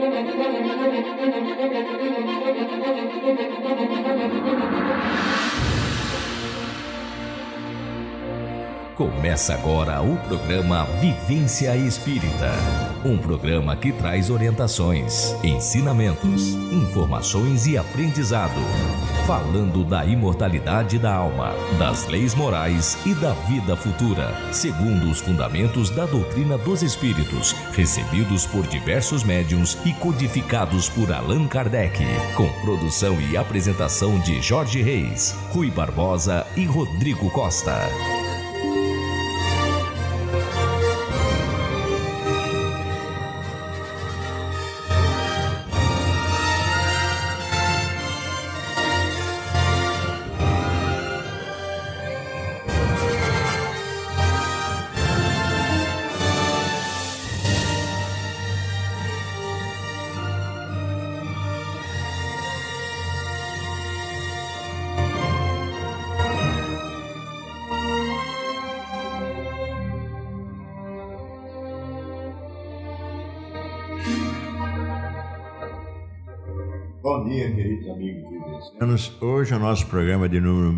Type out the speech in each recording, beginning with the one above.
Começa agora o programa Vivência Espírita, um programa que traz orientações, ensinamentos, informações e aprendizado, falando da imortalidade da alma, das leis morais e da vida futura, segundo os fundamentos da doutrina dos espíritos, recebidos por diversos médiuns e codificados por Allan Kardec, com produção e apresentação de Jorge Reis, Rui Barbosa e Rodrigo Costa. Bom dia, queridos amigos vivencianos. Hoje é o nosso programa de número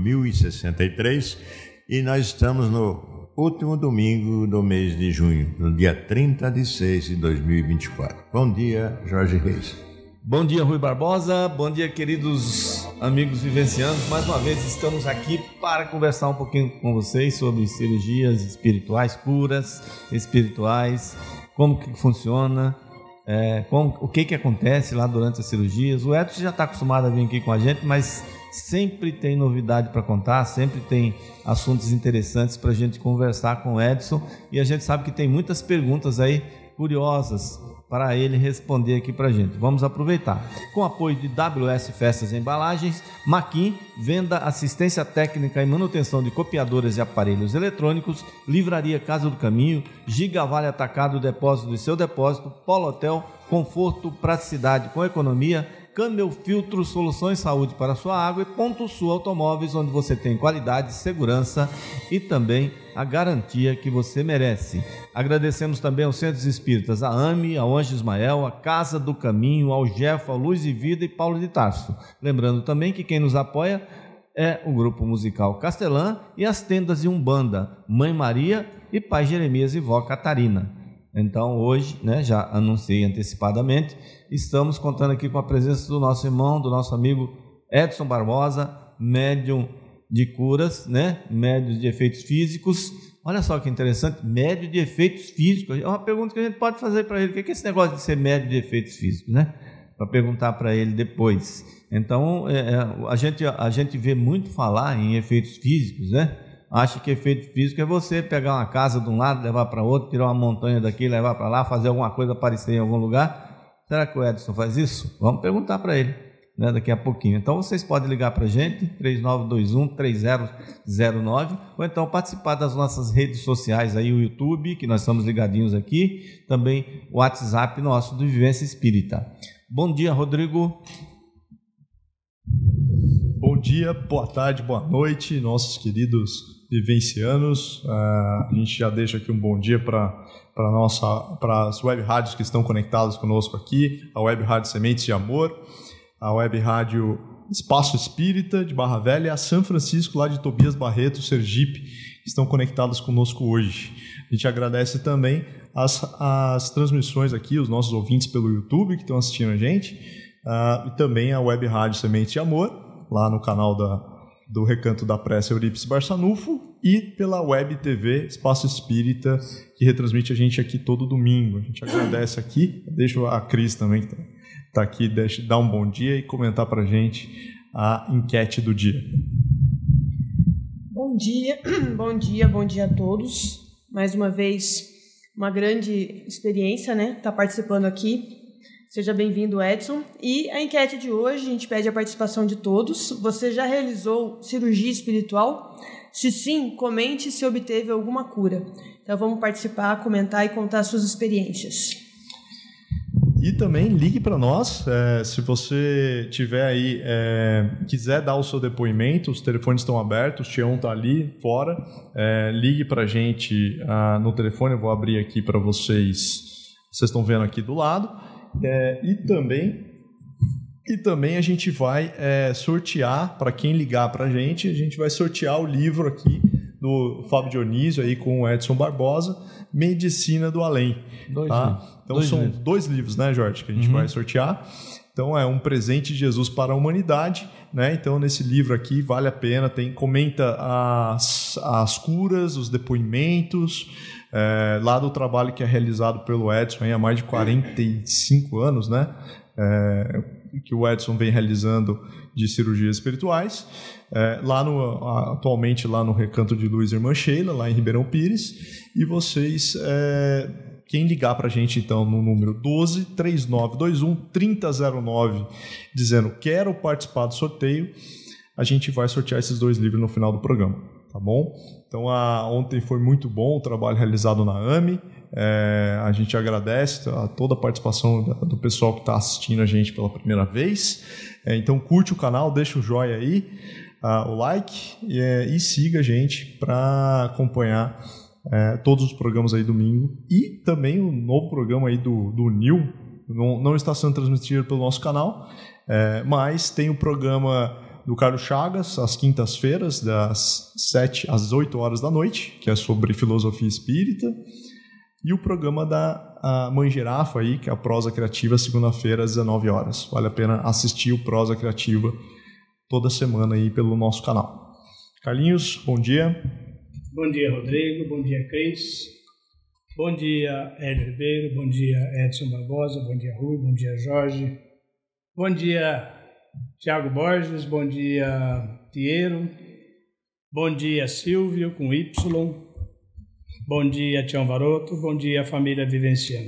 1063 e nós estamos no último domingo do mês de junho, no dia 30 de 6 de 2024. Bom dia, Jorge Reis. Bom dia, Rui Barbosa. Bom dia, queridos amigos vivencianos. Mais uma vez estamos aqui para conversar um pouquinho com vocês sobre cirurgias espirituais, curas espirituais, como que funciona. O que acontece lá durante as cirurgias. O Edson já está acostumado a vir aqui com a gente, mas sempre tem novidade para contar, sempre tem assuntos interessantes para a gente conversar com o Edson, e a gente sabe que tem muitas perguntas aí curiosas para ele responder aqui para a gente. Vamos aproveitar. Com apoio de WS Festas e Embalagens, Maquin, venda, assistência técnica e manutenção de copiadoras e aparelhos eletrônicos, Livraria Casa do Caminho, Gigavale Atacado, depósito de seu depósito, Polo Hotel, conforto, praticidade com economia, Camel Filtro, soluções saúde para a sua água, e Ponto Sul Automóveis, onde você tem qualidade, segurança e também a garantia que você merece. Agradecemos também aos Centros Espíritas, a AME, ao Anjo Ismael, a Casa do Caminho, ao Jefa, ao Luz de Vida e Paulo de Tarso. Lembrando também que quem nos apoia é o Grupo Musical Castelã e as tendas de Umbanda, Mãe Maria e Pai Jeremias e Vó Catarina. Então hoje, já anunciei antecipadamente, estamos contando aqui com a presença do nosso irmão, do nosso amigo Edson Barbosa, médium de curas, médium de efeitos físicos. Olha só que interessante, médium de efeitos físicos. É uma pergunta que a gente pode fazer para ele. O que é esse negócio de ser médium de efeitos físicos, Para perguntar para ele depois. Então, a gente vê muito falar em efeitos físicos, Acha que efeito físico é você pegar uma casa de um lado, levar para outro, tirar uma montanha daqui, levar para lá, fazer alguma coisa aparecer em algum lugar. Será que o Edson faz isso? Vamos perguntar para ele, daqui a pouquinho. Então vocês podem ligar para a gente, 3921-3009, ou então participar das nossas redes sociais aí, o YouTube, que nós estamos ligadinhos aqui, também o WhatsApp nosso do Vivência Espírita. Bom dia, Rodrigo. Bom dia, boa tarde, boa noite, nossos queridos vivencianos. A gente já deixa aqui um bom dia para as web rádios que estão conectadas conosco aqui, a web rádio Sementes de Amor, a web rádio Espaço Espírita de Barra Velha e a São Francisco, lá de Tobias Barreto, Sergipe, que estão conectadas conosco hoje. A gente agradece também as transmissões aqui, os nossos ouvintes pelo YouTube que estão assistindo a gente, e também a web rádio Sementes de Amor, lá no canal do Recanto da Prece Eurípides Barçanufo, e pela web TV Espaço Espírita, que retransmite a gente aqui todo domingo. A gente agradece aqui, deixa a Cris também, que está aqui, dar um bom dia e comentar para a gente a enquete do dia. Bom dia a todos. Mais uma vez, uma grande experiência, estar participando aqui. Seja bem-vindo, Edson. E a enquete de hoje, a gente pede a participação de todos. Você já realizou cirurgia espiritual? Se sim, comente se obteve alguma cura. Então vamos participar, comentar e contar suas experiências. E também ligue para nós, se você tiver aí, quiser dar o seu depoimento, os telefones estão abertos, o Tião está ali fora, ligue para a gente no telefone, eu vou abrir aqui para vocês estão vendo aqui do lado. E também a gente vai sortear, para quem ligar para a gente vai sortear o livro aqui do Fábio Dionísio aí com o Edson Barbosa, Medicina do Além. Então são dois livros, né, Jorge, que a gente vai sortear. Então é um presente de Jesus para a humanidade, né? Então nesse livro aqui vale a pena, comenta as curas, os depoimentos, lá do trabalho que é realizado pelo Edson há mais de 45 anos, né? Que o Edson vem realizando de cirurgias espirituais, atualmente lá no Recanto de Luz Irmã Sheila, lá em Ribeirão Pires, e vocês, quem ligar para a gente então no número 12-3921-3009, dizendo quero participar do sorteio, a gente vai sortear esses dois livros no final do programa, tá bom? Então ontem foi muito bom o trabalho realizado na AME. A gente agradece a toda a participação do pessoal que está assistindo a gente pela primeira vez. Então curte o canal, deixa o joinha aí, o like e siga a gente para acompanhar todos os programas aí domingo. E também o novo programa aí do Nil, não está sendo transmitido pelo nosso canal, mas tem o programa do Carlos Chagas, às quintas-feiras, das 7 às 8 horas da noite, que é sobre filosofia espírita. E o programa da Mãe Girafa, aí, que é a Prosa Criativa, segunda-feira, às 19 horas. Vale a pena assistir o Prosa Criativa toda semana aí pelo nosso canal. Carlinhos, bom dia. Bom dia, Rodrigo. Bom dia, Cris. Bom dia, Hélio Ribeiro. Bom dia, Edson Barbosa. Bom dia, Rui. Bom dia, Jorge. Bom dia, Tiago Borges. Bom dia, Piero. Bom dia, Silvio, com Y. Bom dia, Tião Varoto. Bom dia, família vivenciana.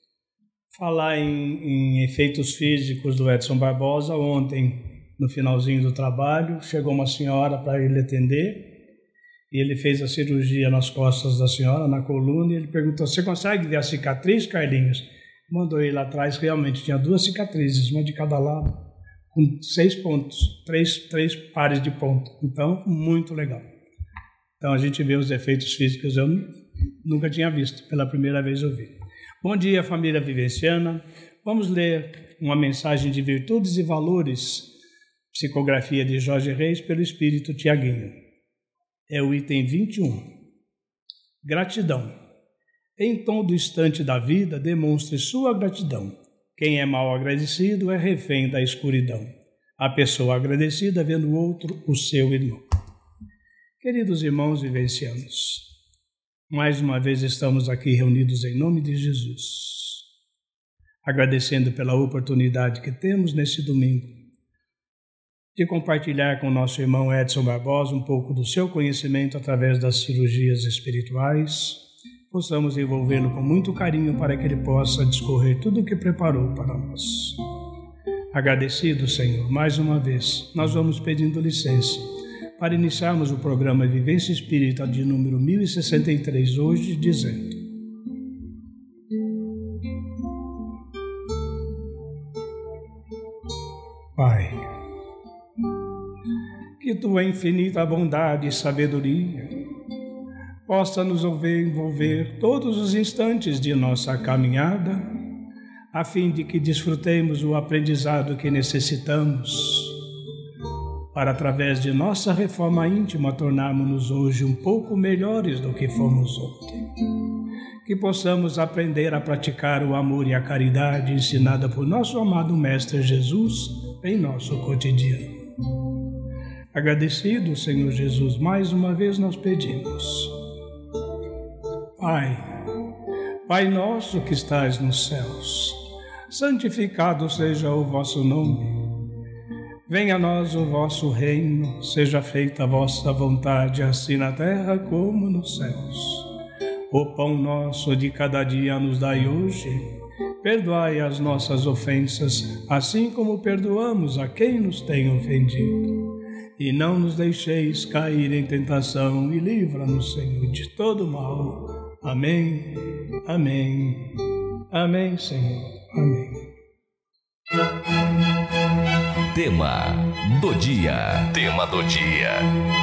Falar em efeitos físicos do Edson Barbosa. Ontem, no finalzinho do trabalho, chegou uma senhora para ele atender e ele fez a cirurgia nas costas da senhora, na coluna, e ele perguntou: você consegue ver a cicatriz, Carlinhos? Mandou ele lá atrás, realmente tinha 2 cicatrizes, uma de cada lado, com 6 pontos, 3 pares de pontos. Então, muito legal. Então, a gente vê os efeitos físicos, eu nunca tinha visto, pela primeira vez eu vi. Bom dia, família vivenciana. Vamos ler uma mensagem de virtudes e valores, psicografia de Jorge Reis, pelo Espírito Tiaguinho. É o item 21. Gratidão. Em todo instante da vida, demonstre sua gratidão. Quem é mal agradecido é refém da escuridão. A pessoa agradecida vê no outro o seu irmão. Queridos irmãos vivencianos, mais uma vez estamos aqui reunidos em nome de Jesus, agradecendo pela oportunidade que temos neste domingo de compartilhar com o nosso irmão Edson Barbosa um pouco do seu conhecimento através das cirurgias espirituais. Possamos envolvê-lo com muito carinho para que ele possa discorrer tudo o que preparou para nós. Agradecido, Senhor, mais uma vez, nós vamos pedindo licença para iniciarmos o programa Vivência Espírita de número 1063 hoje, dizendo: Pai, que Tua infinita bondade e sabedoria possa nos envolver todos os instantes de nossa caminhada, a fim de que desfrutemos o aprendizado que necessitamos para, através de nossa reforma íntima, tornarmos-nos hoje um pouco melhores do que fomos ontem. Que possamos aprender a praticar o amor e a caridade ensinada por nosso amado Mestre Jesus em nosso cotidiano. Agradecido, Senhor Jesus, mais uma vez nós pedimos: Pai nosso que estais nos céus, santificado seja o vosso nome. Venha a nós o vosso reino, seja feita a vossa vontade, assim na terra como nos céus. O pão nosso de cada dia nos dai hoje. Perdoai as nossas ofensas, assim como perdoamos a quem nos tem ofendido. E não nos deixeis cair em tentação, e livra-nos, Senhor, de todo mal. Amém, amém, amém, Senhor, amém. Tema do dia. Tema do dia.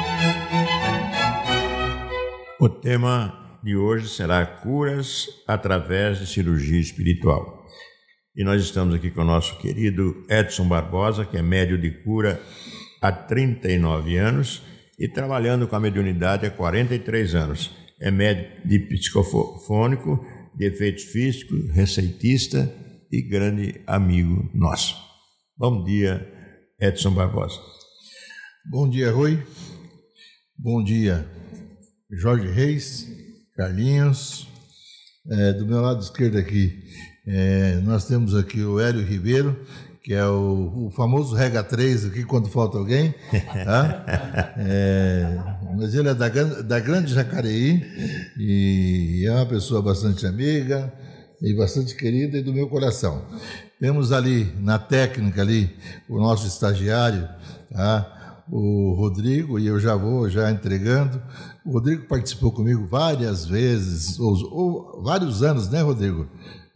O tema de hoje será curas através de cirurgia espiritual. E nós estamos aqui com o nosso querido Edson Barbosa, que é médium de cura há 39 anos e trabalhando com a mediunidade há 43 anos. É médium de psicofônico, de efeitos físicos, receitista e grande amigo nosso. Bom dia, Edson Barbosa. Bom dia, Rui. Bom dia, Jorge Reis, Carlinhos. Do meu lado esquerdo aqui, nós temos aqui o Hélio Ribeiro, que é o famoso Rega 3 aqui quando falta alguém. Tá? Mas ele é da Grande Jacareí e é uma pessoa bastante amiga e bastante querida e do meu coração. Temos ali na técnica ali o nosso estagiário, tá? O Rodrigo, e eu já vou entregando. O Rodrigo participou comigo várias vezes, ou vários anos, né, Rodrigo?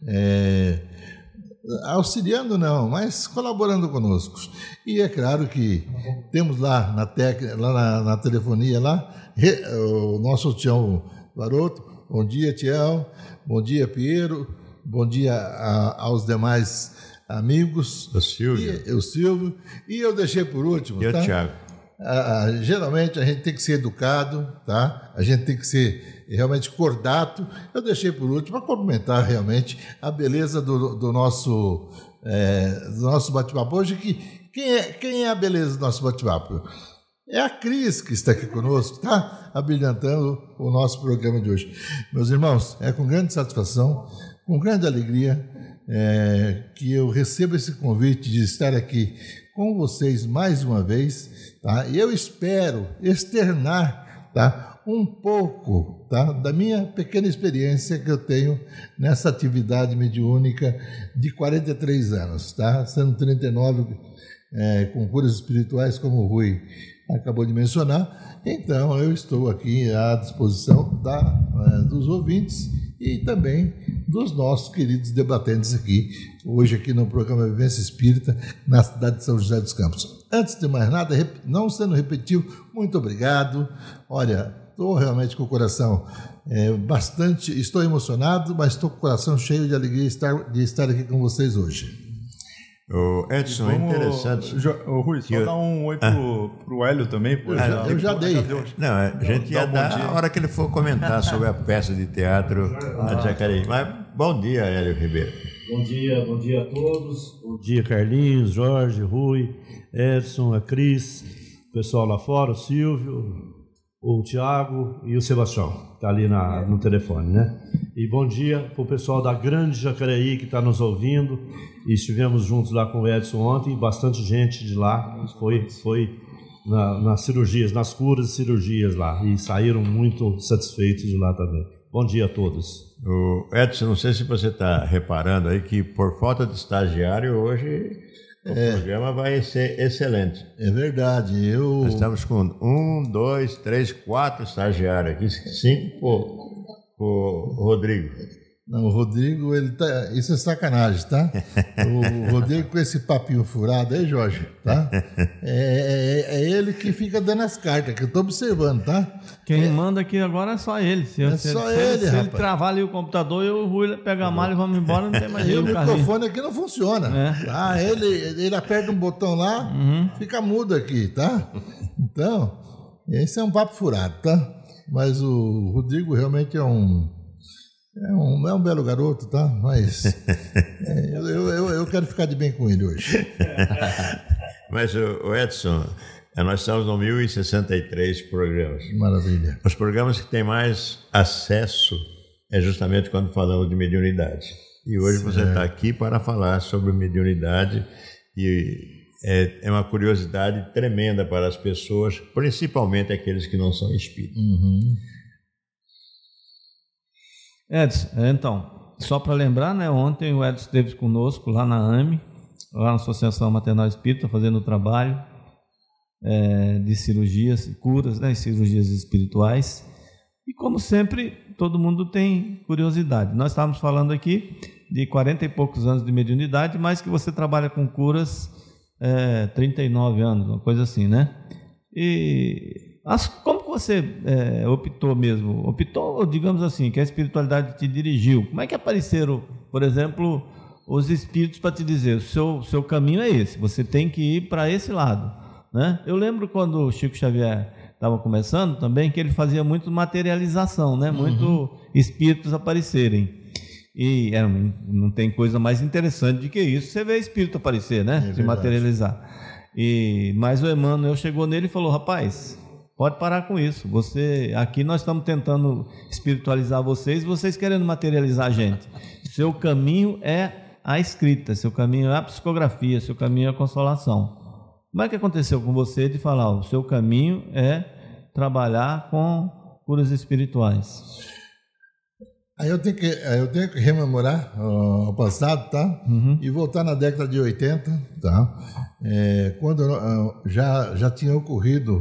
Auxiliando não, mas colaborando conosco. E é claro que temos lá na telefonia lá, o nosso Tião Varoto. Bom dia, Tião. Bom dia, Piero. Bom dia aos demais amigos. O Silvio. E eu deixei por último, e tá? o Thiago. Geralmente a gente tem que ser educado, tá? A gente tem que ser realmente cordato. Eu deixei por último para complementar realmente a beleza do nosso bate-papo hoje. Quem é a beleza do nosso bate-papo? É a Cris que está aqui conosco, tá? Abrilhantando o nosso programa de hoje. Meus irmãos, é com grande satisfação, com grande alegria que eu recebo esse convite de estar aqui com vocês mais uma vez, tá? E eu espero externar, tá, um pouco, tá, da minha pequena experiência que eu tenho nessa atividade mediúnica de 43 anos, tá? Sendo 39 com curas espirituais, como o Rui acabou de mencionar. Então eu estou aqui à disposição dos ouvintes e também dos nossos queridos debatentes aqui, hoje aqui no programa Vivência Espírita, na cidade de São José dos Campos. Antes de mais nada, não sendo repetitivo, muito obrigado. Olha, estou realmente com o coração estou emocionado, mas estou com o coração cheio de alegria de estar aqui com vocês hoje. O Edson, é interessante. Rui, só dar um oi pro Hélio também. Eu já dei. Não, a gente ia dar a hora que ele for comentar sobre a peça de teatro da Jacareí. Mas bom dia, Hélio Ribeiro. Bom dia a todos. Bom dia, Carlinhos, Jorge, Rui, Edson, a Cris, o pessoal lá fora, o Silvio, o Tiago e o Sebastião, está ali no telefone, né? E bom dia para o pessoal da Grande Jacareí que está nos ouvindo. E estivemos juntos lá com o Edson ontem, bastante gente de lá foi nas cirurgias, nas curas e cirurgias lá, e saíram muito satisfeitos de lá também. Bom dia a todos. O Edson, não sei se você está reparando aí que por falta de estagiário hoje o programa vai ser excelente. É verdade. Nós estamos com 1, 2, 3, 4 estagiários aqui, 5 por Rodrigo. Não, o Rodrigo, isso é sacanagem, tá? O Rodrigo com esse papinho furado aí, Jorge, tá? É ele que fica dando as cartas, que eu tô observando, tá? Quem manda aqui agora é só ele. Se ele travar ali o computador, eu e o Rui pega a malha e vamos embora, não tem mais E o carrinho. microfone aqui não funciona. Tá? Ele aperta um botão lá, fica mudo aqui, tá? Então, esse é um papo furado, tá? Mas o Rodrigo realmente é um belo garoto, tá? Mas eu quero ficar de bem com ele hoje. Mas, o Edson, nós estamos no 1063 programas. Maravilha. Os programas que têm mais acesso é justamente quando falamos de mediunidade. E hoje você está aqui para falar sobre mediunidade e é uma curiosidade tremenda para as pessoas, principalmente aqueles que não são espíritas. Edson, então, só para lembrar, né? Ontem o Edson esteve conosco lá na AME, lá na Associação Maternal Espírita, fazendo o trabalho de cirurgias, curas, né? Cirurgias espirituais. E como sempre, todo mundo tem curiosidade. Nós estávamos falando aqui de 40 e poucos anos de mediunidade, mas que você trabalha com curas 39 anos, uma coisa assim, né? E como que você optou mesmo? Optou, digamos assim, que a espiritualidade te dirigiu. Como é que apareceram, por exemplo, os espíritos para te dizer, o seu caminho é esse, você tem que ir para esse lado, né? Eu lembro quando o Chico Xavier estava começando também, que ele fazia muito materialização, né? Muito espíritos aparecerem. E não tem coisa mais interessante do que isso, você vê espírito aparecer, né? Se materializar. Mas o Emmanuel chegou nele e falou, rapaz, pode parar com isso. Aqui nós estamos tentando espiritualizar vocês querendo materializar a gente. Seu caminho é a escrita, seu caminho é a psicografia, seu caminho é a consolação. Como é que aconteceu com você de falar, o seu caminho é trabalhar com curas espirituais? Aí eu tenho que rememorar o passado, tá? E voltar na década de 80, tá? Quando já tinha ocorrido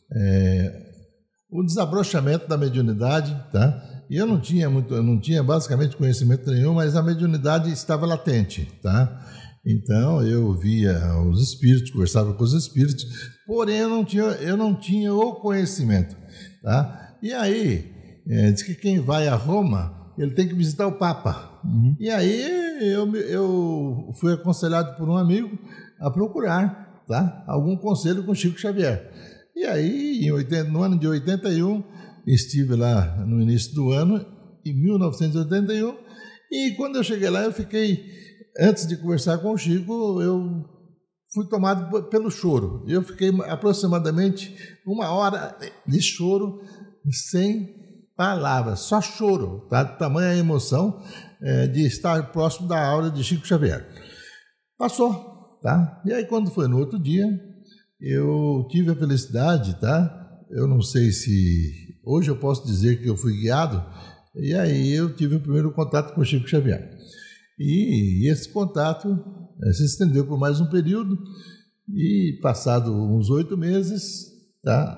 o desabrochamento da mediunidade, tá? E eu não tinha basicamente conhecimento nenhum, mas a mediunidade estava latente, tá? Então eu via os espíritos, conversava com os espíritos, porém eu não tinha o conhecimento, tá? E aí diz que quem vai a Roma ele tem que visitar o Papa. E aí eu fui aconselhado por um amigo a procurar, tá? Algum conselho com Chico Xavier. E aí no ano de 81 estive lá no início do ano, em 1981, e quando eu cheguei lá eu fiquei, antes de conversar com o Chico, eu fui tomado pelo choro. Eu fiquei aproximadamente 1 hora de choro, sem palavras, só choro, tá? Tamanha emoção de estar próximo da aura de Chico Xavier. Passou, tá? E aí quando foi no outro dia, eu tive a felicidade, tá? Eu não sei se hoje eu posso dizer que eu fui guiado, e aí eu tive o primeiro contato com Chico Xavier. E esse contato se estendeu por mais um período, e passado uns 8 meses, tá?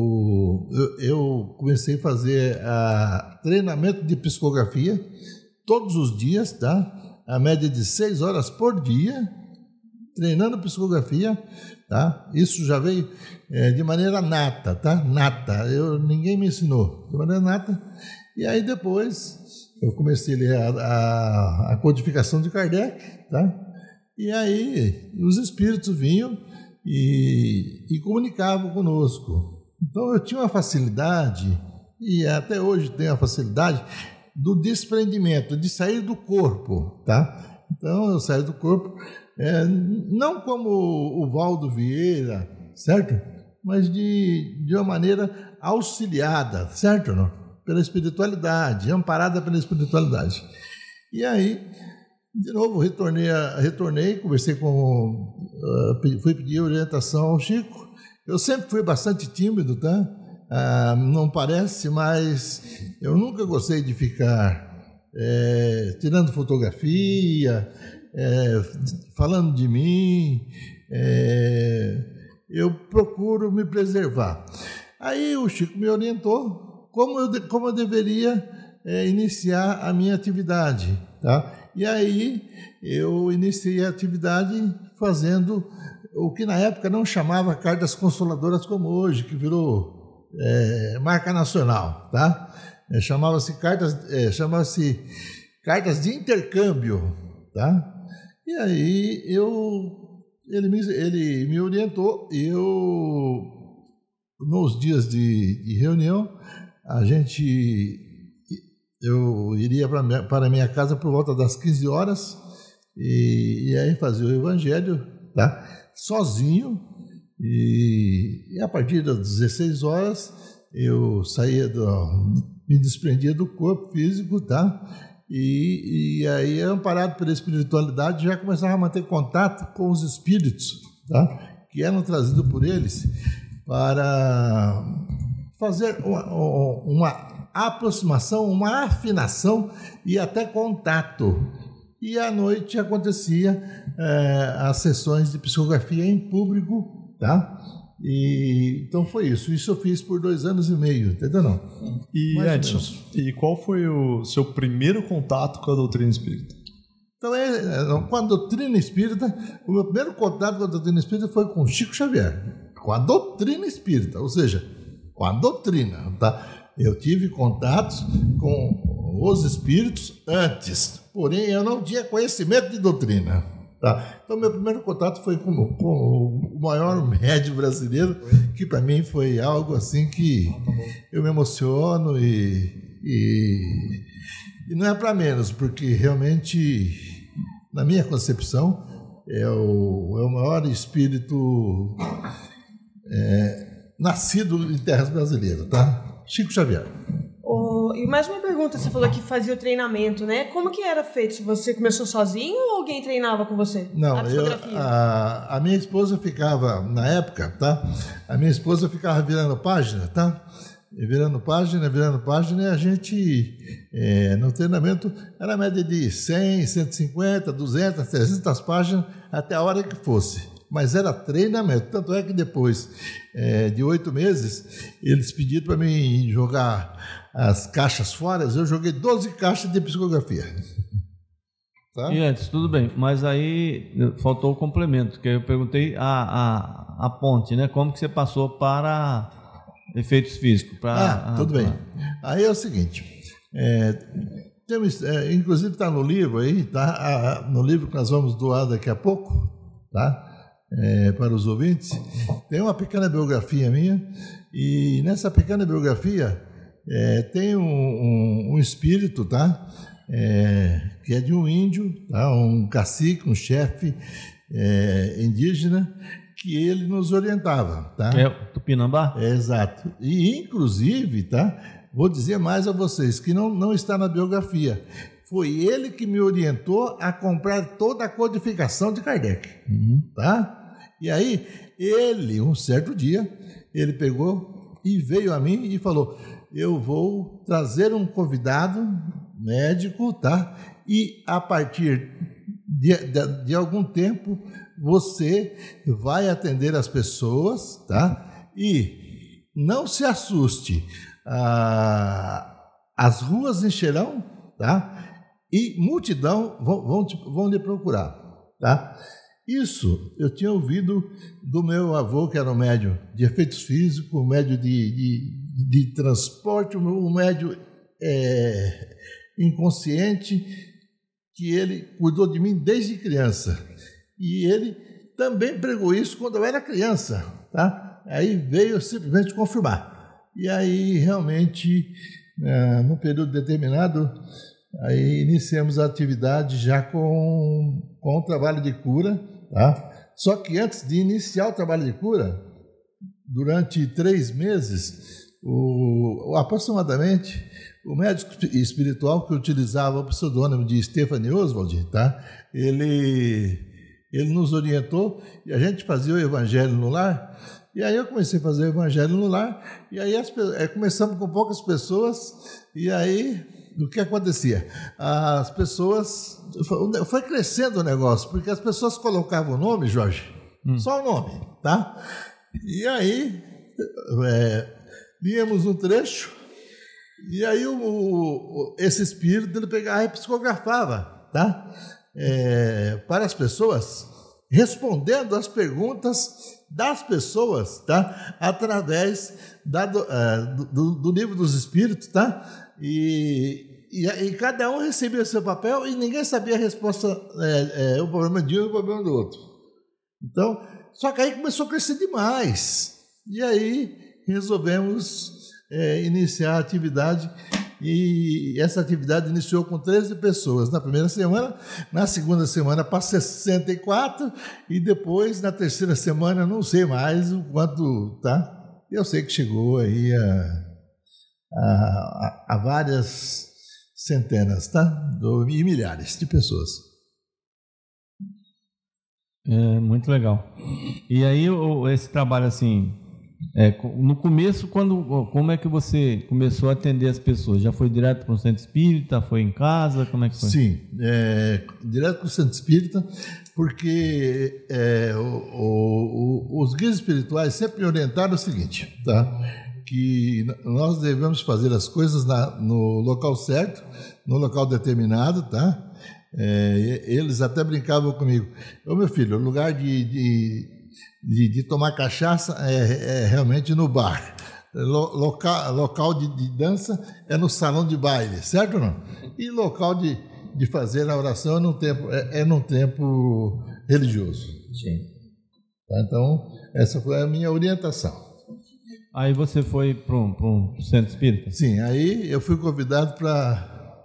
Eu comecei a fazer treinamento de psicografia todos os dias, tá? A média de 6 horas por dia, treinando psicografia, tá? Isso já veio de maneira nata, tá? Nata, ninguém me ensinou, de maneira nata. E aí depois eu comecei a ler a codificação de Kardec, tá? E aí os espíritos vinham e comunicavam conosco. Então eu tinha uma facilidade, e até hoje tenho a facilidade, do desprendimento, de sair do corpo, tá? Então eu saio do corpo, não como o Valdo Vieira, certo? Mas de uma maneira auxiliada, certo? Não? Pela espiritualidade, amparada pela espiritualidade. E aí, de novo, retornei, conversei fui pedir orientação ao Chico. Eu sempre fui bastante tímido, tá? Não parece, mas eu nunca gostei de ficar tirando fotografia, falando de mim. Eu procuro me preservar. Aí o Chico me orientou como eu deveria iniciar a minha atividade, tá? E aí eu iniciei a atividade fazendo o que na época não chamava cartas consoladoras como hoje, que virou marca nacional, tá? Chamava-se cartas de intercâmbio, tá? E aí ele me orientou, e nos dias de reunião eu iria para a minha casa por volta das 15 horas e aí fazia o evangelho, tá? Sozinho, e a partir das 16 horas eu me desprendia do corpo físico, tá? E aí, amparado pela espiritualidade, já começava a manter contato com os espíritos, tá? Que eram trazidos por eles para fazer uma aproximação, uma afinação e até contato. E à noite acontecia as sessões de psicografia em público, tá? Então foi isso. Isso eu fiz por 2 anos e meio, entendeu não? E Edson, e qual foi o seu primeiro contato com a doutrina espírita? Então, com a doutrina espírita, o meu primeiro contato com a doutrina espírita foi com Chico Xavier. Com a doutrina espírita, ou seja, com a doutrina, tá? Eu tive contatos com os espíritos antes, porém eu não tinha conhecimento de doutrina. Tá? Então, meu primeiro contato foi com o maior médium brasileiro, que para mim foi algo assim que eu me emociono e não é para menos, porque realmente, na minha concepção, é o maior espírito nascido em terras brasileiras, tá? Chico Xavier. E mais uma pergunta, você falou que fazia o treinamento, né? Como que era feito? Você começou sozinho ou alguém treinava com você? Não, a minha esposa ficava, na época, tá? A minha esposa ficava virando página, tá? Virando página, e a gente, no treinamento, era a média de 100, 150, 200, 300 páginas, até a hora que fosse. Mas era treinamento. Tanto é que depois de 8 meses, eles pediram para mim jogar as caixas fora. Eu joguei 12 caixas de psicografia. Tá? E antes, tudo bem, mas aí faltou o complemento, que eu perguntei a ponte, né? Como que você passou para efeitos físicos? Tudo bem. Aí é o seguinte, inclusive está no livro aí, tá? No livro que nós vamos doar daqui a pouco, tá? Para os ouvintes, tem uma pequena biografia minha, e nessa pequena biografia tem um espírito, tá? Que é de um índio, tá? Um cacique, um chefe indígena, que ele nos orientava, tá? É Tupinambá? Exato. E inclusive, tá? Vou dizer mais a vocês, que não está na biografia. Foi ele que me orientou a comprar toda a codificação de Kardec, tá? E aí, um certo dia, ele pegou e veio a mim e falou: eu vou trazer um convidado médico, tá? E a partir de algum tempo, você vai atender as pessoas, tá? E não se assuste, as ruas encherão, tá? E multidão vão lhe procurar, tá? Isso eu tinha ouvido do meu avô, que era um médium de efeitos físicos, um médium de transporte, um médium inconsciente, que ele cuidou de mim desde criança. E ele também pregou isso quando eu era criança, tá? Aí veio simplesmente confirmar. E aí, realmente, num período determinado, aí iniciamos a atividade já com o trabalho de cura, tá? Só que antes de iniciar o trabalho de cura, durante 3 meses, aproximadamente, o médico espiritual que utilizava o pseudônimo de Stephanie Oswald, tá? Ele nos orientou e a gente fazia o Evangelho no Lar. E aí eu comecei a fazer o Evangelho no Lar, e aí começamos com poucas pessoas, e aí o que acontecia? As pessoas... Foi crescendo o negócio, porque as pessoas colocavam o nome, Jorge, só o nome, tá? E aí líamos um trecho, e aí esse espírito ele pegava e psicografava, tá? Para as pessoas, respondendo às perguntas das pessoas, tá? Através do livro dos espíritos, tá? E cada um recebia seu papel e ninguém sabia a resposta, o problema de um e o problema do outro. Então, só que aí começou a crescer demais. E aí resolvemos iniciar a atividade. E essa atividade iniciou com 13 pessoas na primeira semana, na segunda semana para 64, e depois, na terceira semana, não sei mais o quanto, tá? Eu sei que chegou aí a várias centenas, tá? E milhares de pessoas. Muito legal. E aí, esse trabalho assim... no começo, como é que você começou a atender as pessoas? Já foi direto para o centro espírita? Foi em casa? Como é que foi? Sim, direto para o centro espírita, porque os guias espirituais sempre me orientaram o seguinte, tá? Que nós devemos fazer as coisas no local certo, no local determinado, tá? Eles até brincavam comigo: ô meu filho, o lugar de tomar cachaça é realmente no bar. local de dança é no salão de baile, certo ou não? E local de fazer a oração é num templo religioso. Sim. Então, essa foi a minha orientação. Aí você foi para um centro espírita? Sim, aí eu fui convidado para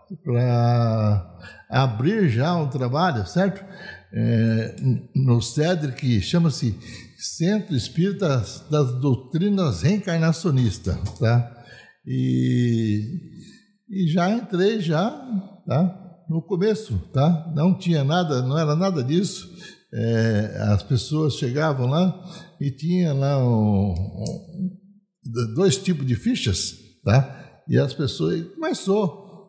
abrir já um trabalho, certo? No CEDRE, que chama-se Centro Espírita das Doutrinas Reencarnacionistas, tá? E já entrei tá? No começo, tá? Não tinha nada, não era nada disso. As pessoas chegavam lá e tinha lá dois tipos de fichas, tá? E as pessoas começou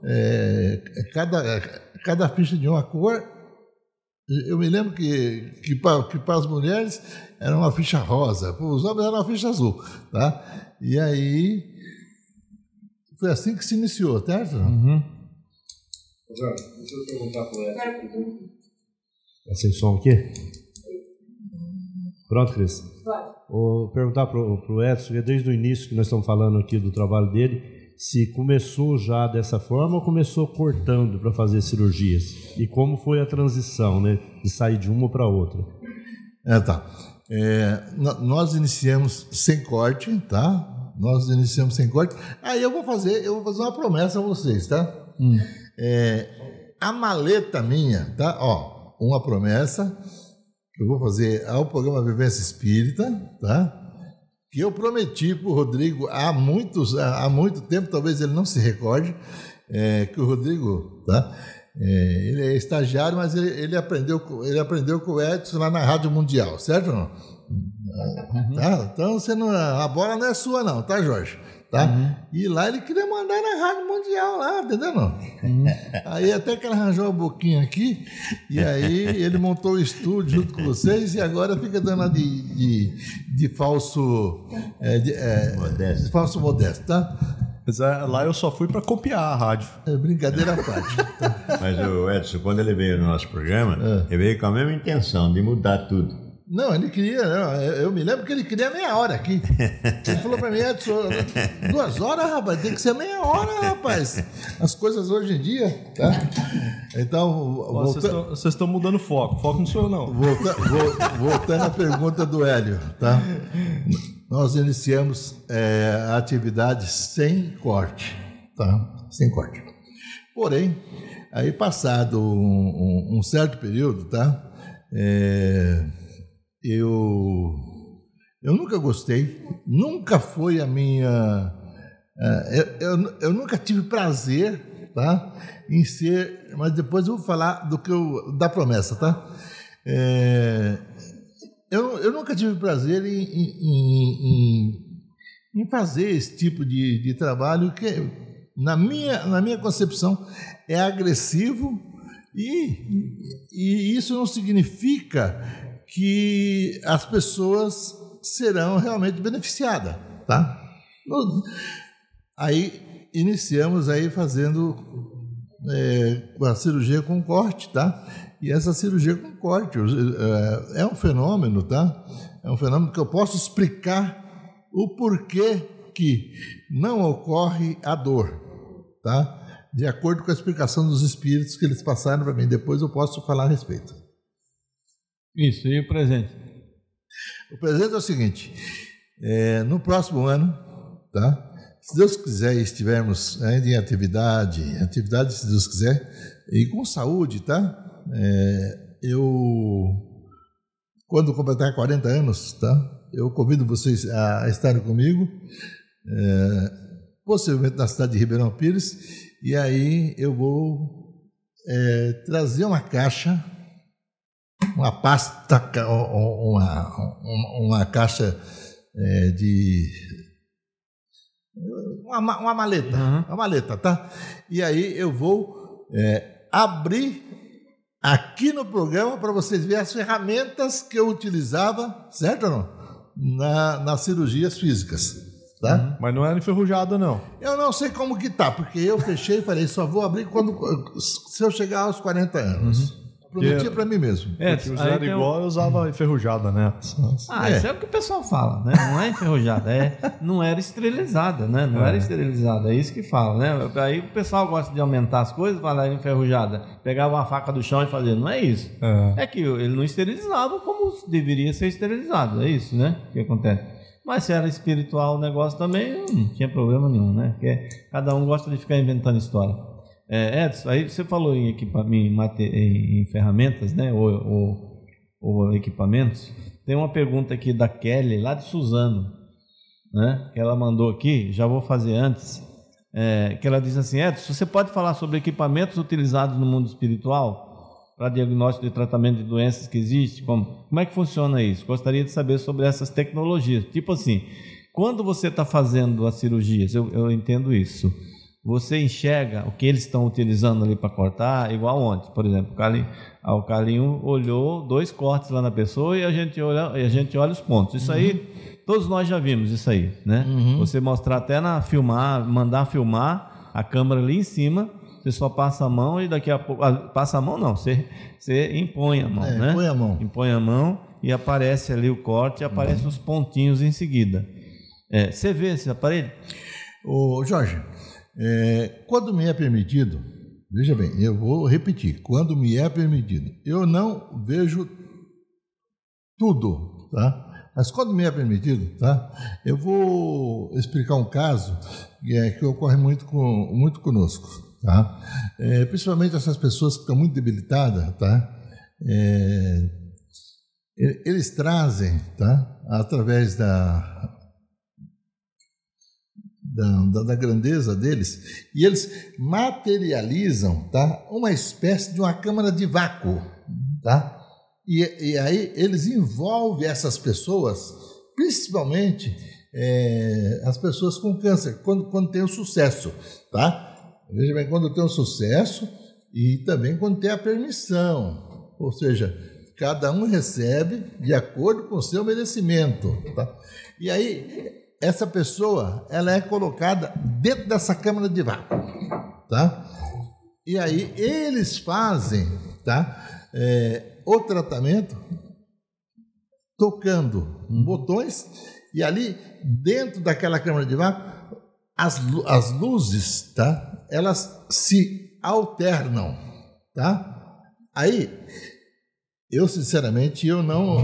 cada ficha de uma cor. Eu me lembro que para as mulheres era uma ficha rosa, para os homens era uma ficha azul, tá? E aí foi assim que se iniciou, certo? Uhum. Jorge, deixa eu perguntar para o Edson. Tá sem som aqui? Pronto, Cris? Vou perguntar para o Edson, que desde o início que nós estamos falando aqui do trabalho dele, se começou já dessa forma ou começou cortando para fazer cirurgias? E como foi a transição, né, de sair de uma para outra? Tá. Nós iniciamos sem corte, tá? Nós iniciamos sem corte. Aí eu vou fazer uma promessa a vocês, tá? A maleta minha, tá? Ó, uma promessa que eu vou fazer ao programa Vivência Espírita, tá? Que eu prometi para o Rodrigo há muito tempo, talvez ele não se recorde, que o Rodrigo, tá? Ele é estagiário, mas ele aprendeu com o Edson lá na Rádio Mundial, certo ou não? Tá? Então a bola não é sua não, tá, Jorge? Tá? E lá ele queria mandar na Rádio Mundial lá, entendeu não? Aí até que ele arranjou a boquinha aqui, e aí ele montou o estúdio junto com vocês, e agora fica dando de falso modesto. Falso modesto, tá? Mas lá eu só fui para copiar a rádio. Brincadeira à parte. Mas o Edson, quando ele veio no nosso programa, ele veio com a mesma intenção de mudar tudo. Não, ele queria, eu me lembro que ele queria meia hora aqui. Ele falou para mim, Edson, 2 horas, rapaz, tem que ser meia hora, rapaz. As coisas hoje em dia, tá? Então, vocês estão mudando foco não sou eu, não. Voltando à pergunta do Hélio, tá? Nós iniciamos a atividade sem corte, tá? Sem corte. Porém, aí passado um certo período, tá? Eu nunca gostei, nunca foi a minha... eu nunca tive prazer, tá, em ser... Mas depois eu vou falar da promessa, tá? Eu nunca tive prazer em fazer esse tipo de trabalho que, na minha concepção, é agressivo e isso não significa que as pessoas serão realmente beneficiadas, tá? Aí iniciamos aí fazendo a cirurgia com corte, tá? E essa cirurgia com corte é um fenômeno, tá? É um fenômeno que eu posso explicar o porquê que não ocorre a dor, tá? De acordo com a explicação dos espíritos que eles passaram para mim. Depois eu posso falar a respeito. Isso, e o presente? O presente é o seguinte, no próximo ano, tá? Se Deus quiser e estivermos ainda em atividade, se Deus quiser, e com saúde, tá? Quando completar 40 anos, tá? Eu convido vocês a estarem comigo, possivelmente na cidade de Ribeirão Pires, e aí eu vou trazer uma caixa, uma pasta, uma caixa de... Uma maleta, uma maleta, tá? E aí eu vou abrir aqui no programa para vocês verem as ferramentas que eu utilizava, certo ou não? Nas cirurgias físicas, tá? Mas não era enferrujada, não. Eu não sei como que tá, porque eu fechei e falei, só vou abrir se eu chegar aos 40 anos. Prometia para mim mesmo. Porque usar igual eu usava enferrujada, né? Isso é o que o pessoal fala, né? Não é enferrujada, não era esterilizada, né? Não era esterilizada, é isso que fala, né? Aí o pessoal gosta de aumentar as coisas, falar enferrujada, pegava uma faca do chão e fazia, não é isso. É que ele não esterilizava como deveria ser esterilizado, é isso, né? O que acontece. Mas se era espiritual o negócio também, não tinha problema nenhum, né? Porque cada um gosta de ficar inventando história. Edson, aí você falou em em ferramentas, né, ou equipamentos. Tem uma pergunta aqui da Kelly, lá de Suzano, né, que ela mandou aqui, já vou fazer antes, que ela diz assim: Edson, você pode falar sobre equipamentos utilizados no mundo espiritual para diagnóstico e tratamento de doenças que existem? Como é que funciona isso? Gostaria de saber sobre essas tecnologias. Tipo assim, quando você está fazendo as cirurgias, eu entendo isso, você enxerga o que eles estão utilizando ali para cortar, igual ontem, por exemplo, o Carlinho olhou 2 cortes lá na pessoa e a gente olha os pontos. Isso aí, todos nós já vimos isso aí, né? Você mostrar até mandar filmar a câmera ali em cima, você só passa a mão e daqui a pouco... Passa a mão não, você impõe a mão, né? Impõe a mão e aparece ali o corte e aparecem os pontinhos em seguida. Você vê esse aparelho? Ô, Jorge... quando me é permitido, veja bem, eu vou repetir, quando me é permitido, eu não vejo tudo, tá? Mas quando me é permitido, tá? Eu vou explicar um caso que ocorre muito conosco, tá? Principalmente essas pessoas que estão muito debilitadas, tá? Eles trazem, tá? Através da grandeza deles, e eles materializam, tá, uma espécie de uma câmara de vácuo, tá? E aí eles envolvem essas pessoas, principalmente as pessoas com câncer, quando tem o sucesso, tá? Veja bem, quando tem o sucesso e também quando tem a permissão, ou seja, cada um recebe de acordo com o seu merecimento, tá? E aí essa pessoa, ela é colocada dentro dessa câmara de vácuo, tá? E aí eles fazem, tá? O tratamento tocando botões, e ali dentro daquela câmara de vácuo as luzes, tá? Elas se alternam, tá? Aí eu sinceramente eu não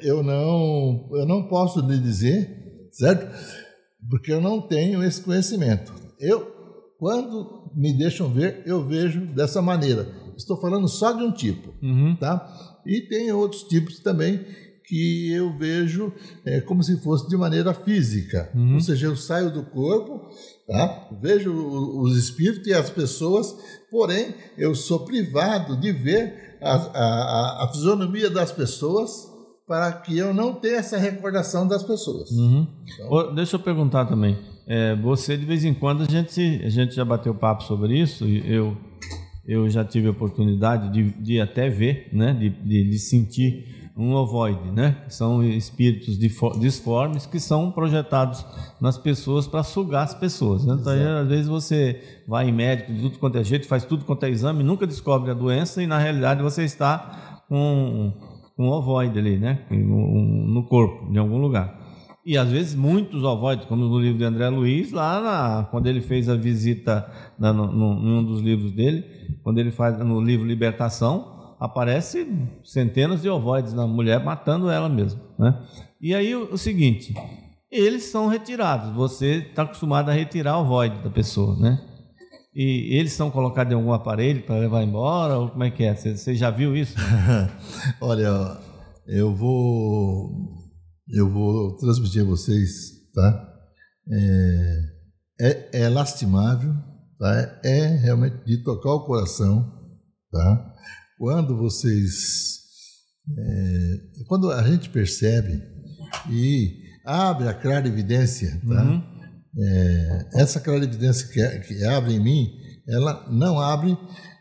posso lhe dizer, certo? Porque eu não tenho esse conhecimento. Quando me deixam ver, eu vejo dessa maneira. Estou falando só de um tipo, tá? E tem outros tipos também que eu vejo como se fosse de maneira física. Ou seja, eu saio do corpo, tá? Vejo os espíritos e as pessoas, porém, eu sou privado de ver a fisionomia das pessoas, para que eu não tenha essa recordação das pessoas. Então... Deixa eu perguntar também. Você, de vez em quando, a gente já bateu papo sobre isso, e eu já tive a oportunidade de até ver, né, de sentir um ovoide, né? São espíritos disformes que são projetados nas pessoas para sugar as pessoas, né? Então, aí, às vezes você vai em médico de tudo quanto é jeito, faz tudo quanto é exame, nunca descobre a doença e, na realidade, você está com um ovoide ali, né? No corpo, em algum lugar. E às vezes muitos ovoides, como no livro de André Luiz, quando ele fez a visita em um dos livros dele, quando ele faz no livro Libertação, aparece centenas de ovoides na mulher matando ela mesmo, né? E aí o seguinte, eles são retirados, você está acostumado a retirar o ovoide da pessoa, né? E eles são colocados em algum aparelho para levar embora, ou como é que é? Você já viu isso? Olha, eu vou transmitir a vocês, tá? É lastimável, tá? É realmente de tocar o coração, tá? Quando quando a gente percebe e abre a clarividência, tá? Essa clarividência que abre em mim, ela não abre,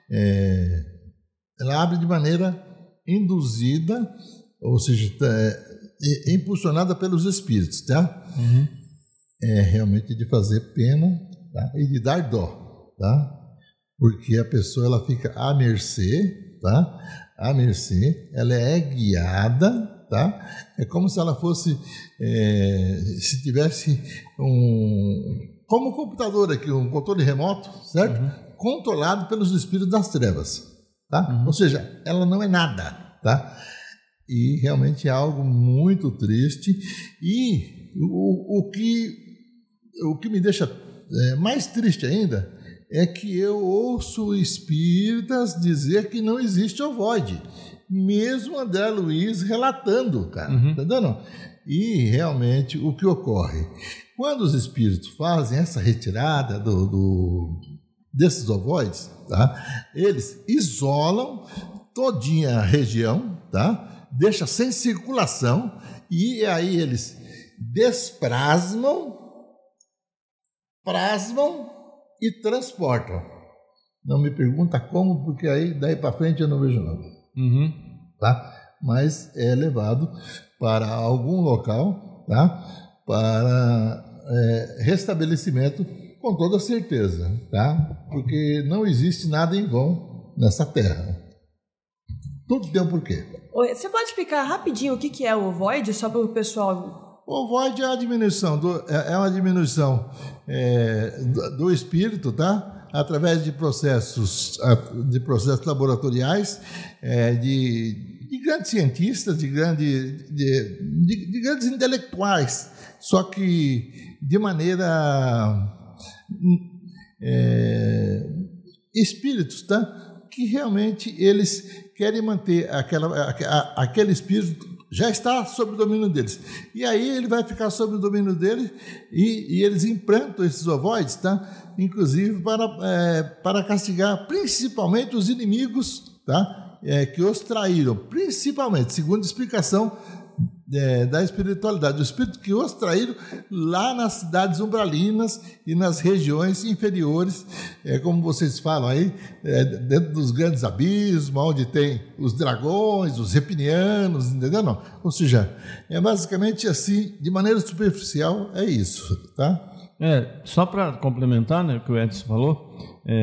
ela abre de maneira induzida, ou seja, impulsionada pelos espíritos, tá? É realmente de fazer pena, tá? E de dar dó, tá? Porque a pessoa ela fica à mercê, tá? A mercê, ela é guiada, tá? É como se ela fosse, se tivesse como um computador aqui, um controle remoto, certo? Controlado pelos espíritos das trevas, tá? Ou seja, ela não é nada, tá? E realmente é algo muito triste. E o que me deixa mais triste ainda é que eu ouço espíritas dizer que não existe ovoide, mesmo André Luiz relatando, cara, tá entendendo? E realmente o que ocorre? Quando os espíritos fazem essa retirada desses ovoides, tá? Eles isolam todinha a região, tá? Deixa sem circulação e aí eles desprasmam, plasmam e transportam. Não me pergunta como, porque aí daí para frente eu não vejo nada. Tá? Mas é levado para algum local, tá? Para restabelecimento com toda certeza, tá? Porque não existe nada em vão nessa terra. Tudo tem um porquê. Você pode explicar rapidinho o que é o ovoide, só para o pessoal... O ovoide é uma diminuição do espírito, tá? Através de processos laboratoriais, de grandes cientistas, de grandes intelectuais, só que de maneira espíritos, tá? Que realmente eles querem manter aquele espírito já está sob o domínio deles. E aí ele vai ficar sob o domínio dele e eles implantam esses ovoides, tá? Inclusive para castigar principalmente os inimigos, tá? Que os traíram, principalmente, segundo a explicação da espiritualidade, do espírito que os traíram lá nas cidades umbralinas e nas regiões inferiores, como vocês falam aí, dentro dos grandes abismos, onde tem os dragões, os reptilianos, entendeu? Não? Ou seja, basicamente assim, de maneira superficial, é isso, tá? Só para complementar, né, o que o Edson falou,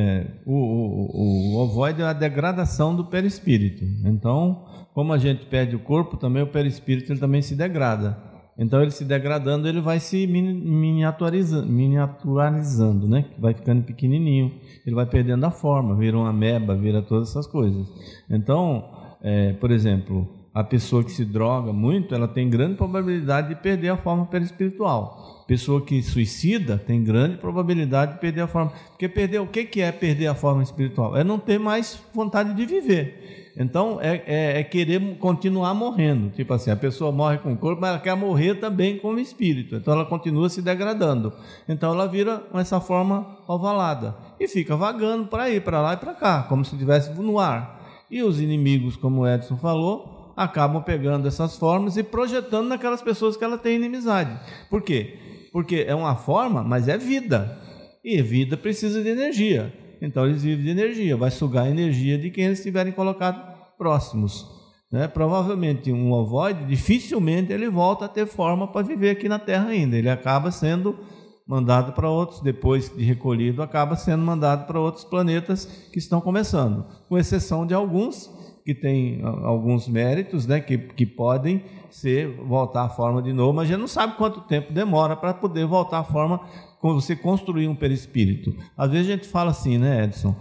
o ovoide é a degradação do perispírito. Então, como a gente perde o corpo, também o perispírito ele também se degrada. Então, ele se degradando, ele vai se miniaturizando, né? Vai ficando pequenininho, ele vai perdendo a forma, vira uma ameba, vira todas essas coisas. Então, por exemplo, a pessoa que se droga muito, ela tem grande probabilidade de perder a forma perispiritual. Pessoa que suicida tem grande probabilidade de perder a forma. Porque o que é perder a forma espiritual? É não ter mais vontade de viver. Então, é querer continuar morrendo. Tipo assim, a pessoa morre com o corpo, mas ela quer morrer também como espírito. Então, ela continua se degradando. Então, ela vira com essa forma ovalada. E fica vagando para ir para lá e para cá, como se estivesse no ar. E os inimigos, como o Edson falou, acabam pegando essas formas e projetando naquelas pessoas que ela tem inimizade. Por quê? Porque é uma forma, mas é vida. E vida precisa de energia. Então eles vivem de energia, vai sugar a energia de quem eles estiverem colocados próximos. Né? Provavelmente um ovoide, dificilmente ele volta a ter forma para viver aqui na Terra ainda. Ele acaba sendo mandado para outros, depois de recolhido, acaba sendo mandado para outros planetas que estão começando. Com exceção de alguns que têm alguns méritos, né? que podem voltar à forma de novo, mas a gente não sabe quanto tempo demora para poder voltar à forma, como você construir um perispírito. Às vezes a gente fala assim, né, Edson?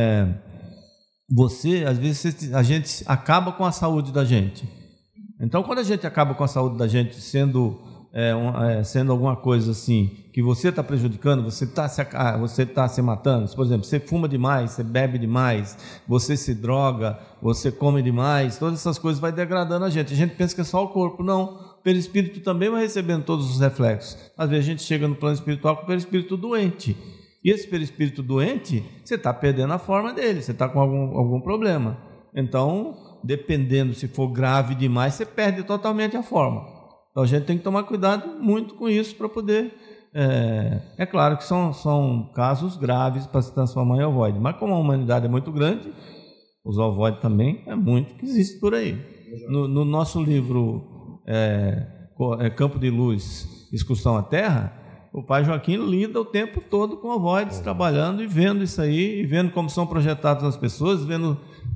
Às vezes a gente acaba com a saúde da gente. Então, quando a gente acaba com a saúde da gente sendo alguma coisa assim, que você está prejudicando, você está se matando. Por exemplo, você fuma demais, você bebe demais, você se droga, você come demais, todas essas coisas vai degradando a gente. A gente pensa que é só o corpo. Não. O perispírito também vai recebendo todos os reflexos. Às vezes a gente chega no plano espiritual com o perispírito doente. E esse perispírito doente, você está perdendo a forma dele, você está com algum problema. Então, dependendo, se for grave demais, você perde totalmente a forma. Então a gente tem que tomar cuidado muito com isso para poder... É claro que são casos graves para se transformar em ovoide. Mas como a humanidade é muito grande, os ovoides também é muito que existe por aí. No nosso livro... Campo de Luz, Excursão à Terra, o pai Joaquim lida o tempo todo com ovoides, trabalhando e vendo isso aí, e vendo como são projetados as pessoas, vendo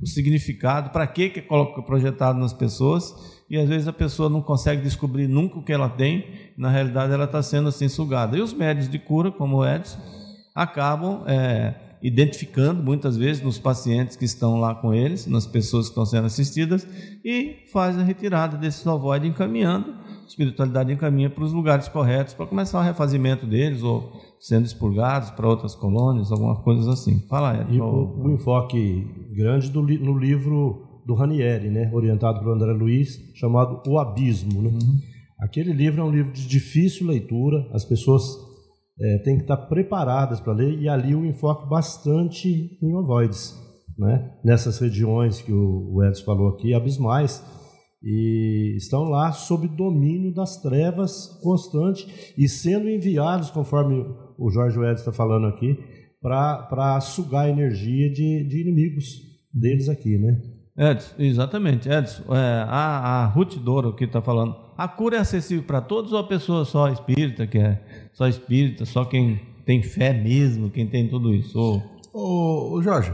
o significado, para que é projetado nas pessoas, e às vezes a pessoa não consegue descobrir nunca o que ela tem, na realidade ela está sendo assim sugada. E os médios de cura, como o Edson, acabam identificando muitas vezes nos pacientes que estão lá com eles, nas pessoas que estão sendo assistidas, e faz a retirada desses ovoides, encaminhando, a espiritualidade encaminha para os lugares corretos para começar o refazimento deles, ou sendo expurgados para outras colônias, algumas coisas assim. Fala, Edson. E o enfoque grande no livro do Ranieri, né, orientado por André Luiz, chamado O Abismo. Né? Aquele livro é um livro de difícil leitura, as pessoas têm que estar preparadas para ler, e ali o enfoque bastante em ovoides, né? Nessas regiões que o Edson falou aqui, abismais, e estão lá sob domínio das trevas constante e sendo enviados, conforme o Jorge Edson está falando aqui, para sugar a energia de inimigos deles aqui, né? Edson, exatamente, Edson. A Ruth Douro que está falando, a cura é acessível para todos, ou a pessoa só espírita, que é só espírita, só quem tem fé mesmo, quem tem tudo isso? Ô Jorge,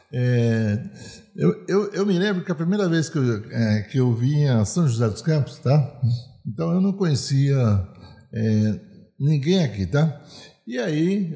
eu me lembro que a primeira vez que eu vim a São José dos Campos, tá? Então eu não conhecia ninguém aqui, tá? E aí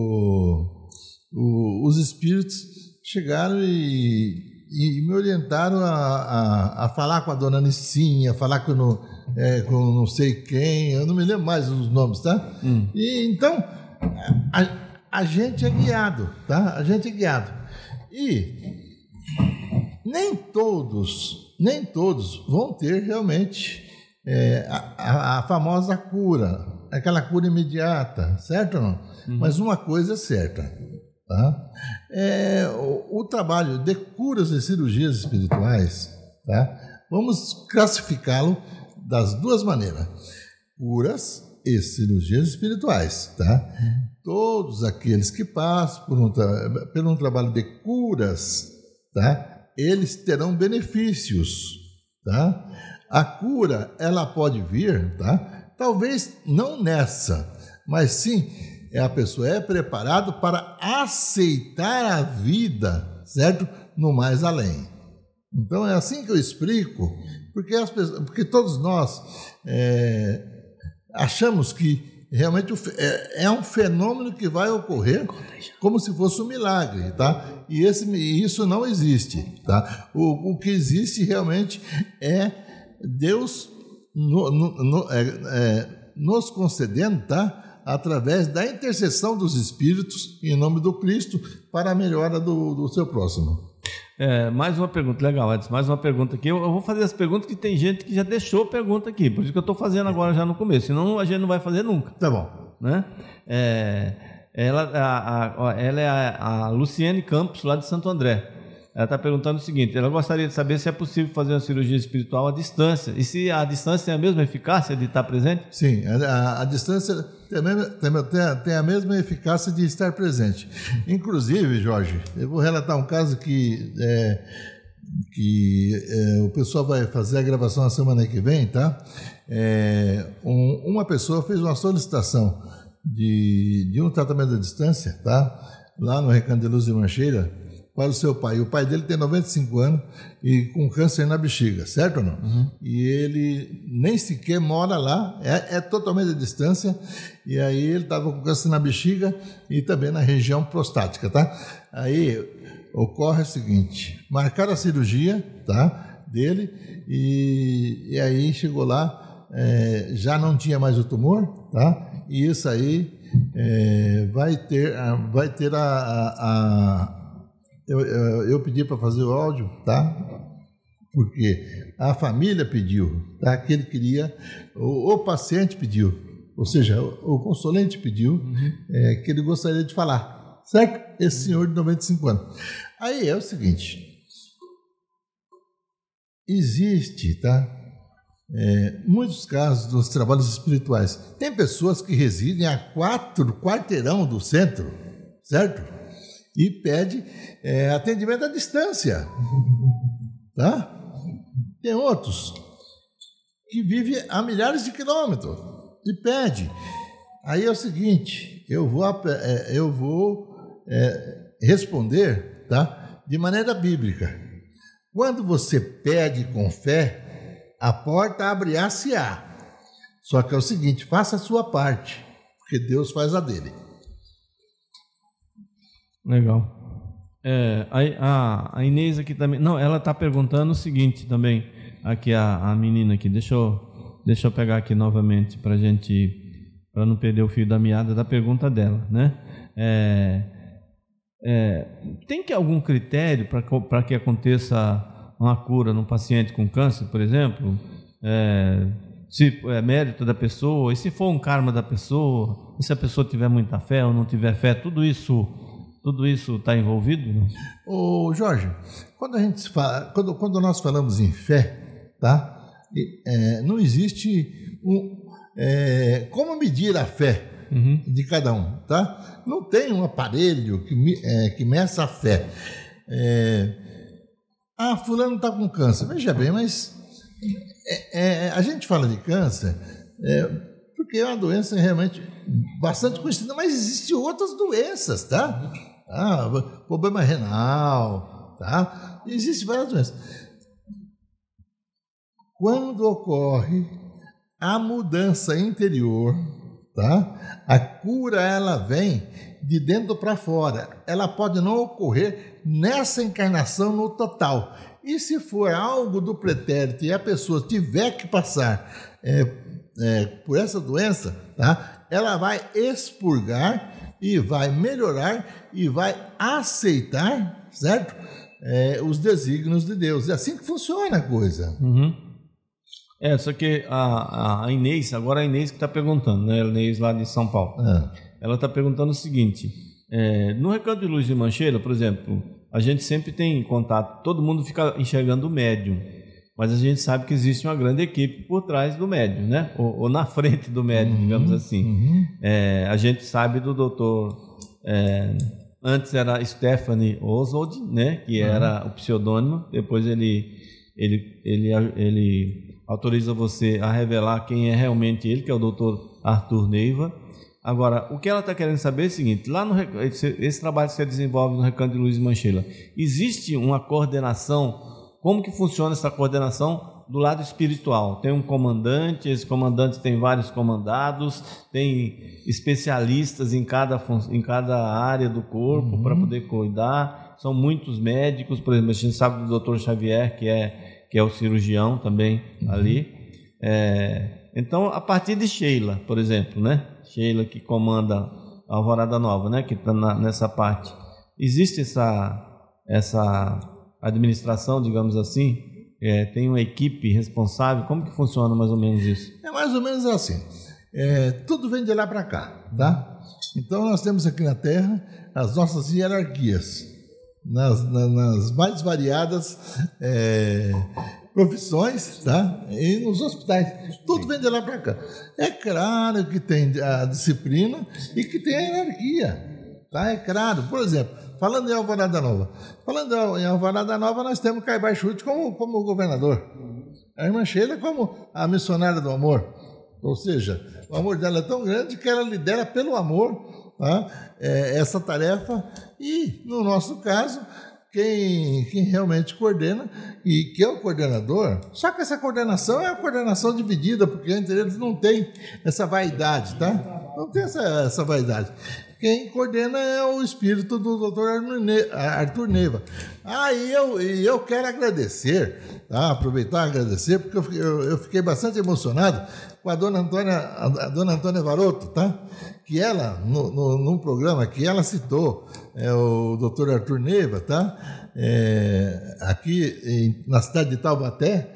os espíritos chegaram e me orientaram a falar com a dona Nicinha, a falar com não sei quem, eu não me lembro mais os nomes, tá? E então a gente é guiado, tá? A gente é guiado. E nem todos vão ter realmente a famosa cura, aquela cura imediata, certo ou não? Mas uma coisa é certa, tá? O trabalho de curas e cirurgias espirituais, tá? Vamos classificá-lo das duas maneiras: curas e cirurgias espirituais, tá? Todos aqueles que passam por um trabalho de curas, tá? Eles terão benefícios, tá? A cura, ela pode vir, tá? Talvez não nessa, mas sim a pessoa é preparada para aceitar a vida, certo? No mais além. Então é assim que eu explico, porque todos nós achamos que realmente é um fenômeno que vai ocorrer como se fosse um milagre, tá? E isso não existe, tá? O que existe realmente é Deus nos concedendo, tá? Através da intercessão dos espíritos em nome do Cristo para a melhora do seu próximo. Mais uma pergunta, legal, Edson, mais uma pergunta aqui. Eu vou fazer as perguntas que tem gente que já deixou pergunta aqui, por isso que eu estou fazendo agora já no começo, senão a gente não vai fazer nunca. Tá bom. Né? Ela é a Luciene Campos, lá de Santo André. Ela está perguntando o seguinte: ela gostaria de saber se é possível fazer uma cirurgia espiritual à distância, e se a distância tem a mesma eficácia de estar presente? Sim, a distância tem a mesma eficácia de estar presente. Inclusive, Jorge, eu vou relatar um caso que o pessoal vai fazer a gravação na semana que vem, tá? Uma pessoa fez uma solicitação de um tratamento à distância, tá? Lá no Recanto de Luz de Mancheira, para o seu pai. O pai dele tem 95 anos e com câncer na bexiga, certo ou não? E ele nem sequer mora lá, é totalmente à distância, e aí ele estava com câncer na bexiga e também na região prostática, tá? Aí ocorre o seguinte: marcaram a cirurgia, tá, dele, e aí chegou lá, já não tinha mais o tumor, tá? E isso aí vai ter eu pedi para fazer o áudio, tá? Porque a família pediu, tá? Que ele queria, o paciente pediu, ou seja, o consulente pediu que ele gostaria de falar, certo? Esse senhor de 95 anos. Aí é o seguinte: existe, tá? Muitos casos dos trabalhos espirituais. Tem pessoas que residem a 4 quarteirão do centro, certo? E pede atendimento à distância, tá? Tem outros que vivem a milhares de quilômetros e pede. Aí é o seguinte: eu vou responder, tá? De maneira bíblica, Quando você pede com fé, a porta abre-se-á. Só que é o seguinte, faça a sua parte, porque Deus faz a dele. Legal. A Inês aqui também... Não, ela está perguntando o seguinte também, aqui a menina aqui, deixa eu pegar aqui novamente para não perder o fio da meada da pergunta dela, né? Tem que algum critério para que aconteça uma cura num paciente com câncer, por exemplo? Se é mérito da pessoa, e se for um karma da pessoa, e se a pessoa tiver muita fé ou não tiver fé, tudo isso está envolvido? Não? Ô Jorge, quando nós falamos em fé, tá? Não existe como medir a fé de cada um, tá? Não tem um aparelho que meça a fé. Fulano está com câncer. Veja bem, mas a gente fala de câncer porque é uma doença realmente bastante conhecida, mas existem outras doenças, tá? Problema renal, tá? Existem várias doenças. Quando ocorre a mudança interior, tá? A cura ela vem de dentro para fora. Ela pode não ocorrer nessa encarnação no total. E se for algo do pretérito e a pessoa tiver que passar por essa doença, tá? Ela vai expurgar e vai melhorar e vai aceitar, certo? Os desígnios de Deus. É assim que funciona a coisa. Só que a Inês, agora a Inês que está perguntando, né? A Inês lá de São Paulo. Ela está perguntando o seguinte: no Recanto de Luz de Mancheira, por exemplo, a gente sempre tem contato, todo mundo fica enxergando o médium, mas a gente sabe que existe uma grande equipe por trás do médium, né? Ou na frente do médium, digamos assim. A gente sabe do doutor, antes era Stephanie Oswald, né? Que era o pseudônimo, depois ele autoriza você a revelar quem é realmente ele, que é o doutor Arthur Neiva. Agora, o que ela está querendo saber é o seguinte: lá esse trabalho que você desenvolve no Recanto de Luz de Mancheira, existe uma coordenação? Como que funciona essa coordenação do lado espiritual? Tem um comandante, esse comandante tem vários comandados, tem especialistas em cada área do corpo para poder cuidar, são muitos médicos, por exemplo, a gente sabe do Dr. Xavier, que é o cirurgião também ali. Então, a partir de Sheila, por exemplo, né? Sheila que comanda a Alvorada Nova, né? Que está nessa parte. Existe essa administração, digamos assim? Tem uma equipe responsável? Como que funciona mais ou menos isso? É mais ou menos assim. Tudo vem de lá para cá, tá? Então, nós temos aqui na Terra as nossas hierarquias, nas mais variadas profissões, tá? E nos hospitais. Tudo vem de lá para cá. É claro que tem a disciplina e que tem a hierarquia, tá? É claro. Por exemplo, falando em Alvorada Nova. Nós temos Caibar Baixute como governador. A irmã Sheila como a missionária do amor. Ou seja, o amor dela é tão grande que ela lidera pelo amor, tá? Essa tarefa. E, no nosso caso, quem realmente coordena e que é o coordenador, só que essa coordenação é a coordenação dividida, porque entre eles não tem essa vaidade, tá? Não tem essa vaidade. Quem coordena é o espírito do Dr. Arthur Neiva. E eu quero agradecer, tá? Aproveitar e agradecer, porque eu fiquei bastante emocionado com a dona Antônia Varoto, tá? Que ela, num programa que ela citou, o Dr. Arthur Neiva, tá? Aqui na cidade de Taubaté,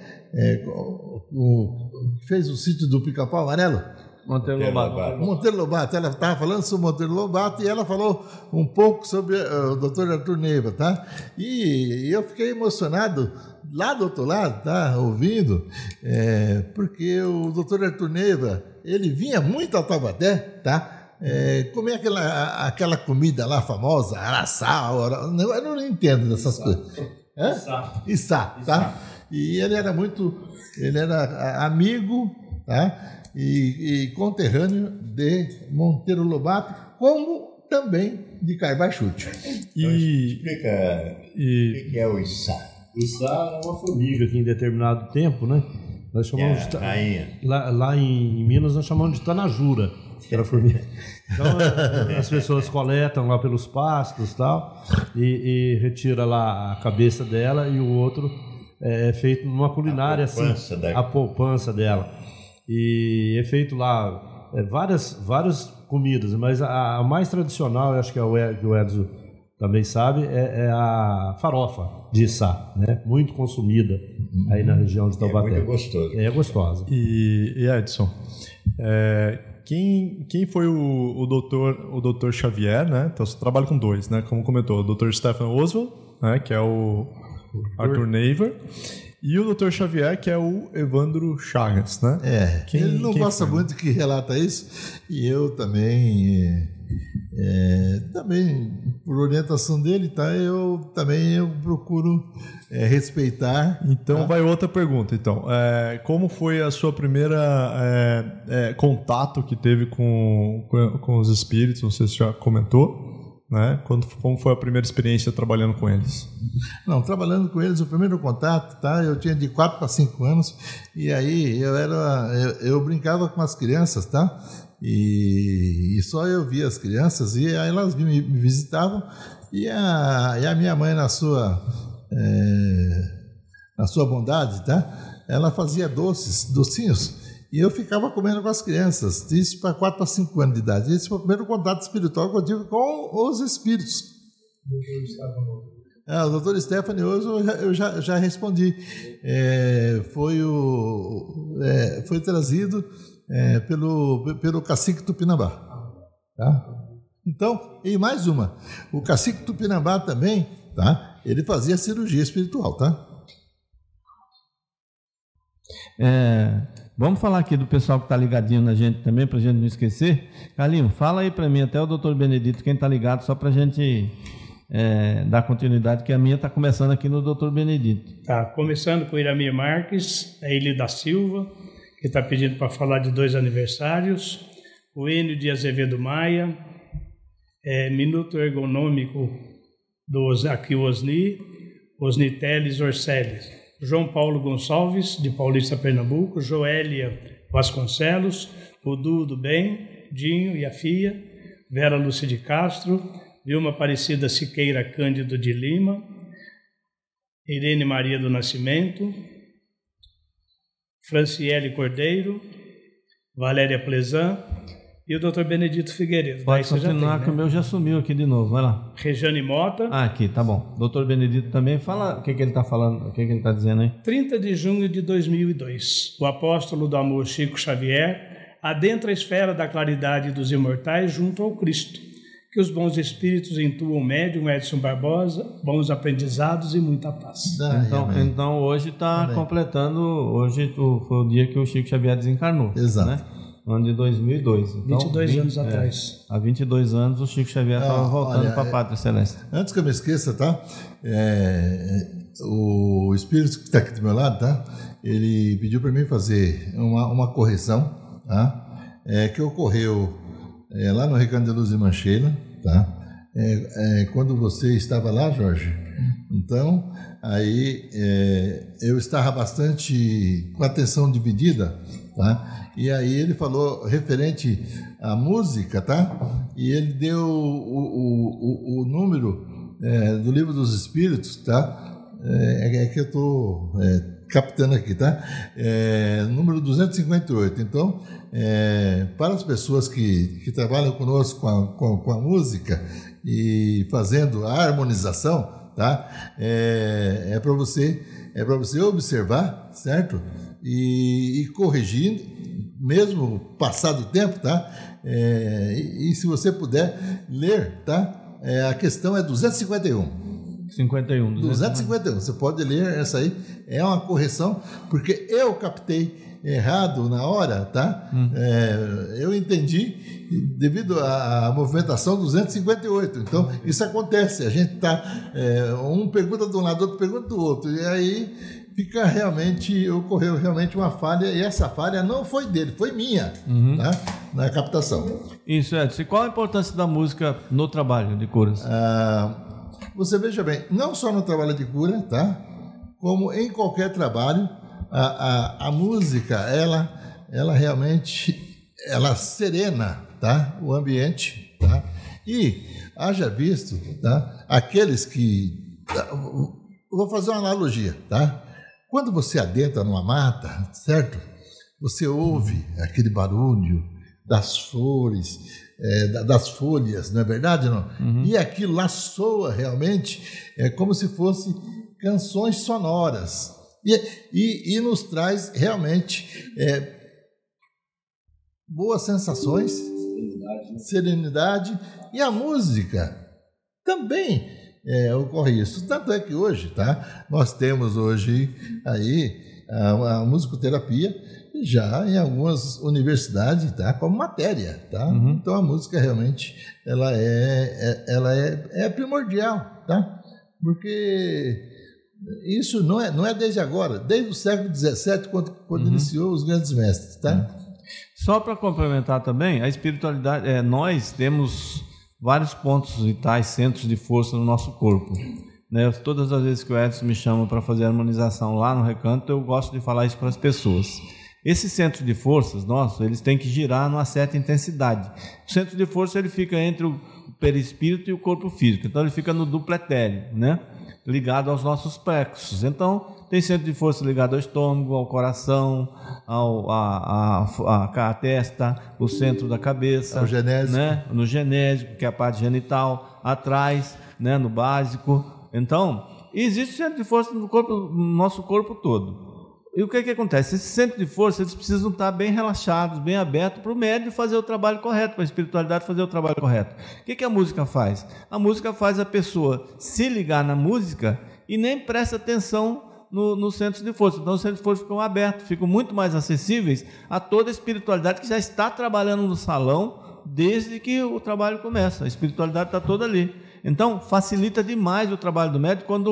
fez o sítio do Pica-Pau Amarelo. Monteiro Lobato. Ela estava falando sobre Monteiro Lobato e ela falou um pouco sobre o Dr. Arthur Neiva, tá? E eu fiquei emocionado lá do outro lado, tá? Ouvindo, porque o Dr. Arthur Neiva, ele vinha muito ao Taubaté, tá? Comer aquela comida lá famosa, araçá, eu não entendo dessas coisas. Içá, tá? E ele era amigo, tá? E conterrâneo de Monteiro Lobato, como também de Caibar Baixute. Então, explica o que é o Içá. Issa é uma formiga que em determinado tempo, né? Nós chamamos de rainha. Lá em Minas nós chamamos de tanajura, que era formiga. Então as pessoas coletam lá pelos pastos e retira lá a cabeça dela, e o outro é feito numa culinária a poupança dela. E é feito lá várias comidas, mas a mais tradicional, eu acho que o Edson também sabe, é a farofa de içá, né? Muito consumida aí na região de Taubaté. É muito gostoso. É gostosa. E Edson, quem foi o doutor Xavier, né? Então você trabalha com dois, né? Como comentou, o Dr. Stephen Oswald, né? Que é o Arthur Neiver, e o Dr. Xavier, que é o Evandro Chagas, né? Ele não gosta muito que relata isso, e eu também por orientação dele, tá? Eu procuro respeitar. Então tá? vai outra pergunta. Então, como foi a sua primeira contato que teve com os espíritos? Não sei se já comentou, né? Como foi a primeira experiência trabalhando com eles? Não, trabalhando com eles, o primeiro contato, tá? Eu tinha de 4 para 5 anos, e aí eu brincava com as crianças, tá? E só eu via as crianças, e aí elas me visitavam, e a minha mãe, na sua bondade, tá? Ela fazia docinhos, e eu ficava comendo com as crianças, isso para 4 para 5 anos de idade. Esse foi o primeiro contato espiritual que eu tive com os espíritos. O Dr. Stephen Oswald eu já respondi. Foi trazido pelo cacique Tupinambá. Tá? Então, e mais uma. O cacique Tupinambá também, tá? Ele fazia cirurgia espiritual, tá? Vamos falar aqui do pessoal que está ligadinho na gente também, para a gente não esquecer. Carlinho, fala aí para mim, até o Dr. Benedito, quem está ligado, só para a gente dar continuidade, que a minha está começando aqui no Dr. Benedito. Tá, começando com Iramir Marques, a Eli da Silva, que está pedindo para falar de 2 aniversários, o Enio de Azevedo Maia, Minuto Ergonômico do Osni Teles Orceles, João Paulo Gonçalves, de Paulista, Pernambuco, Joélia Vasconcelos, o Duo do Bem, Dinho e a Fia, Vera Lúcia de Castro, Vilma Aparecida Siqueira Cândido de Lima, Irene Maria do Nascimento, Franciele Cordeiro, Valéria Plezan e o Dr. Benedito Figueiredo. Pode continuar, que o meu já sumiu aqui de novo, vai lá. Rejane Mota. Aqui, tá bom. Dr. Benedito também, fala o que ele está falando, o que ele está dizendo aí. 30 de junho de 2002, o apóstolo do amor Chico Xavier adentra a esfera da claridade dos imortais junto ao Cristo. Que os bons espíritos intuam o médium Edson Barbosa, bons aprendizados e muita paz. Então hoje está completando, hoje foi o dia que o Chico Xavier desencarnou. Exato. Né? Ano de 2002. Então, 22 anos atrás. Há 22 anos o Chico Xavier estava voltando para a Pátria Celeste. Antes que eu me esqueça, tá? O espírito que está aqui do meu lado, tá? Ele pediu para mim fazer uma correção, tá? Que ocorreu lá no Recanto de Luz e Mancheira, tá? Quando você estava lá, Jorge, então aí eu estava bastante com a atenção dividida, tá? E aí ele falou referente à música, tá? E ele deu o número do Livro dos Espíritos, tá? Que eu estou captando aqui, tá? Número 258. Então, para as pessoas que trabalham conosco com a música e fazendo a harmonização, tá? É para você observar, certo? E corrigindo, mesmo passado o tempo, tá? E se você puder ler, tá? A questão é 251. 251. Você pode ler essa aí. É uma correção, porque eu captei errado na hora, tá? Eu entendi devido à movimentação 258. Então, isso acontece. A gente tá... um pergunta de um lado, outro pergunta do outro. E aí ocorreu realmente uma falha. E essa falha não foi dele, foi minha, tá? Na captação. Isso, Edson. E qual a importância da música no trabalho de curas? Você veja bem, não só no trabalho de cura, tá? como em qualquer trabalho, a música, ela realmente, ela serena, tá? O ambiente, tá? E haja visto, tá? Aqueles que... Vou fazer uma analogia, tá? Quando você adentra numa mata, certo? Você ouve aquele barulho das flores, das folhas, não é verdade? Não? E aquilo lá soa realmente como se fosse canções sonoras. E nos traz realmente boas sensações, serenidade. E a música também ocorre isso. Tanto é que hoje, tá? Nós temos hoje aí a musicoterapia já em algumas universidades, tá? Como matéria, tá? Então a música realmente ela é primordial, tá? Porque isso não é desde agora, desde o século XVII, quando iniciou os grandes mestres, tá? Só para complementar também, a espiritualidade, nós temos vários pontos vitais, centros de força no nosso corpo. Né? Todas as vezes que o Edson me chama para fazer a harmonização lá no Recanto, eu gosto de falar isso para as pessoas. Esses centros de forças nossos, eles têm que girar numa certa intensidade. O centro de força ele fica entre o perispírito e o corpo físico, então ele fica no duplo etéreo, né? Ligado aos nossos plexos. Então, tem centro de força ligado ao estômago, ao coração, à testa, o centro da cabeça. Ao genésico. Né? No genésico, que é a parte genital, atrás, né? No básico. Então, existe centro de força no nosso corpo todo. E o que acontece? Esse centro de força, eles precisam estar bem relaxados, bem abertos para o médium fazer o trabalho correto, para a espiritualidade fazer o trabalho correto. O que a música faz? A música faz a pessoa se ligar na música e nem presta atenção no centro de força. Então, os centros de força ficam abertos, ficam muito mais acessíveis a toda a espiritualidade que já está trabalhando no salão desde que o trabalho começa. A espiritualidade está toda ali. Então, facilita demais o trabalho do médico quando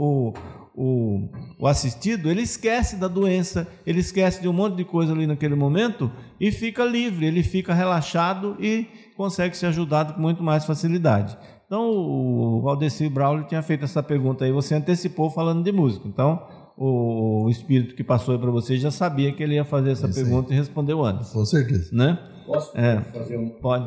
o assistido, ele esquece da doença, ele esquece de um monte de coisa ali naquele momento e fica livre, ele fica relaxado e consegue ser ajudado com muito mais facilidade. Então, o Valdecir Braulio tinha feito essa pergunta aí, você antecipou falando de música. Então, o espírito que passou aí para você já sabia que ele ia fazer essa pergunta e respondeu antes. Com certeza. Né? Posso fazer um... Pode.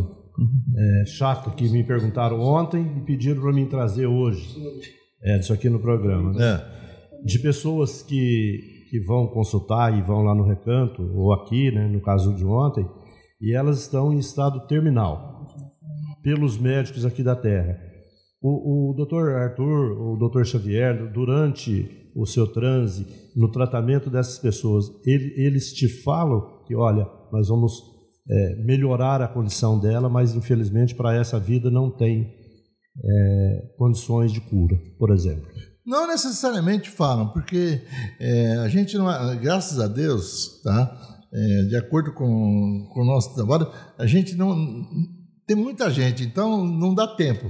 Chato que me perguntaram ontem e pediram para mim trazer hoje. Isso aqui no programa, né? De pessoas que vão consultar e vão lá no Recanto, ou aqui, né, no caso de ontem, e elas estão em estado terminal, pelos médicos aqui da Terra. O Dr. Arthur, o Dr. Xavier, durante o seu transe, no tratamento dessas pessoas, eles te falam que, olha, nós vamos melhorar a condição dela, mas infelizmente para essa vida não tem condições de cura, por exemplo. Não necessariamente falam, porque a gente não, graças a Deus, tá? De acordo com o nosso trabalho, a gente não tem muita gente, então não dá tempo.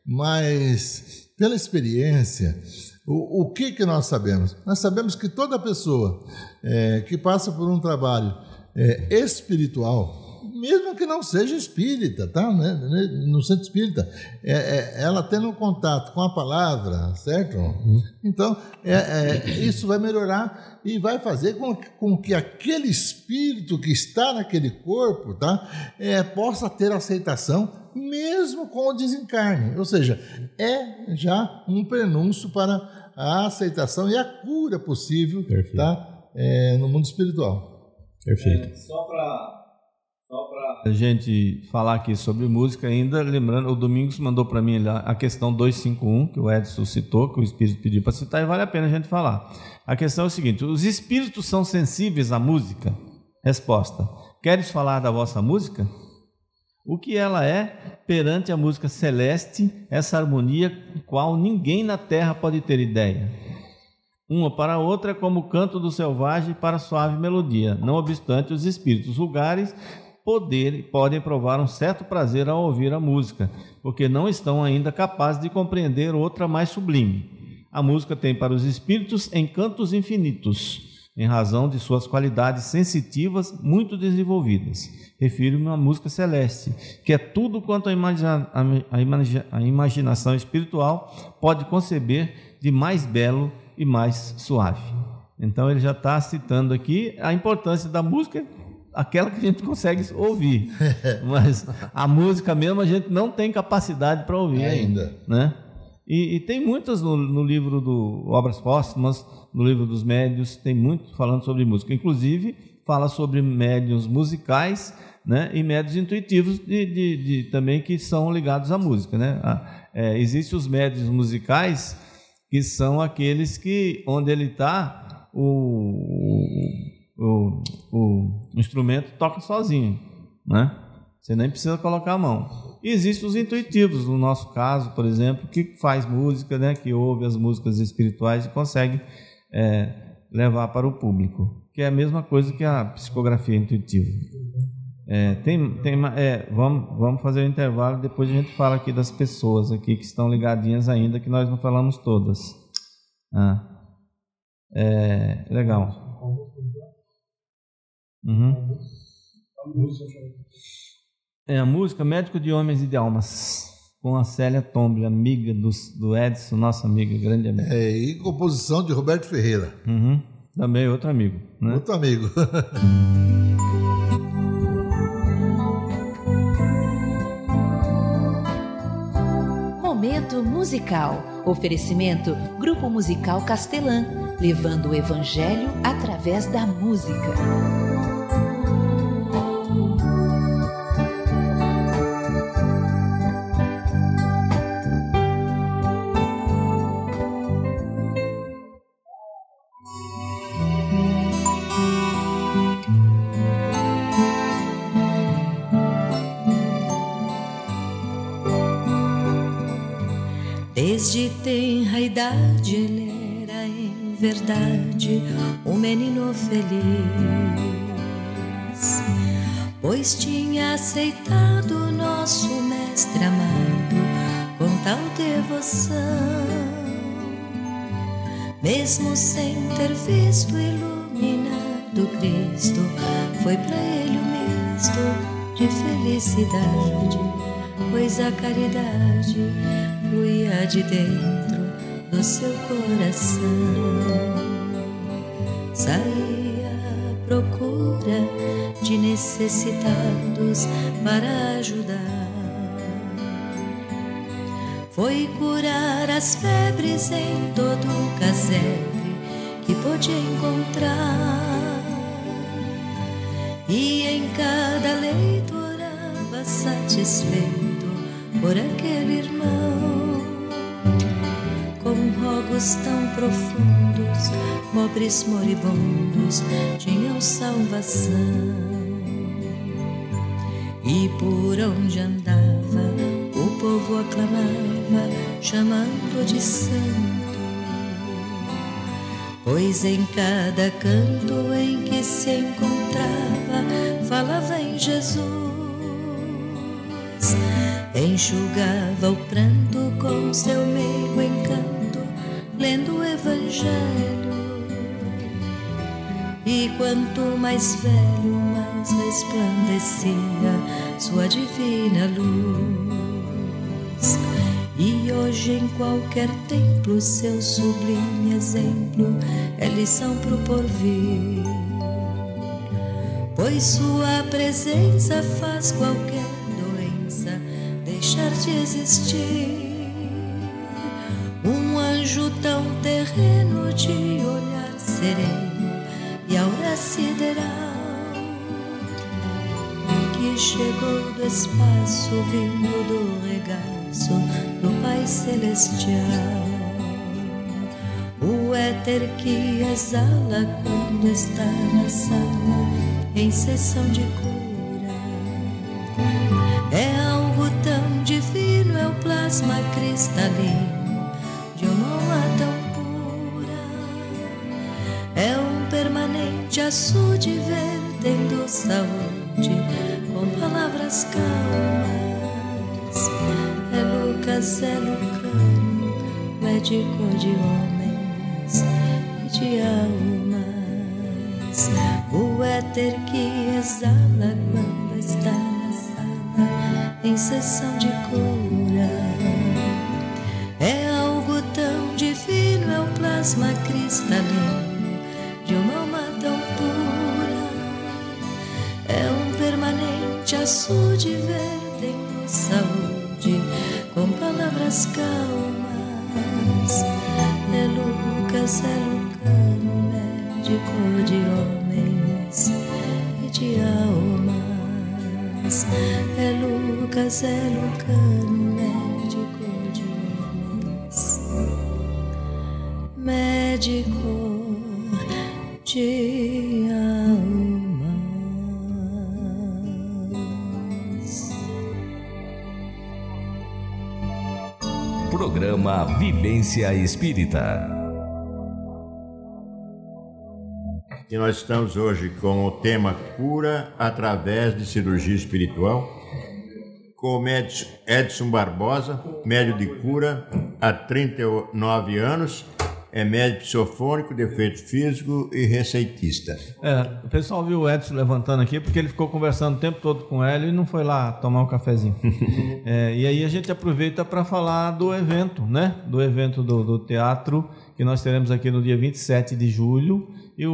Mas pela experiência, o que nós sabemos? Nós sabemos que toda pessoa que passa por um trabalho espiritual, mesmo que não seja espírita, tá? No centro espírita, ela tendo um contato com a palavra, certo? Então, isso vai melhorar e vai fazer com que aquele espírito que está naquele corpo, tá? Possa ter aceitação, mesmo com o desencarne. Ou seja, é já um prenúncio para a aceitação e a cura possível, tá? No mundo espiritual. Perfeito. Só para a gente falar aqui sobre música ainda, lembrando, o Domingos mandou para mim a questão 251, que o Edson citou, que o Espírito pediu para citar, e vale a pena a gente falar. A questão é o seguinte: os espíritos são sensíveis à música? Resposta: queres falar da vossa música? O que ela é perante a música celeste, essa harmonia qual ninguém na terra pode ter ideia. Uma para a outra é como o canto do selvagem para a suave melodia. Não obstante, os espíritos vulgares podem provar um certo prazer ao ouvir a música, porque não estão ainda capazes de compreender outra mais sublime. A música tem para os espíritos encantos infinitos, em razão de suas qualidades sensitivas muito desenvolvidas. Refiro-me à música celeste, que é tudo quanto a imaginação espiritual pode conceber de mais belo e mais suave. Então ele já está citando aqui a importância da música, aquela que a gente consegue ouvir, mas a música mesmo a gente não tem capacidade para ouvir ainda, né? E tem muitas no livro do Obras Póstumas, no livro dos médiuns, tem muito falando sobre música, inclusive fala sobre médiuns musicais, né, e médiuns intuitivos também que são ligados à música, né? Existem os médiuns musicais que são aqueles que onde ele está o instrumento toca sozinho, né? Você nem precisa colocar a mão. E existem os intuitivos, no nosso caso, por exemplo, que faz música, né? Que ouve as músicas espirituais e consegue levar para o público, que é a mesma coisa que a psicografia intuitiva. Vamos fazer um intervalo, depois a gente fala aqui das pessoas aqui que estão ligadinhas ainda, que nós não falamos todas. Legal. Uhum. A música Médico de Homens e de Almas, com a Célia Tomble, amiga do Edson, nossa amiga, grande amiga. E composição de Roberto Ferreira. Uhum. Também outro amigo, né? Outro amigo. Momento musical. Oferecimento Grupo Musical Castelã, levando o Evangelho através da música. Desde tenra idade ele era em verdade um menino feliz, pois tinha aceitado nosso mestre amado com tal devoção, mesmo sem ter visto iluminado Cristo, foi pra ele um misto de felicidade, pois a caridade fluía de dentro do seu coração. Saía à procura de necessitados para ajudar. Foi curar as febres em todo o casebre que pôde encontrar, e em cada leito orava satisfeito por aquele irmão. Com rogos tão profundos, pobres moribundos tinham salvação. E por onde andava, o povo aclamava, chamando de santo, pois em cada canto em que se encontrava, falava em Jesus. Enxugava o pranto com seu meigo encanto, lendo o Evangelho. E quanto mais velho, mais resplandecia sua divina luz. E hoje em qualquer templo seu sublime exemplo é lição pro porvir, pois sua presença faz qualquer doença deixar de existir. Um anjo tão terreno de olhar sereno e aura sideral, que chegou do espaço vindo do regaço do Pai Celestial. O éter que exala quando está na sala em sessão de cura é algo tão divino, é o plasma cristalino de uma alma tão pura. É um permanente açude vertendo saúde com palavras calmas. É Lucas, é Lucano, médico de homens e de almas. O éter que exala quando está na sala em sessão de cura é algo tão divino, é o plasma cristalino Neste açude vertem saúde com palavras calmas. É Lucas, é Lucano, médico de homens e de almas. É Lucas, é Lucano, médico de homens, médico de almas. Programa Vivência Espírita. E nós estamos hoje com o tema Cura através de cirurgia espiritual, com o médico Edson Barbosa, médium de cura há 39 anos, é médico psicofônico, defeito físico e receitista. O pessoal viu o Edson levantando aqui porque ele ficou conversando o tempo todo com ela e não foi lá tomar um cafezinho. E aí a gente aproveita para falar do evento, né? Do evento do teatro que nós teremos aqui no dia 27 de julho. E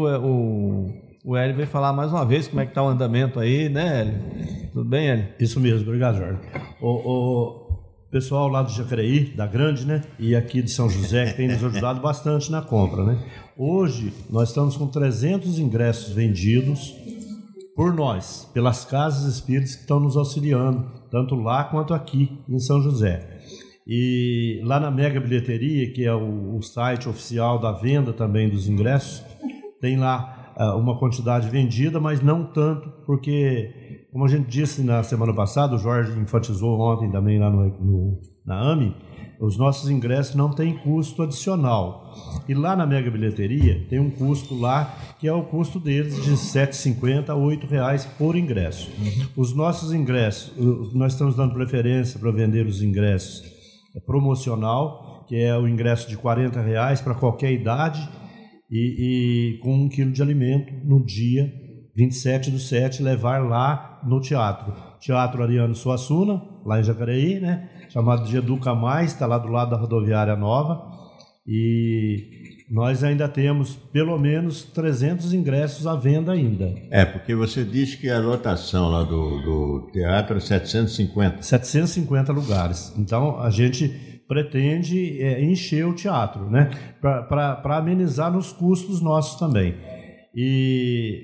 o Hélio vai falar mais uma vez como é que está o andamento aí, né, Hélio? Tudo bem, Hélio? Isso mesmo, obrigado, Jorge. O pessoal lá do Jacareí, da Grande, né, e aqui de São José, que tem nos ajudado bastante na compra, né? Hoje nós estamos com 300 ingressos vendidos por nós, pelas casas espíritas que estão nos auxiliando, tanto lá quanto aqui em São José. E lá na Mega Bilheteria, que é o site oficial da venda também dos ingressos, tem lá uma quantidade vendida, mas não tanto, porque, como a gente disse na semana passada, o Jorge enfatizou ontem também lá na AME, os nossos ingressos não têm custo adicional. E lá na Mega Bilheteria tem um custo lá, que é o custo deles de R$ 7,50 a R$ 8,00 por ingresso. Os nossos ingressos, nós estamos dando preferência para vender os ingressos promocional, que é o ingresso de R$ 40,00 para qualquer idade, e com 1 quilo de alimento no dia 27/7, levar lá no Teatro Ariano Suassuna, lá em Jacareí, né? Chamado de Educa Mais, está lá do lado da rodoviária nova, e nós ainda temos pelo menos 300 ingressos à venda ainda. Porque você disse que a lotação lá do teatro é 750. 750 lugares. Então a gente pretende encher o teatro, né? Para amenizar nos custos nossos também. E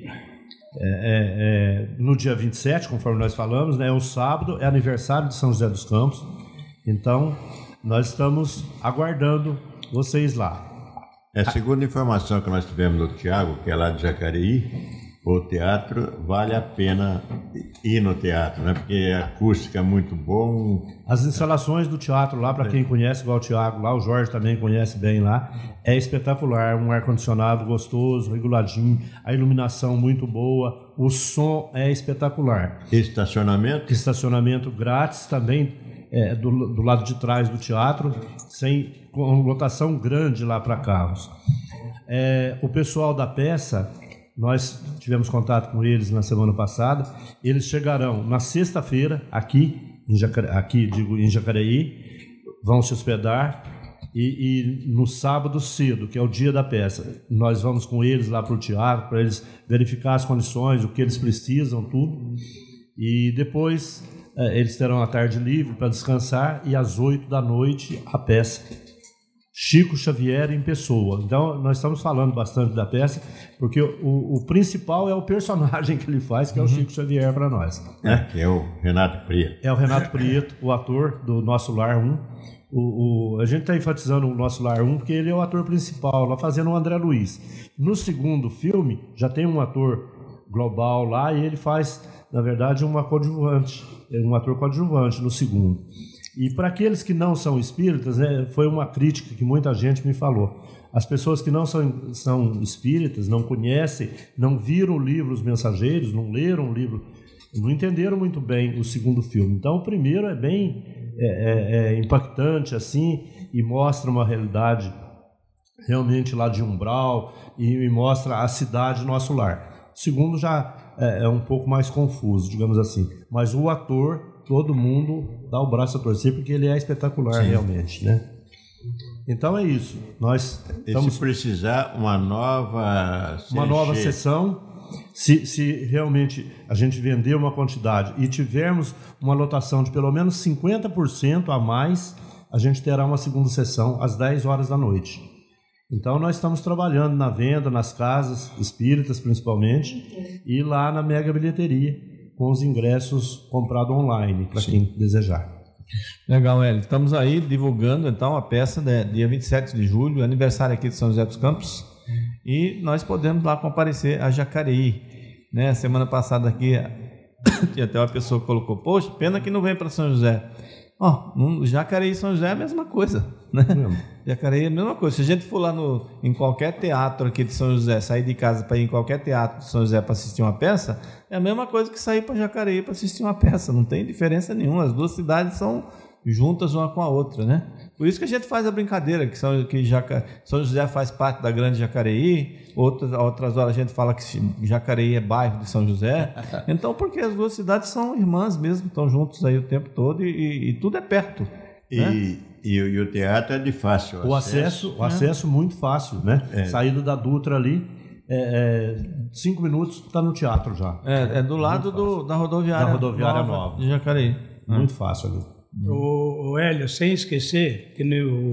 no dia 27, conforme nós falamos, né, é um sábado, é aniversário de São José dos Campos. Então nós estamos aguardando vocês lá. Segundo a informação que nós tivemos do Tiago, que é lá de Jacareí, o teatro vale a pena ir no teatro, né? Porque a acústica é muito bom. As instalações do teatro lá, para quem conhece, igual o Tiago lá, o Jorge também conhece bem lá, é espetacular. Um ar-condicionado gostoso, reguladinho, a iluminação muito boa, o som é espetacular. Estacionamento? Estacionamento grátis também, do lado de trás do teatro, com lotação grande lá para carros. O pessoal da peça, nós tivemos contato com eles na semana passada, eles chegarão na sexta-feira aqui em Jacareí, vão se hospedar, e no sábado cedo, que é o dia da peça, nós vamos com eles lá para o teatro, para eles verificar as condições, o que eles precisam, tudo, e depois eles terão a tarde livre para descansar, e às 8 da noite a peça Chico Xavier em pessoa. Então nós estamos falando bastante da peça, porque o principal é o personagem que ele faz, que é o Chico Xavier para nós, né? Que é o Renato Prieto. É o Renato Prieto, o ator do Nosso Lar 1. A gente está enfatizando o Nosso Lar 1 porque ele é o ator principal, lá fazendo o André Luiz. No segundo filme já tem um ator global lá, e ele faz, na verdade, um ator coadjuvante no segundo. E para aqueles que não são espíritas, foi uma crítica que muita gente me falou. As pessoas que não são espíritas, não conhecem, não viram o livro Os Mensageiros, não leram o livro, não entenderam muito bem o segundo filme. Então o primeiro é bem impactante assim, e mostra uma realidade realmente lá de umbral, e mostra a cidade Nosso Lar. O segundo já é um pouco mais confuso, digamos assim. Mas o ator, todo mundo dá o braço a torcer, porque ele é espetacular. Sim. Realmente, né? Então é isso. Nós estamos... Se precisar uma nova sessão, se realmente a gente vender uma quantidade e tivermos uma lotação de pelo menos 50% a mais, a gente terá uma segunda sessão às 10 horas da noite. Então, nós estamos trabalhando na venda, nas casas espíritas principalmente, e lá na Mega Bilheteria, com os ingressos comprados online, para quem desejar. Legal, Hélio. Estamos aí divulgando, então, a peça, dia 27 de julho, aniversário aqui de São José dos Campos, e nós podemos lá comparecer a Jacareí. Né? Semana passada aqui, tinha até uma pessoa que colocou, poxa, pena que não vem para São José. Jacareí e São José é a mesma coisa, né? Jacareí é a mesma coisa. Se a gente for lá em qualquer teatro aqui de São José, sair de casa para ir em qualquer teatro de São José para assistir uma peça, é a mesma coisa que sair para Jacareí para assistir uma peça. Não tem diferença nenhuma. As duas cidades são juntas uma com a outra, né? Por isso que a gente faz a brincadeira que São José faz parte da Grande Jacareí, outras horas a gente fala que Jacareí é bairro de São José. Então, porque as duas cidades são irmãs mesmo, estão juntos aí o tempo todo e tudo é perto. Né? E o teatro é de fácil acesso. O acesso muito fácil, né? Saída da Dutra ali, 5 minutos está no teatro já. É do lado da rodoviária nova de Jacareí. Muito fácil ali. O Hélio, sem esquecer que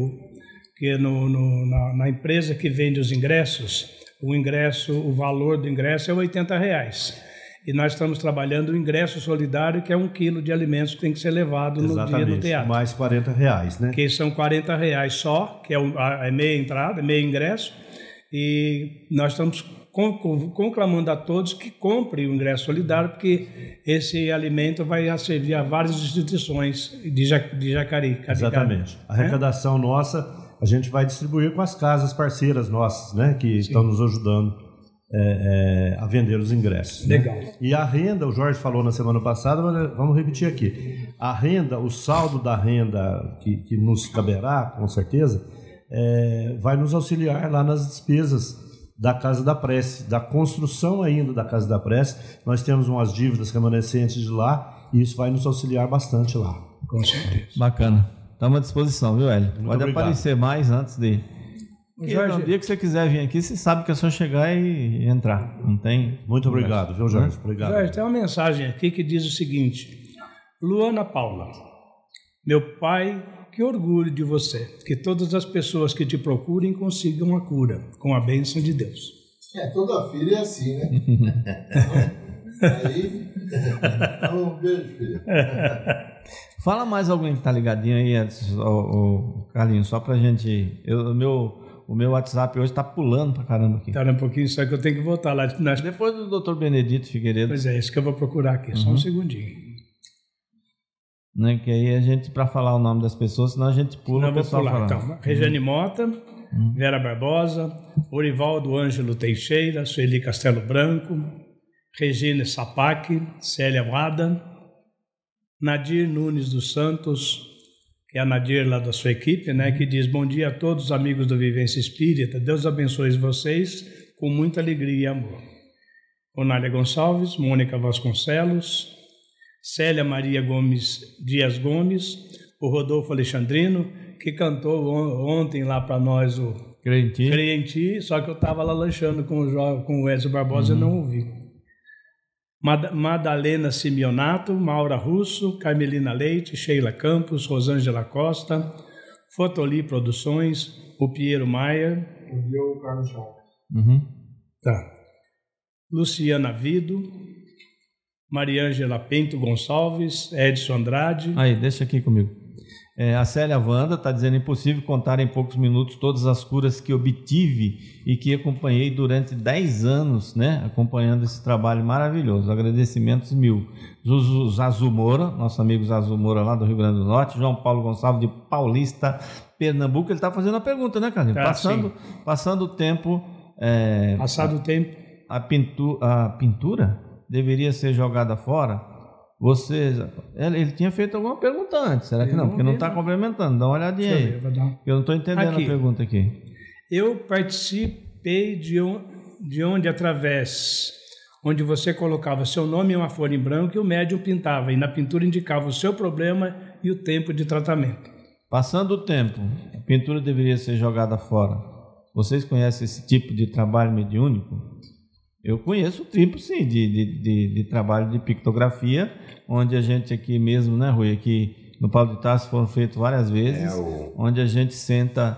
na empresa que vende os ingressos, o valor do ingresso é R$80. E nós estamos trabalhando o ingresso solidário, que é 1 quilo de alimentos que tem que ser levado no dia do teatro. Mais R$40, né? Que são R$40 só, que é meia entrada, meio ingresso. E nós estamos conclamando a todos que comprem o ingresso solidário, porque esse alimento vai servir a várias instituições de Jacareí. Exatamente. A arrecadação nossa, a gente vai distribuir com as casas parceiras nossas, né, que estão nos ajudando a vender os ingressos. Legal. Né? E a renda, o Jorge falou na semana passada, mas vamos repetir aqui. A renda, o saldo da renda que nos caberá, com certeza, vai nos auxiliar lá nas despesas da Casa da Prece, da construção ainda da Casa da Prece. Nós temos umas dívidas remanescentes de lá e isso vai nos auxiliar bastante lá. Com certeza. Bacana. Estamos à disposição, viu, Hélio? Muito Pode obrigado. Aparecer mais antes de... Jorge, no dia que você quiser vir aqui, você sabe que é só chegar e entrar. Não tem... Muito obrigado, viu, Jorge? Obrigado. Jorge, tem uma mensagem aqui que diz o seguinte: Luana Paula, meu pai, que orgulho de você, que todas as pessoas que te procurem consigam a cura, com a bênção de Deus. Toda filha é assim, né? Aí, um beijo, filha. Fala mais alguém que está ligadinho aí, o Carlinhos, só pra gente... O meu WhatsApp hoje está pulando pra caramba aqui. Tá um pouquinho, só que eu tenho que voltar lá. Depois do Dr. Benedito Figueiredo. Pois é, isso que eu vou procurar aqui, só um segundinho. Né, que aí a gente, para falar o nome das pessoas, senão a gente pula. Não, vou pular. Então, Regiane Mota, Vera Barbosa, Orivaldo Ângelo Teixeira, Sueli Castelo Branco, Regina Sapac, Célia Wada, Nadir Nunes dos Santos, que é a Nadir lá da sua equipe, né, que diz: bom dia a todos os amigos do Vivência Espírita, Deus abençoe vocês com muita alegria e amor. Onália Gonçalves, Mônica Vasconcelos, Célia Maria Dias Gomes, o Rodolfo Alexandrino, que cantou ontem lá para nós o Crenti, só que eu estava lá lanchando com o Edson Barbosa e não ouvi. Madalena Simeonato, Maura Russo, Carmelina Leite, Sheila Campos, Rosângela Costa, Fotoli Produções, o Piero Maia. E o Carlos Chaves. Tá. Luciana Vido, Mariângela Pinto Gonçalves, Edson Andrade. Aí, deixa aqui comigo. A Célia Wanda está dizendo: impossível contar em poucos minutos todas as curas que obtive e que acompanhei durante 10 anos, né? Acompanhando esse trabalho maravilhoso. Agradecimentos mil. Zazu Moura, nosso amigo Zazu Moura lá do Rio Grande do Norte, João Paulo Gonçalves de Paulista, Pernambuco. Ele está fazendo a pergunta, né, Carlinhos? Passando o tempo. Passado o tempo. A pintura deveria ser jogada fora? Ele tinha feito alguma pergunta antes, será que não? Porque não está complementando, dá uma olhadinha aí. Eu não estou entendendo a pergunta aqui. Eu participei de onde, através, onde você colocava seu nome em uma folha em branco e o médium pintava, e na pintura indicava o seu problema e o tempo de tratamento. Passando o tempo, a pintura deveria ser jogada fora. Vocês conhecem esse tipo de trabalho mediúnico? Eu conheço o tipo, sim, de trabalho de pictografia, onde a gente aqui mesmo, né, Rui, aqui no Paulo de Tarso foram feitos várias vezes, onde a gente senta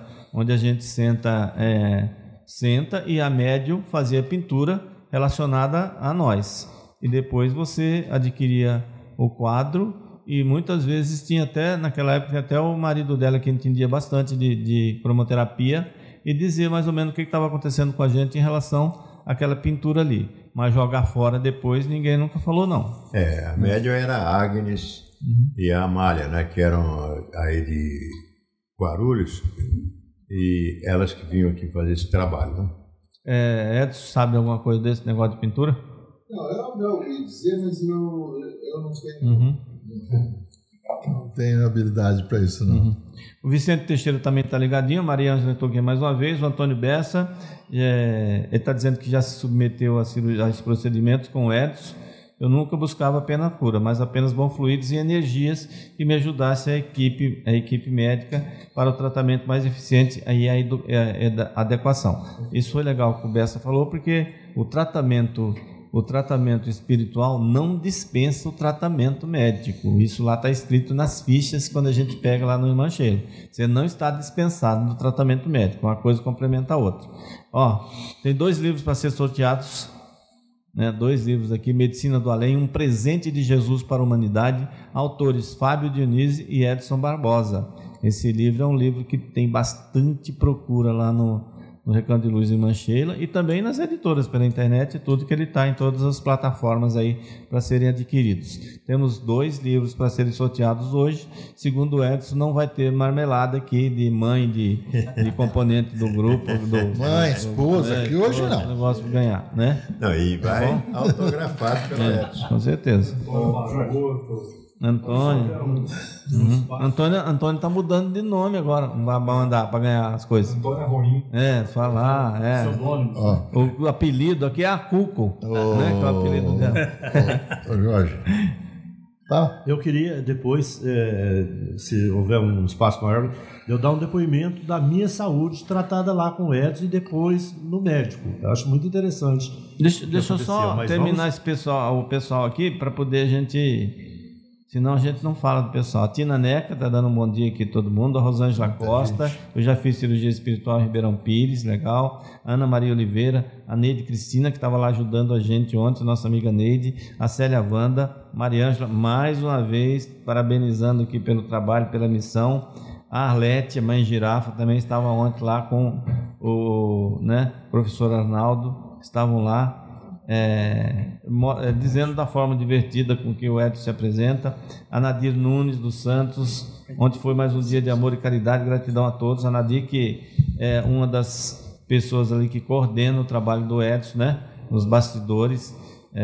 e a médium fazia pintura relacionada a nós. E depois você adquiria o quadro e muitas vezes tinha até, naquela época, até o marido dela que entendia bastante de cromoterapia e dizia mais ou menos o que estava acontecendo com a gente em relação àquela pintura ali. Mas jogar fora depois ninguém nunca falou não. A médium era a Agnes e a Amália, né, que eram aí de Guarulhos, e elas que vinham aqui fazer esse trabalho, né? Edson, sabe alguma coisa desse negócio de pintura? Não, eu ouvi dizer, mas eu não tenho, não tenho habilidade para isso, não. O Vicente Teixeira também está ligadinho, a Maria Ângela entrou aqui mais uma vez, o Antônio Bessa, ele está dizendo que já se submeteu a esses procedimentos com o Edson. Eu nunca buscava apenas cura, mas apenas bons fluidos e energias que me ajudassem a equipe médica para o tratamento mais eficiente e a adequação. Isso foi legal que o Bessa falou, porque o tratamento espiritual não dispensa o tratamento médico. Isso lá está escrito nas fichas quando a gente pega lá no Irmã Sheila. Você não está dispensado do tratamento médico, uma coisa complementa a outra. Tem 2 livros para ser sorteados, né? 2 livros aqui, Medicina do Além, Um Presente de Jesus para a Humanidade, autores Fábio Dionísio e Edson Barbosa. Esse livro é um livro que tem bastante procura lá no Recanto de Luz Irmã Sheila e também nas editoras pela internet, tudo que ele está em todas as plataformas aí para serem adquiridos. Temos 2 livros para serem sorteados hoje. Segundo o Edson, não vai ter marmelada aqui de mãe de componente do grupo. Mãe, esposa, aqui hoje não. Negócio de ganhar, né? Não, e vai autografado pelo Edson. Com certeza. Antônio tá mudando de nome agora, vai mandar para ganhar as coisas. Antônio é ruim. Falar, O apelido aqui é a Cuco, né? Que é o apelido dela. Jorge. Tá? Eu queria depois, se houver um espaço maior, eu dar um depoimento da minha saúde tratada lá com o Edson e depois no médico. Eu acho muito interessante. Deixa eu só terminar o pessoal aqui para poder a gente... Senão a gente não fala do pessoal. A Tina Neca está dando um bom dia aqui a todo mundo. A Rosângela Costa. Eu já fiz cirurgia espiritual em Ribeirão Pires, legal. Ana Maria Oliveira. A Neide Cristina, que estava lá ajudando a gente ontem, nossa amiga Neide. A Célia Wanda. Maria Ângela, mais uma vez, parabenizando aqui pelo trabalho, pela missão. A Arlete, a mãe Girafa, também estava ontem lá com o professor Arnaldo. Estavam lá. Dizendo da forma divertida com que o Edson se apresenta. A Nadir Nunes dos Santos, onde foi mais um dia de amor e caridade, gratidão a todos. A Nadir, que é uma das pessoas ali que coordena o trabalho do Edson, né, nos bastidores,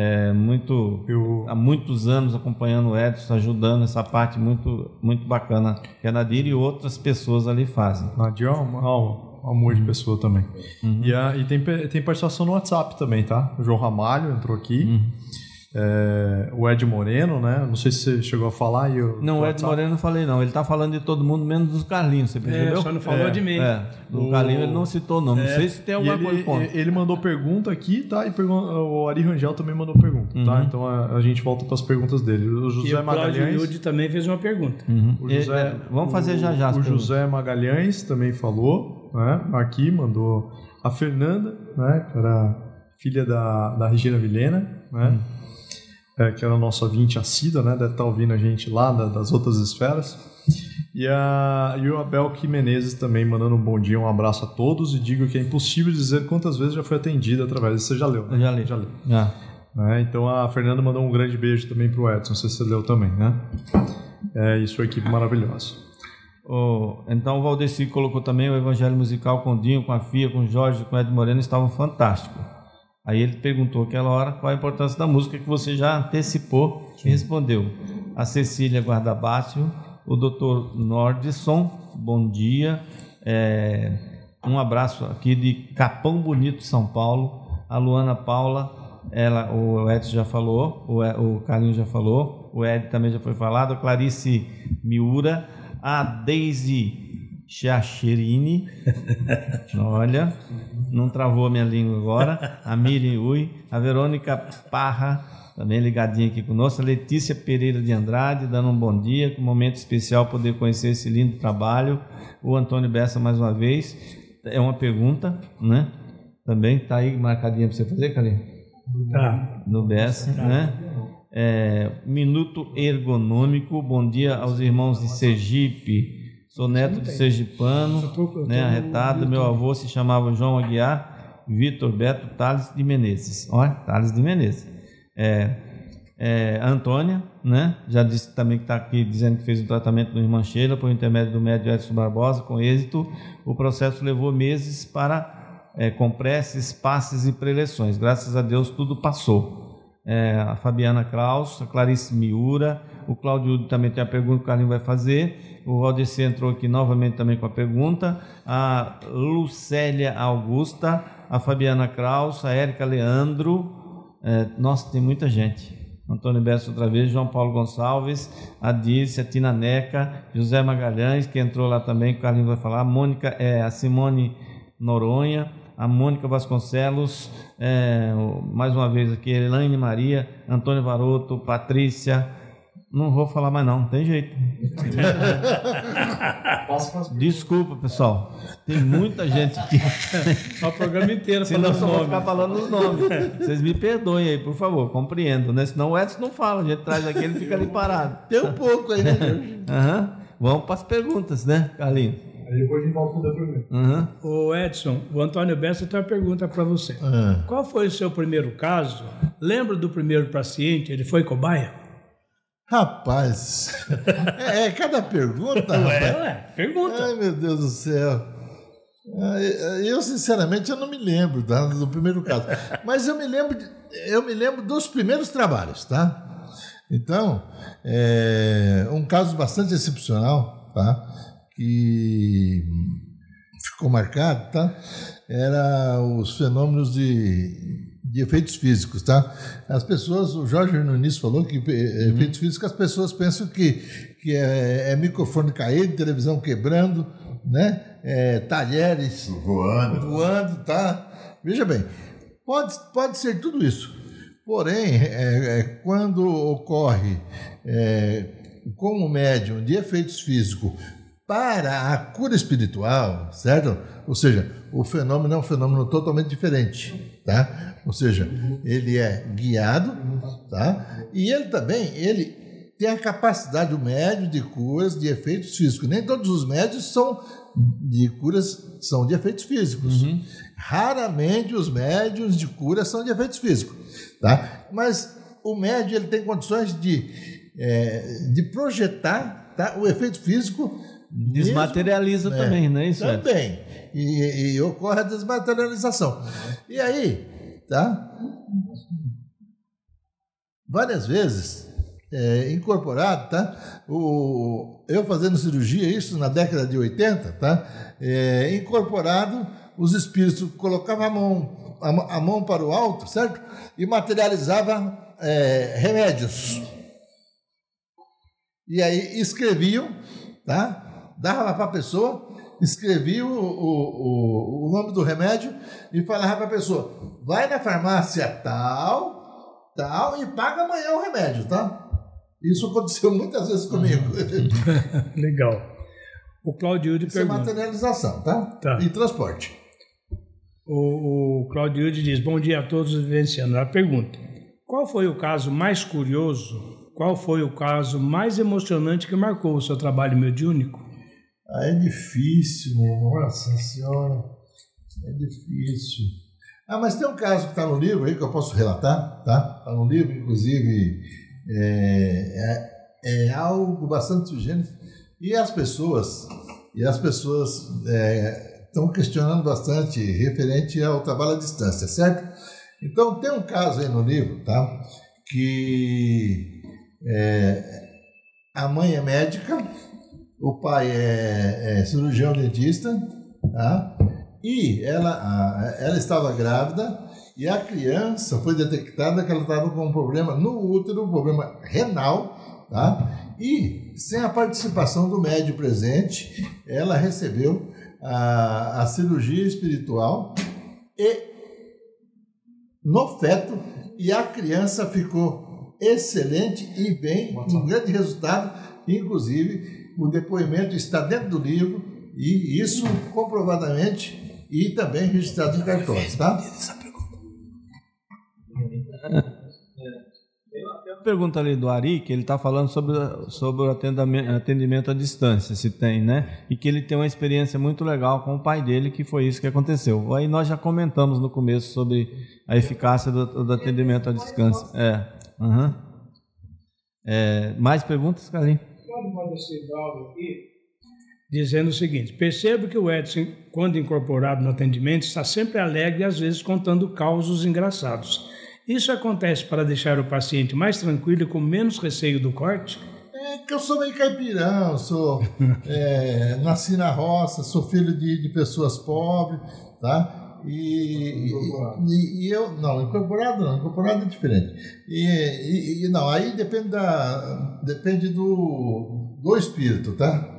há muitos anos acompanhando o Edson, ajudando essa parte muito, muito bacana que a Nadir e outras pessoas ali fazem. Nadir é um amor de pessoa também. E tem participação no WhatsApp também, tá? O João Ramalho entrou aqui. O Ed Moreno, né? Não sei se você chegou a falar. Não, o Ed Moreno não falei não. Ele tá falando de todo mundo, menos dos Carlinhos, você percebeu? Só não falou de mim. Do Carlinhos ele não citou o nome. Não sei se tem alguma coisa contra. Ele mandou pergunta aqui, tá? E o Ari Rangel também mandou pergunta, tá? Então a gente volta para as perguntas dele. O José Magalhães... E o Cláudio Yudi também fez uma pergunta. Vamos fazer já. O José Magalhães também falou, né? Aqui mandou a Fernanda, né? Que era filha da Regina Vilhena, né? Que era a nossa ouvinte assídua, né? Deve estar ouvindo a gente lá das outras esferas. E o Abel Menezes também mandando um bom dia, um abraço a todos. E digo que é impossível dizer quantas vezes já foi atendida através disso. Você já leu, né? Eu já li. Então a Fernanda mandou um grande beijo também para o Edson. Não sei se você leu também, né? E sua equipe maravilhosa. Então o Valdeci colocou também o Evangelho Musical com o Dinho, com a Fia, com o Jorge, com o Ed Moreno, estavam fantásticos. Aí ele perguntou aquela hora qual a importância da música, que você já antecipou e respondeu. A Cecília Guardabácio, o Dr. Nordson, bom dia. Um abraço aqui de Capão Bonito, São Paulo. A Luana Paula, o Edson já falou, o Carlinhos já falou, o Ed também já foi falado. A Clarice Miura, a Deise Chacherini, olha, não travou a minha língua agora, a Miriam Ui, a Verônica Parra, também ligadinha aqui conosco, a Letícia Pereira de Andrade, dando um bom dia, que momento especial poder conhecer esse lindo trabalho, o Antônio Bessa mais uma vez, é uma pergunta, né? Também está aí marcadinha para você fazer, Carlinhos? Tá. No Bessa, né? Minuto Ergonômico, bom dia aos irmãos de Sergipe, sou neto de sergipano, né, arretado, meu avô se chamava João Aguiar, Vitor Beto Tales de Menezes, olha, Tales de Menezes, a Antônia, né, já disse também que está aqui dizendo que fez o tratamento do irmã Sheila por intermédio do médico Edson Barbosa, com êxito, o processo levou meses com preces, passes e preleções, graças a Deus tudo passou. A Fabiana Kraus, a Clarice Miura, o Claudio também tem a pergunta que o Carlinhos vai fazer, o Valdeci entrou aqui novamente também com a pergunta, a Lucélia Augusta, a Fabiana Kraus, a Érica Leandro, nossa, tem muita gente, Antônio Bessa outra vez, João Paulo Gonçalves, a Dirce, a Tina Neca, José Magalhães, que entrou lá também, que o Carlinhos vai falar, a Mônica, a Simone Noronha, a Mônica Vasconcelos, mais uma vez aqui, Elaine Maria, Antônio Varoto, Patrícia, não vou falar mais não tem jeito. Desculpa, pessoal, tem muita gente aqui. O programa inteiro. Senão só vou ficar falando os nomes. Vocês me perdoem aí, por favor, compreendo, né? Senão o Edson não fala, a gente traz aqui, ele fica ali parado. Tem um pouco aí, né, Jorge? Vamos para as perguntas, né, Carlinhos? Aí depois a gente volta para primeiro. Ô Edson, o Antônio Bessa tem uma pergunta para você. Qual foi o seu primeiro caso? Lembra do primeiro paciente? Ele foi cobaia? Rapaz, cada pergunta. Pergunta. Ai, meu Deus do céu. Eu, sinceramente, eu não me lembro do primeiro caso. Mas eu me lembro dos primeiros trabalhos, tá? Então, um caso bastante excepcional, tá? Que ficou marcado, tá? Era os fenômenos de efeitos físicos, tá? As pessoas, o Jorge no início falou que efeitos físicos, as pessoas pensam que é microfone caindo, televisão quebrando, né? Talheres voando, tá? Veja bem, pode ser tudo isso. Porém, quando ocorre como médium de efeitos físicos para a cura espiritual, certo? Ou seja, o fenômeno é um fenômeno totalmente diferente, tá? Ou seja, ele é guiado, tá? E ele também, tem a capacidade, o médium, de curas de efeitos físicos. Nem todos os médios são de efeitos físicos. Raramente os médios de cura são de efeitos físicos, tá? Mas o médium, ele tem condições de projetar, tá, o efeito físico. Desmaterializa também, não é isso? Também. E ocorre a desmaterialização. E aí, tá? Várias vezes incorporado, tá? Eu fazendo cirurgia, isso na década de 80, tá? Incorporado, os espíritos colocavam a mão para o alto, certo? E materializava remédios. E aí escreviam, tá? Dava para a pessoa, escrevia o nome do remédio e falava para a pessoa, vai na farmácia tal, e paga amanhã o remédio, tá? Isso aconteceu muitas vezes comigo. Legal. O Claudiude pergunta. Isso é materialização, tá? E transporte. O Claudiude diz, bom dia a todos os vivencianos. Ela pergunta, qual foi o caso mais curioso, qual foi o caso mais emocionante que marcou o seu trabalho mediúnico? É difícil, nossa senhora, é difícil. Mas tem um caso que está no livro aí que eu posso relatar, tá? Está no livro, inclusive, é algo bastante sugerido. E as pessoas estão questionando bastante referente ao trabalho à distância, certo? Então tem um caso aí no livro, tá? Que a mãe é médica, o pai é cirurgião dentista, tá? E ela estava grávida e a criança foi detectada que ela estava com um problema no útero, um problema renal, tá? E sem a participação do médium presente, ela recebeu a cirurgia espiritual, e no feto, e a criança ficou excelente e bem, um grande resultado. Inclusive, o depoimento está dentro do livro, e isso comprovadamente, e também registrado em cartões, tá? Tem uma pergunta ali do Ari, que ele está falando sobre o atendimento à distância, se tem, né? E que ele tem uma experiência muito legal com o pai dele, que foi isso que aconteceu. Aí nós já comentamos no começo sobre a eficácia do atendimento à distância. Mais perguntas, Carlinhos? Pode ser Valdo aqui, dizendo o seguinte: percebo que o Edson, quando incorporado no atendimento, está sempre alegre e às vezes contando causos engraçados. Isso acontece para deixar o paciente mais tranquilo e com menos receio do corte? É que eu sou meio caipirão, nasci na roça, sou filho de pessoas pobres, tá? E eu, não, incorporado é diferente. Não, aí depende do espírito, tá?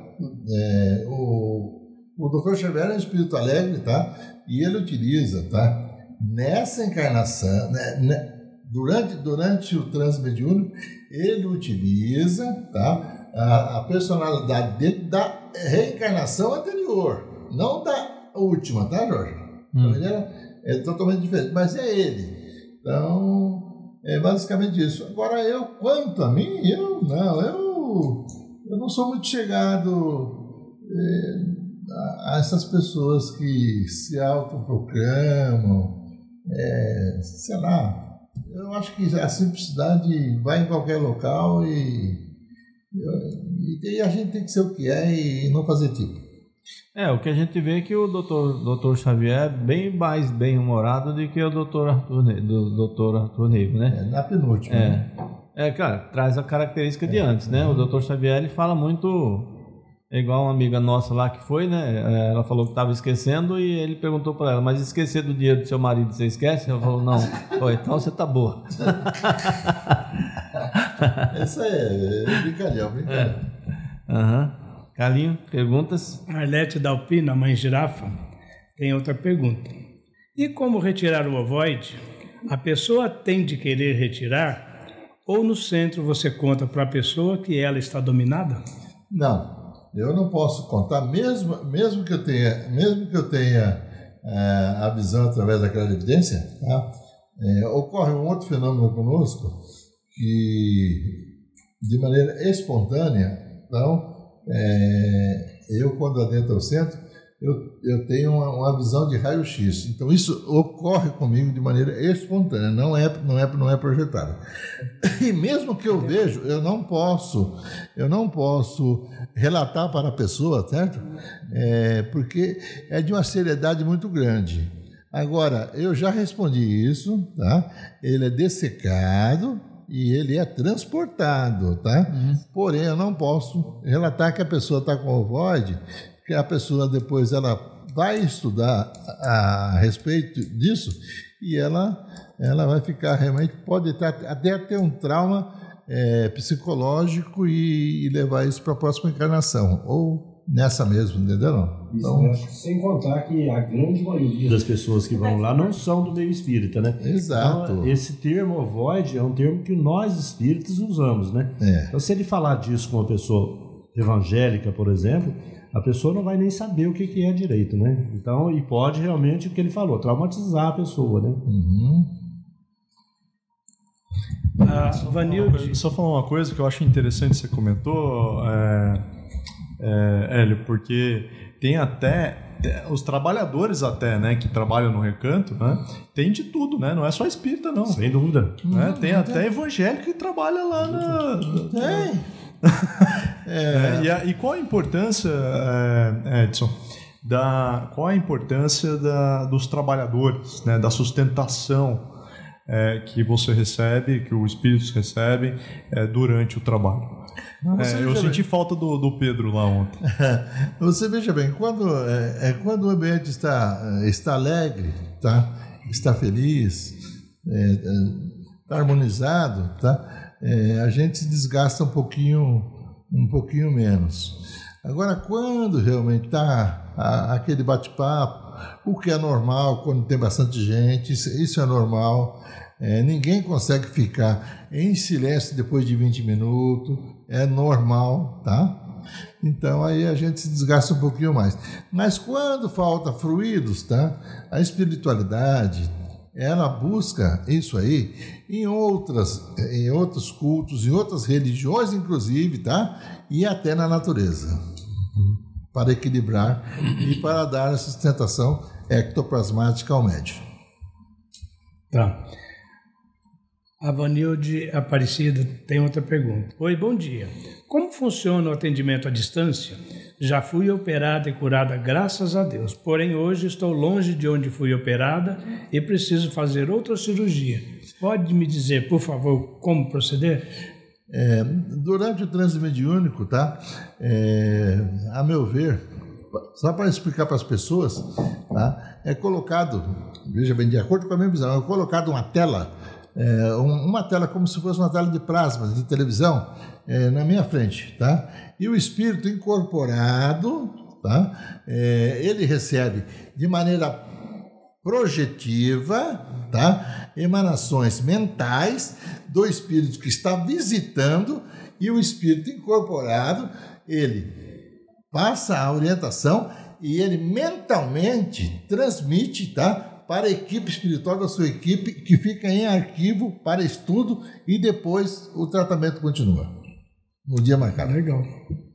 O Dr. Xavier é um espírito alegre, tá? E ele utiliza, tá? Nessa encarnação, durante o transe mediúnico, ele utiliza, tá? A personalidade dele da reencarnação anterior, não da última, tá, Jorge? Então, ele é totalmente diferente, mas é ele. Então, é basicamente isso. Agora, quanto a mim, eu não sou muito chegado a essas pessoas que se autoproclamam, sei lá, eu acho que a simplicidade vai em qualquer local e a gente tem que ser o que é e não fazer tipo. O que a gente vê é que o Dr. Xavier é bem mais bem-humorado do que o Dr. Arthur Neiva, né? Na penúltima. Claro, traz a característica de antes, né? O Dr. Xavier, ele fala muito... É igual uma amiga nossa lá que foi, né? Ela falou que estava esquecendo e ele perguntou para ela, mas esquecer do dinheiro do seu marido, você esquece? Ela falou, não. Então você tá boa. Essa é brincalhão. Carlinho, perguntas? Arlete Dalpino, a mãe girafa, tem outra pergunta. E como retirar o ovoide? A pessoa tem de querer retirar? Ou no centro você conta para a pessoa que ela está dominada? Não. Eu não posso contar, mesmo que eu tenha a visão através da clarividência, tá? Ocorre um outro fenômeno conosco que, de maneira espontânea, então, eu quando adentro ao centro, eu tenho uma visão de raio-x. Então isso ocorre comigo de maneira espontânea, não é projetado. E mesmo que eu vejo, eu não posso relatar para a pessoa, certo? Porque é de uma seriedade muito grande. Agora, eu já respondi isso, tá? Ele é dessecado e ele é transportado, tá? Porém, eu não posso relatar que a pessoa está com ovoide, que a pessoa depois ela vai estudar a respeito disso e ela vai ficar realmente, pode até ter um trauma psicológico e levar isso para a próxima encarnação, ou nessa mesmo, entendeu? Então, sem contar que a grande maioria das pessoas que vão lá não são do meio espírita, né? Exato. Então, esse termo ovoide é um termo que nós espíritas usamos, né? Então, se ele falar disso com uma pessoa evangélica, por exemplo, a pessoa não vai nem saber o que é direito, né? Então, e pode realmente, o que ele falou, traumatizar a pessoa, né? Vanilde, só falar uma coisa que eu acho interessante, você comentou, Hélio, porque tem até os trabalhadores até, né, que trabalham no recanto, né, tem de tudo, né, não é só espírita, não. Sem dúvida. Tem até evangélico que trabalha lá na... E qual a importância, Edson, qual a importância dos trabalhadores, né, da sustentação que você recebe, que os espíritos recebem durante o trabalho? Eu senti falta do Pedro lá ontem. Você veja bem, quando o ambiente está alegre, tá? Está feliz, está harmonizado, tá? A gente se desgasta um pouquinho menos. Agora, quando realmente está aquele bate-papo, o que é normal quando tem bastante gente, isso é normal. Ninguém consegue ficar em silêncio depois de 20 minutos, é normal, tá? Então aí a gente se desgasta um pouquinho mais. Mas quando falta fluidos, tá? A espiritualidade, ela busca isso aí em outros cultos, em outras religiões inclusive, tá? E até na natureza, para equilibrar e para dar a sustentação ectoplasmática ao médium. Tá. A Vanilde Aparecida tem outra pergunta. Oi, bom dia. Como funciona o atendimento à distância? Já fui operada e curada, graças a Deus. Porém, hoje estou longe de onde fui operada e preciso fazer outra cirurgia. Pode me dizer, por favor, como proceder? Durante o transe mediúnico, tá? A meu ver, só para explicar para as pessoas, tá? É colocado, veja bem, de acordo com a minha visão, é colocado uma tela, uma tela como se fosse uma tela de plasma, de televisão, na minha frente, tá? E o espírito incorporado, tá? Ele recebe de maneira projetiva, tá? Emanações mentais do espírito que está visitando, e o espírito incorporado, ele passa a orientação e ele mentalmente transmite, tá? Para a equipe espiritual da sua equipe, que fica em arquivo para estudo, e depois o tratamento continua no dia marcado. Legal.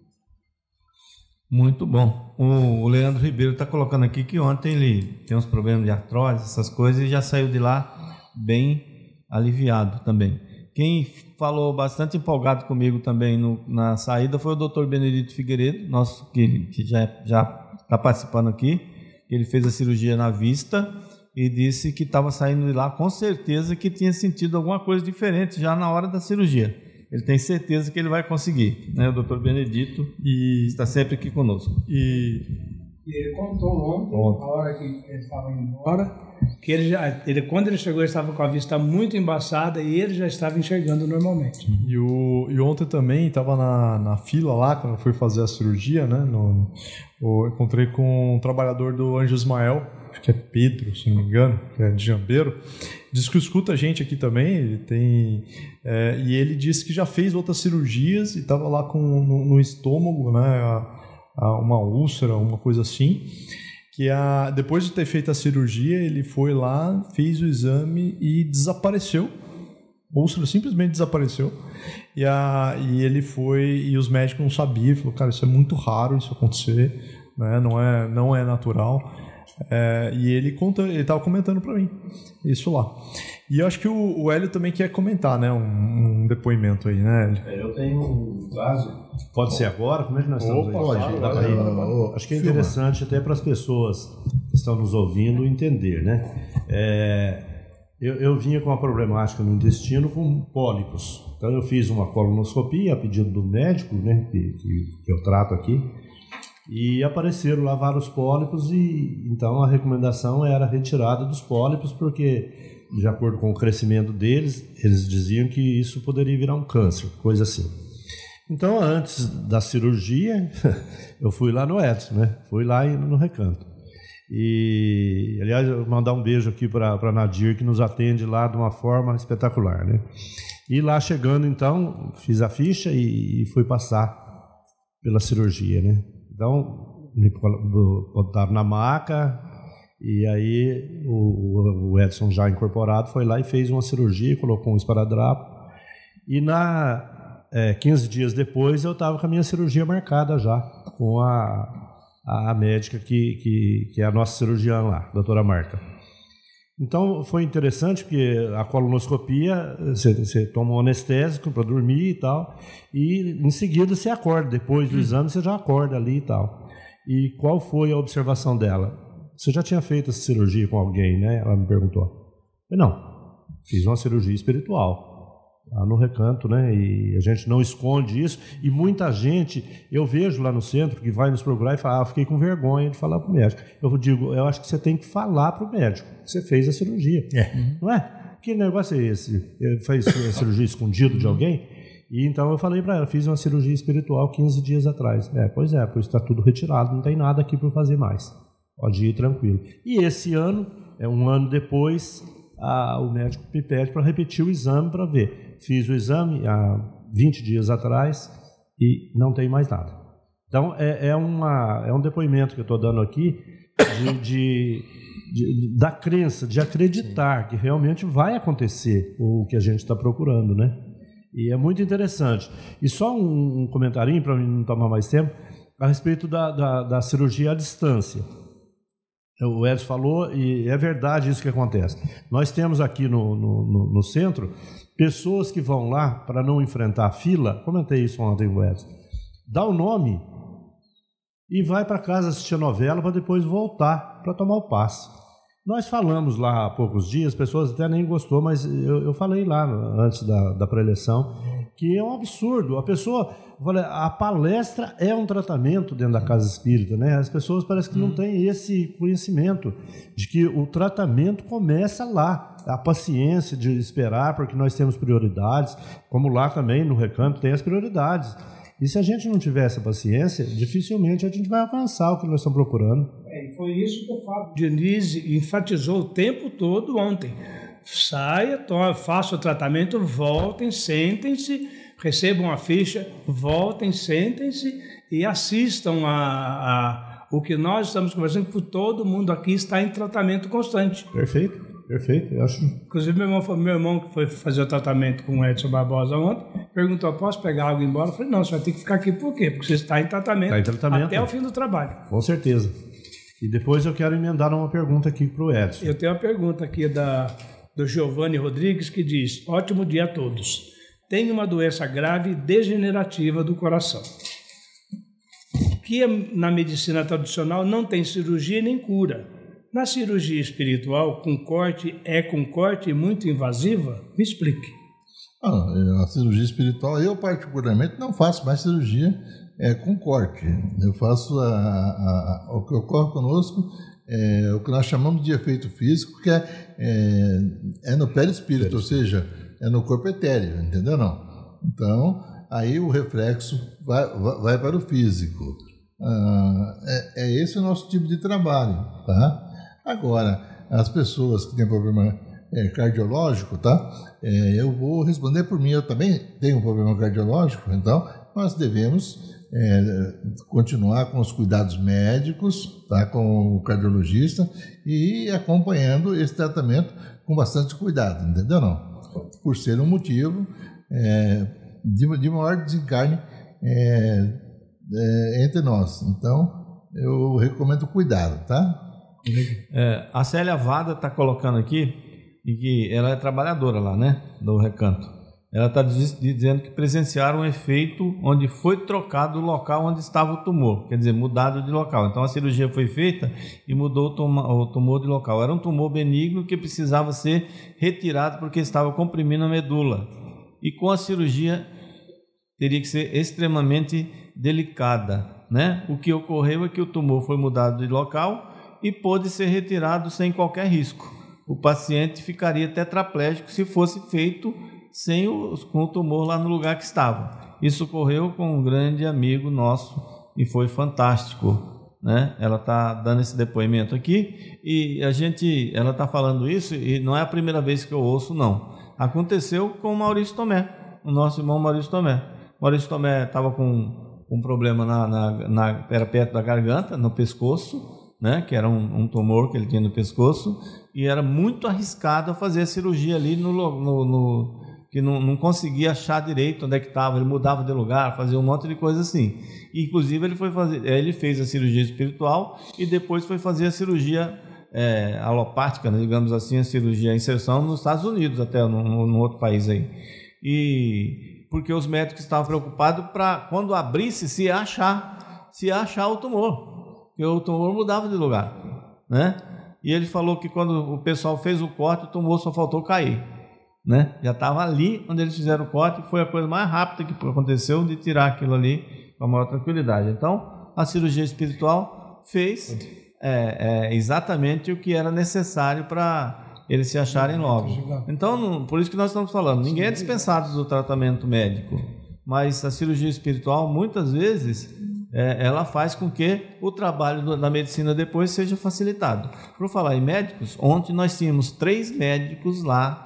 Muito bom. O Leandro Ribeiro está colocando aqui que ontem ele tem uns problemas de artrose, essas coisas, e já saiu de lá bem aliviado também. Quem falou bastante empolgado comigo também na saída foi o Dr. Benedito Figueiredo, nosso que já está participando aqui. Ele fez a cirurgia na vista e disse que estava saindo de lá com certeza que tinha sentido alguma coisa diferente já na hora da cirurgia. Ele tem certeza que ele vai conseguir, né? O Dr. Benedito está sempre aqui conosco. E ele contou ontem, na hora que ele estava indo embora, que quando ele chegou, ele estava com a vista muito embaçada e ele já estava enxergando normalmente. E ontem também estava na fila lá, quando eu fui fazer a cirurgia, né? Eu encontrei com um trabalhador do Anjo Ismael, acho que é Pedro, se não me engano, que é de Jambeiro. Diz que escuta a gente aqui também, ele tem... e ele disse que já fez outras cirurgias e estava lá no estômago, né? Uma úlcera, uma coisa assim, que depois de ter feito a cirurgia, ele foi lá, fez o exame e desapareceu. A úlcera simplesmente desapareceu. E ele foi, e os médicos não sabiam, falou, cara, isso é muito raro isso acontecer, né? Não é natural. E ele estava comentando para mim isso lá. E eu acho que o Hélio também quer comentar, né? Um depoimento aí, né, Hélio? Eu tenho um caso. Pode ser agora? Como é que nós estamos aí? Pode. Acho que é interessante até para as pessoas que estão nos ouvindo entender, né? Eu vinha com uma problemática no intestino com pólipos. Então eu fiz uma colonoscopia a pedido do médico, né, que eu trato aqui. E apareceram lá vários pólipos, e então a recomendação era a retirada dos pólipos, porque, de acordo com o crescimento deles, eles diziam que isso poderia virar um câncer, coisa assim. Então, antes da cirurgia, eu fui lá no Edson, né? Fui lá no Recanto. E, aliás, eu vou mandar um beijo aqui para Nadir, que nos atende lá de uma forma espetacular, né? E lá chegando, então, fiz a ficha e fui passar pela cirurgia, né? Então, me botaram na maca, e aí o Edson, já incorporado, foi lá e fez uma cirurgia, colocou um esparadrapo. E 15 dias depois eu estava com a minha cirurgia marcada já, com a médica que é a nossa cirurgiã lá, a doutora Marta. Então foi interessante, porque a colonoscopia, você toma um anestésico para dormir e tal, e em seguida você acorda, depois do exame você já acorda ali e tal. E qual foi a observação dela? Você já tinha feito essa cirurgia com alguém, né? Ela me perguntou. Eu falei, não, fiz uma cirurgia espiritual lá no Recanto, né? E a gente não esconde isso, e muita gente, eu vejo lá no centro, que vai nos procurar e fala, fiquei com vergonha de falar para o médico. Eu digo, eu acho que você tem que falar para o médico que você fez a cirurgia, não é? Que negócio é esse? Fez a cirurgia escondido de alguém? E então eu falei para ela, fiz uma cirurgia espiritual 15 dias atrás. Pois está tudo retirado, não tem nada aqui para fazer mais. Pode ir tranquilo. E esse ano, um ano depois, o médico me pede para repetir o exame para ver. Fiz o exame há 20 dias atrás e não tem mais nada. Então, é um depoimento que eu estou dando aqui da crença, de acreditar que realmente vai acontecer o que a gente está procurando, né? E é muito interessante. E só um comentarinho, para mim não tomar mais tempo, a respeito da cirurgia à distância. O Edson falou, e é verdade isso que acontece. Nós temos aqui no centro pessoas que vão lá para não enfrentar a fila. Comentei isso ontem com o Edson. Dá o nome e vai para casa assistir a novela para depois voltar para tomar o passe. Nós falamos lá há poucos dias, pessoas até nem gostou, mas eu falei lá antes da pré-eleição que é um absurdo. A palestra é um tratamento dentro da casa espírita, né? As pessoas parecem que não têm esse conhecimento de que o tratamento começa lá. A paciência de esperar, porque nós temos prioridades, como lá também no Recanto tem as prioridades. E se a gente não tiver essa paciência, dificilmente a gente vai alcançar o que nós estamos procurando. E foi isso que o Fábio Diniz enfatizou o tempo todo ontem. Saia, faça o tratamento, voltem, sentem-se, recebam a ficha, voltem, sentem-se e assistam o que nós estamos conversando, porque todo mundo aqui está em tratamento constante. Perfeito, eu acho. Inclusive, meu irmão que foi fazer o tratamento com o Edson Barbosa ontem, perguntou, posso pegar algo embora? Eu falei, não, você vai ter que ficar aqui, por quê? Porque você está em tratamento, até o fim do trabalho. Com certeza. E depois eu quero emendar uma pergunta aqui para o Edson. Eu tenho uma pergunta aqui do Giovanni Rodrigues, que diz, ótimo dia a todos. Tenho uma doença grave degenerativa do coração, que na medicina tradicional não tem cirurgia nem cura. Na cirurgia espiritual, com corte muito invasiva? Me explique. A cirurgia espiritual, eu particularmente não faço mais cirurgia com corte. Eu faço o que ocorre conosco, o que nós chamamos de efeito físico, que é no perispírito, ou seja, é no corpo etéreo, entendeu? Não. Então, aí o reflexo vai para o físico. Esse o nosso tipo de trabalho, tá? Agora, as pessoas que têm problema cardiológico, tá? Eu vou responder por mim, eu também tenho um problema cardiológico, então nós devemos continuar com os cuidados médicos, tá? Com o cardiologista e acompanhando esse tratamento com bastante cuidado, entendeu? Não? Por ser um motivo de maior desencarne entre nós. Então, eu recomendo cuidado, tá? A Célia Vada está colocando aqui, e que ela é trabalhadora lá, né, do Recanto. Ela está dizendo que presenciaram um efeito onde foi trocado o local onde estava o tumor, quer dizer, mudado de local. Então a cirurgia foi feita e mudou o tumor de local. Era um tumor benigno que precisava ser retirado porque estava comprimindo a medula. E com a cirurgia teria que ser extremamente delicada, né? O que ocorreu é que o tumor foi mudado de local e pôde ser retirado sem qualquer risco. O paciente ficaria tetraplégico se fosse feito com o tumor lá no lugar que estava. Isso ocorreu com um grande amigo nosso e foi fantástico, né? Ela está dando esse depoimento aqui e ela está falando isso e não é a primeira vez que eu ouço, não. Aconteceu com o Maurício Tomé, o nosso irmão Maurício Tomé. Maurício Tomé estava com um problema era perto da garganta, no pescoço, né, que era um tumor que ele tinha no pescoço, e era muito arriscado fazer a cirurgia ali que não conseguia achar direito onde é que estava, ele mudava de lugar, fazia um monte de coisa assim. E, inclusive ele fez a cirurgia espiritual e depois foi fazer a cirurgia alopática, né, digamos assim, a cirurgia, a inserção nos Estados Unidos, até num outro país aí. E porque os médicos estavam preocupados para quando abrisse se achar o tumor. Porque o tumor mudava de lugar, né? E ele falou que quando o pessoal fez o corte, o tumor só faltou cair, né? Já estava ali onde eles fizeram o corte, foi a coisa mais rápida que aconteceu de tirar aquilo ali com a maior tranquilidade. Então, a cirurgia espiritual fez exatamente o que era necessário para eles se acharem logo. Então, por isso que nós estamos falando, ninguém é dispensado do tratamento médico. mas a cirurgia espiritual, muitas vezes, ela faz com que o trabalho da medicina depois seja facilitado. Por falar em médicos, ontem nós tínhamos 3 médicos lá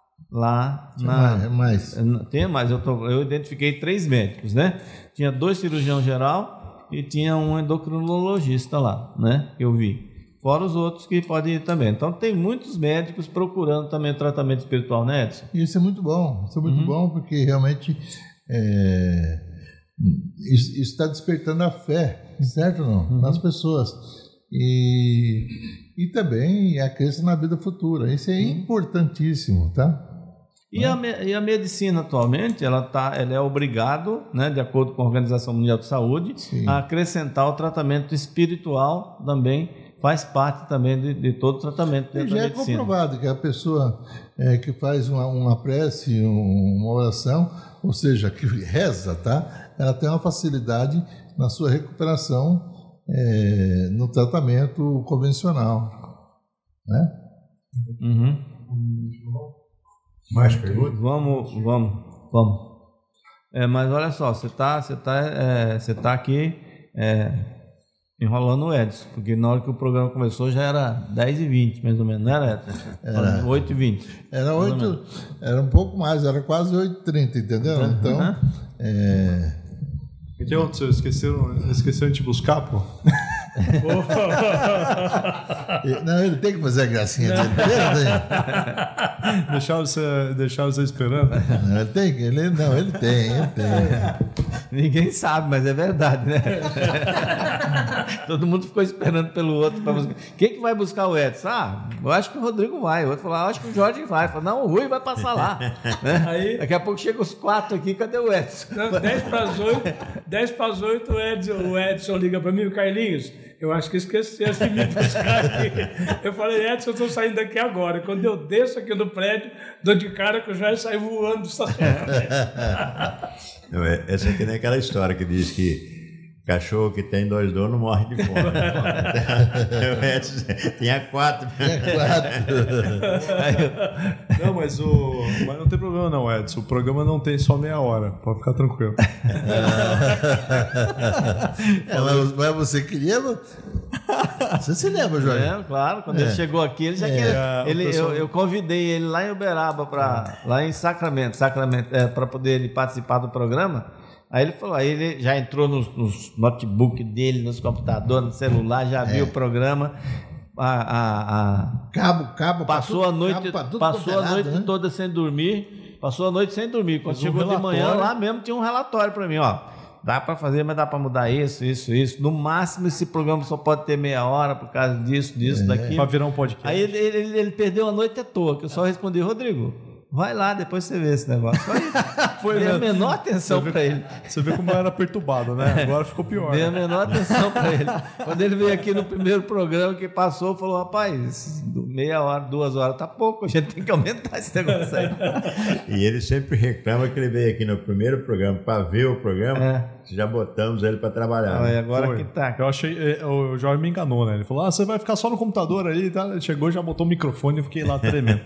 Tem mais, eu identifiquei 3 médicos, né? Tinha 2 cirurgião geral e tinha um endocrinologista lá, né? Eu vi. Fora os outros que podem ir também. Então tem muitos médicos procurando também o tratamento espiritual, né, Edson? Isso é muito bom. Isso é muito bom porque realmente isso está despertando a fé, certo ou não? Nas pessoas. E também a crença na vida futura. Isso é importantíssimo, tá? E a medicina atualmente, ela é obrigado, né, de acordo com a Organização Mundial de Saúde, a acrescentar o tratamento espiritual também, faz parte também de todo o tratamento dentro da medicina. Já é comprovado que a pessoa que faz uma prece, uma oração, ou seja, que reza, tá? Ela tem uma facilidade na sua recuperação no tratamento convencional, né? Mais perguntas? Vamos. Mas olha só, você tá aqui enrolando o Edson, porque na hora que o programa começou já era 10h20, mais ou menos, não era, Edson? Era 8h20. Era um pouco mais, era quase 8h30, entendeu? Então, O que aconteceu? Esqueceram de te buscar, pô? Não, ele tem que fazer a gracinha dele. Deixaram você esperando? Não, ele tem. Ninguém sabe, mas é verdade, né? Todo mundo ficou esperando pelo outro para buscar. Quem que vai buscar o Edson? Eu acho que o Rodrigo vai. O outro falou, acho que o Jorge vai. Eu falei, não, o Rui vai passar lá. Né? Aí, daqui a pouco chega os 4 aqui, cadê o Edson? 10h08, o Edson liga para mim, o Carlinhos. Eu acho que esquecesse de me buscar aqui. Eu falei, Edson, eu estou saindo daqui agora. Quando eu desço aqui no prédio, dou de cara que o Jorge sai voando do estacionamento. Essa aqui não é aquela história que diz que cachorro que tem 2 donos não morre de fome. Tinha 4. Não, mas não tem problema não, Edson. O programa não tem só meia hora. Pode ficar tranquilo. Mas você queria... Você se lembra, Jorge? Claro. Quando ele chegou aqui, ele já queria... Eu convidei ele lá em Uberaba, lá em Sacramento, para poder ele participar do programa. Aí ele falou, ele já entrou nos notebook dele, nos computadores, no celular, já viu o programa. Cabo, passou a noite toda sem dormir. Passou a noite sem dormir. Quando chegou de manhã, lá mesmo tinha um relatório para mim, ó. Dá para fazer, mas dá para mudar isso. No máximo, esse programa só pode ter meia hora por causa disso, daqui. Para virar um podcast. Aí ele perdeu a noite à toa, que eu só respondi, Rodrigo, vai lá, depois você vê esse negócio. Dei a menor atenção para ele. Você vê como eu era perturbado, né? Agora ficou pior. Dei a menor atenção para ele. Quando ele veio aqui no primeiro programa que passou, falou, rapaz, meia hora, 2 horas, tá pouco, a gente tem que aumentar esse negócio aí. E ele sempre reclama que ele veio aqui no primeiro programa para ver o programa, já botamos ele para trabalhar. Agora que tá. Eu achei, o Jorge me enganou, né? Ele falou, você vai ficar só no computador aí, tá? Ele chegou, já botou o microfone e fiquei lá tremendo.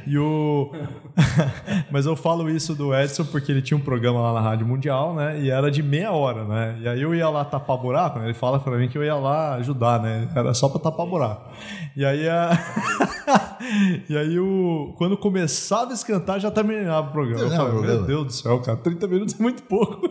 Mas eu falo isso do Edson porque ele tinha um programa lá na Rádio Mundial, né? E era de meia hora, né? E aí eu ia lá tapar buraco, né? Ele fala pra mim que eu ia lá ajudar, né? Era só pra tapar buraco. E aí quando começava a esquentar, já terminava o programa. Eu falei, meu Deus do céu, cara, 30 minutos é muito pouco.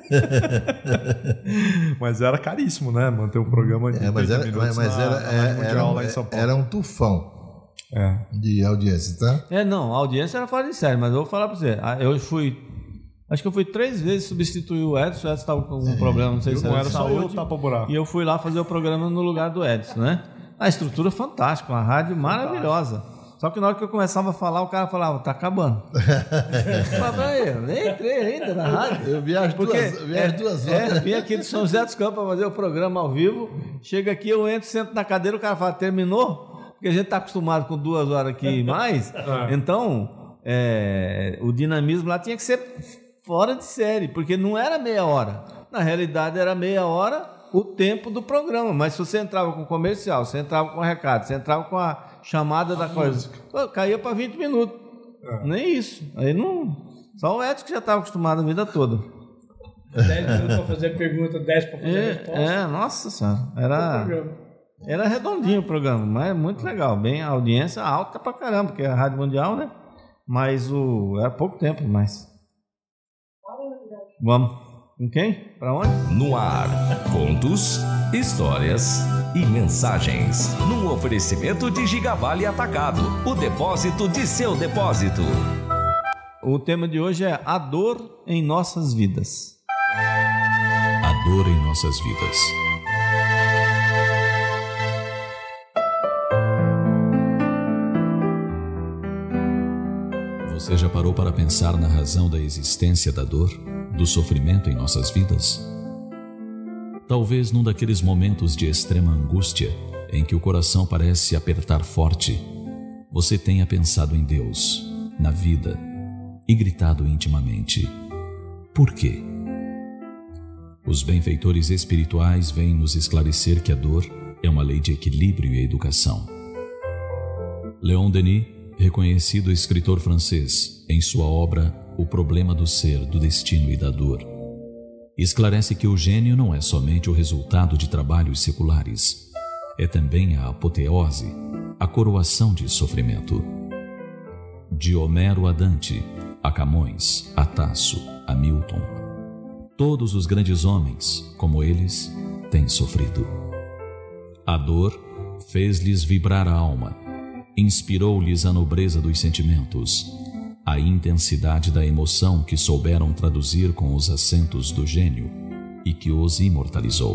Mas era caríssimo, né? Manter um programa de 30 minutos lá em São Paulo. Era um tufão. De audiência, tá? Não, a audiência era fora de série, mas eu vou falar pra você. Acho que eu fui 3 vezes substituir o Edson estava com algum problema, não sei se era só eu tapa buraco. E eu fui lá fazer o programa no lugar do Edson, né? A estrutura fantástica, uma rádio maravilhosa. Só que na hora que eu começava a falar, o cara falava, tá acabando. Eu nem entrei ainda na rádio. Eu viajo 2 horas. Vim aqui de São José dos Campos para fazer o programa ao vivo. Chega aqui, eu entro, sento na cadeira, o cara fala, terminou? Porque a gente está acostumado com 2 horas aqui e mais. Então, o dinamismo lá tinha que ser fora de série, porque não era meia hora. Na realidade, era meia hora o tempo do programa. Mas se você entrava com comercial, você entrava com recado, você entrava com a chamada da coisa, caía para 20 minutos. Nem isso. Aí não... Só o Edson que já estava acostumado a vida toda. 10 minutos para fazer pergunta, 10 para fazer resposta. Nossa senhora. Era redondinho o programa, mas muito legal. Bem, a audiência alta pra caramba, porque é a Rádio Mundial, né? Mas era pouco tempo, mas... Vamos. Com quem? Pra onde? No ar, contos, histórias e mensagens. Num oferecimento de Gigavale Atacado, o depósito de seu depósito. O tema de hoje é a dor em nossas vidas. A dor em nossas vidas. Você já parou para pensar na razão da existência da dor, do sofrimento em nossas vidas? Talvez num daqueles momentos de extrema angústia, em que o coração parece apertar forte, você tenha pensado em Deus, na vida, e gritado intimamente: por quê? Os benfeitores espirituais vêm nos esclarecer que a dor é uma lei de equilíbrio e educação. Léon Denis, reconhecido escritor francês, em sua obra O Problema do Ser, do Destino e da Dor, esclarece que o gênio não é somente o resultado de trabalhos seculares, é também a apoteose, a coroação de sofrimento. De Homero a Dante, a Camões, a Tasso, a Milton, todos os grandes homens, como eles, têm sofrido. A dor fez-lhes vibrar a alma, inspirou-lhes a nobreza dos sentimentos, a intensidade da emoção que souberam traduzir com os acentos do gênio e que os imortalizou.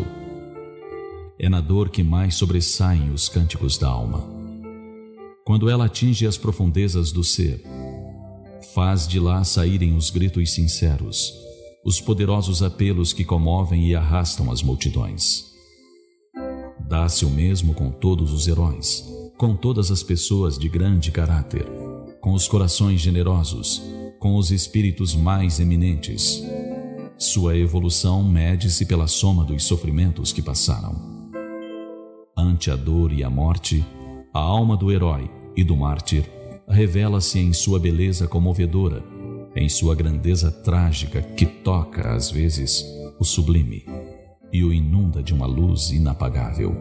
É na dor que mais sobressaem os cânticos da alma. Quando ela atinge as profundezas do ser, faz de lá saírem os gritos sinceros, os poderosos apelos que comovem e arrastam as multidões. Dá-se o mesmo com todos os heróis, com todas as pessoas de grande caráter, com os corações generosos, com os espíritos mais eminentes. Sua evolução mede-se pela soma dos sofrimentos que passaram. Ante a dor e a morte, a alma do herói e do mártir revela-se em sua beleza comovedora, em sua grandeza trágica que toca, às vezes, o sublime e o inunda de uma luz inapagável.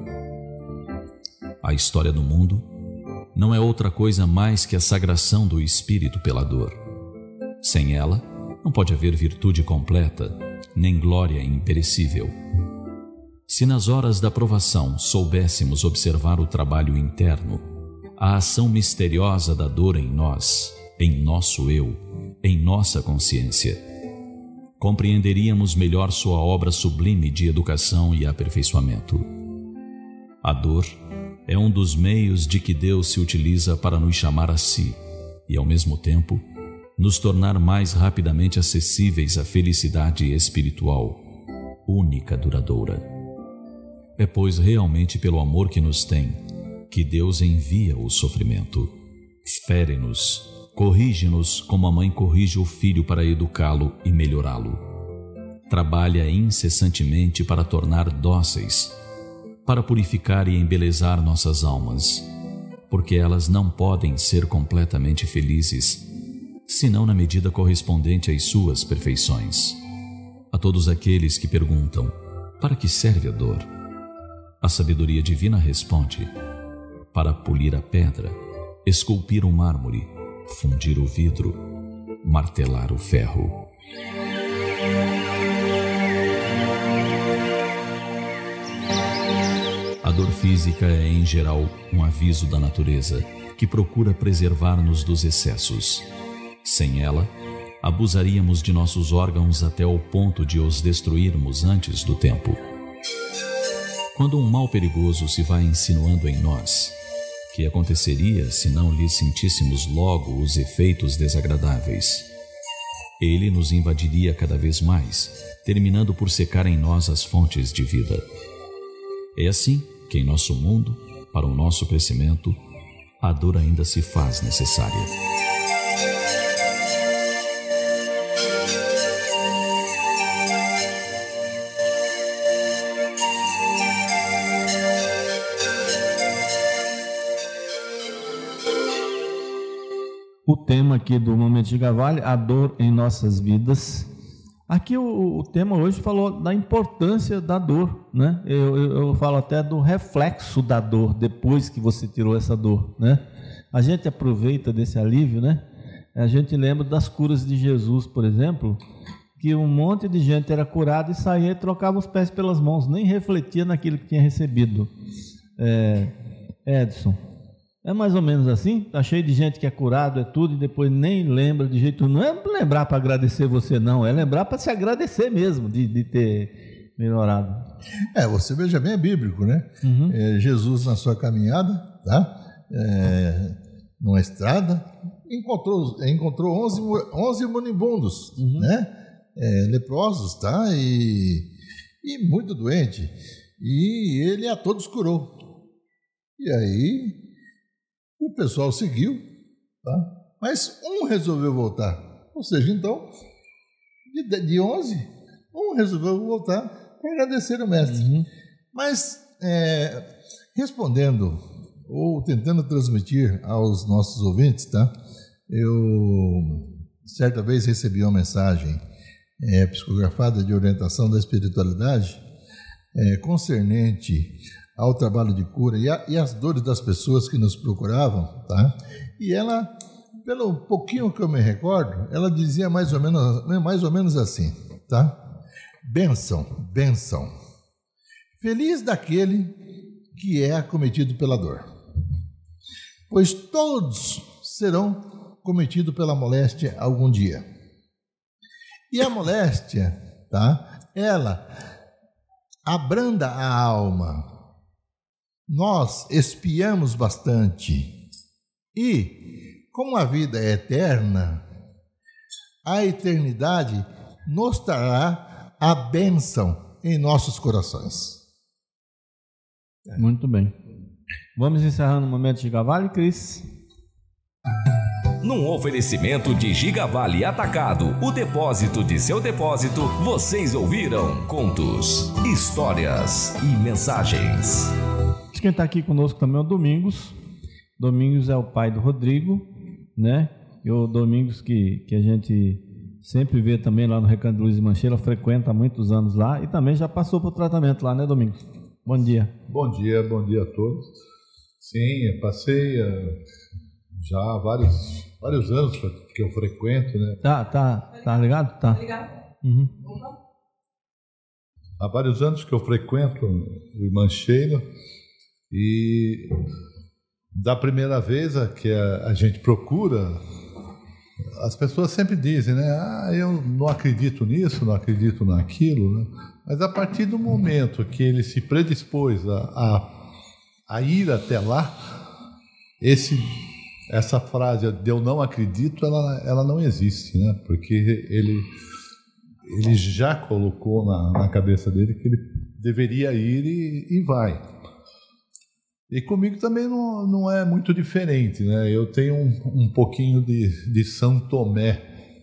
A história do mundo não é outra coisa mais que a sagração do espírito pela dor. Sem ela, não pode haver virtude completa, nem glória imperecível. Se nas horas da provação soubéssemos observar o trabalho interno, a ação misteriosa da dor em nós, em nosso eu, em nossa consciência, compreenderíamos melhor sua obra sublime de educação e aperfeiçoamento. A dor é um dos meios de que Deus se utiliza para nos chamar a si e, ao mesmo tempo, nos tornar mais rapidamente acessíveis à felicidade espiritual, única, duradoura. É, pois, realmente pelo amor que nos tem, que Deus envia o sofrimento. Fere-nos, corrige-nos como a mãe corrige o filho para educá-lo e melhorá-lo. Trabalha incessantemente para tornar dóceis, para purificar e embelezar nossas almas, porque elas não podem ser completamente felizes, senão na medida correspondente às suas perfeições. A todos aqueles que perguntam: para que serve a dor? A sabedoria divina responde: para polir a pedra, esculpir o mármore, fundir o vidro, martelar o ferro. A dor física é, em geral, um aviso da natureza que procura preservar-nos dos excessos. Sem ela, abusaríamos de nossos órgãos até o ponto de os destruirmos antes do tempo. Quando um mal perigoso se vai insinuando em nós, que aconteceria se não lhe sentíssemos logo os efeitos desagradáveis? Ele nos invadiria cada vez mais, terminando por secar em nós as fontes de vida. É assim que em nosso mundo, para o nosso crescimento, a dor ainda se faz necessária. O tema aqui do Momento Gigavale, a dor em nossas vidas. Aqui o tema hoje falou da importância da dor, né? Eu falo até do reflexo da dor depois que você tirou essa dor, né? A gente aproveita desse alívio, né? A gente lembra das curas de Jesus, por exemplo, que um monte de gente era curada e saía e trocava os pés pelas mãos, nem refletia naquilo que tinha recebido. Edson, é mais ou menos assim? Tá cheio de gente que é curado, é tudo, e depois nem lembra de jeito nenhum. Não é lembrar para agradecer você, não, é lembrar para se agradecer mesmo de ter melhorado. Você veja bem, é bíblico, né? Jesus, na sua caminhada, tá? Numa estrada, encontrou 11 moribundos, né? Leprosos, tá? E muito doente. E ele a todos curou. E aí o pessoal seguiu, tá? Mas um resolveu voltar. Ou seja, então, de 11, um resolveu voltar para agradecer o mestre. Mas, respondendo ou tentando transmitir aos nossos ouvintes, tá? Eu, certa vez, recebi uma mensagem psicografada de orientação da espiritualidade concernente ao trabalho de cura e as dores das pessoas que nos procuravam, tá? E ela, pelo pouquinho que eu me recordo, ela dizia mais ou menos assim, tá? Bênção, bênção. Feliz daquele que é acometido pela dor, pois todos serão cometidos pela moléstia algum dia. E a moléstia, tá? Ela abranda a alma. Nós expiamos bastante e, como a vida é eterna, a eternidade nos trará a bênção em nossos corações. Muito bem. Vamos encerrando o momento de Gigavale, Cris. Num oferecimento de Gigavale Atacado, o depósito de seu depósito, vocês ouviram contos, histórias e mensagens. Quem está aqui conosco também é o Domingos. Domingos é o pai do Rodrigo, né? E o Domingos que a gente sempre vê também lá no Recanto de Luiz e Mancheira, frequenta há muitos anos lá e também já passou por tratamento lá, né, Domingos? Bom dia. Bom dia a todos. Sim, eu passei já há vários anos que eu frequento, né? Tá ligado? Tá. Há vários anos que eu frequento o Mancheira. E da primeira vez que a gente procura, as pessoas sempre dizem, né? Eu não acredito nisso, não acredito naquilo, né? Mas a partir do momento que ele se predispôs a ir até lá, essa frase de eu não acredito, ela não existe, né? Porque ele já colocou na cabeça dele que ele deveria ir e vai. E comigo também não é muito diferente, né? Eu tenho um pouquinho de São Tomé.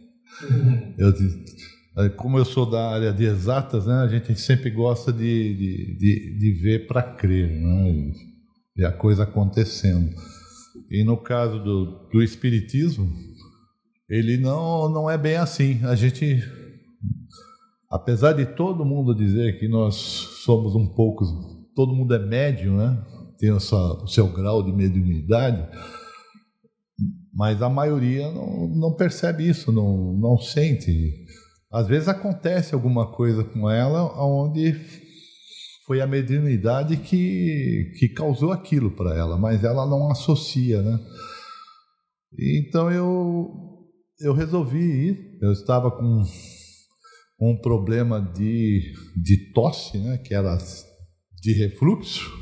Como eu sou da área de exatas, né? A gente sempre gosta de ver para crer, né? E a coisa acontecendo. E no caso do espiritismo, ele não é bem assim. A gente, apesar de todo mundo dizer que nós somos um pouco, todo mundo é médium, né? Tem o seu grau de mediunidade, mas a maioria não percebe isso, não sente. Às vezes acontece alguma coisa com ela onde foi a mediunidade que causou aquilo para ela, mas ela não associa, né? Então eu resolvi ir. Eu estava com um problema de tosse, né? Que era de refluxo.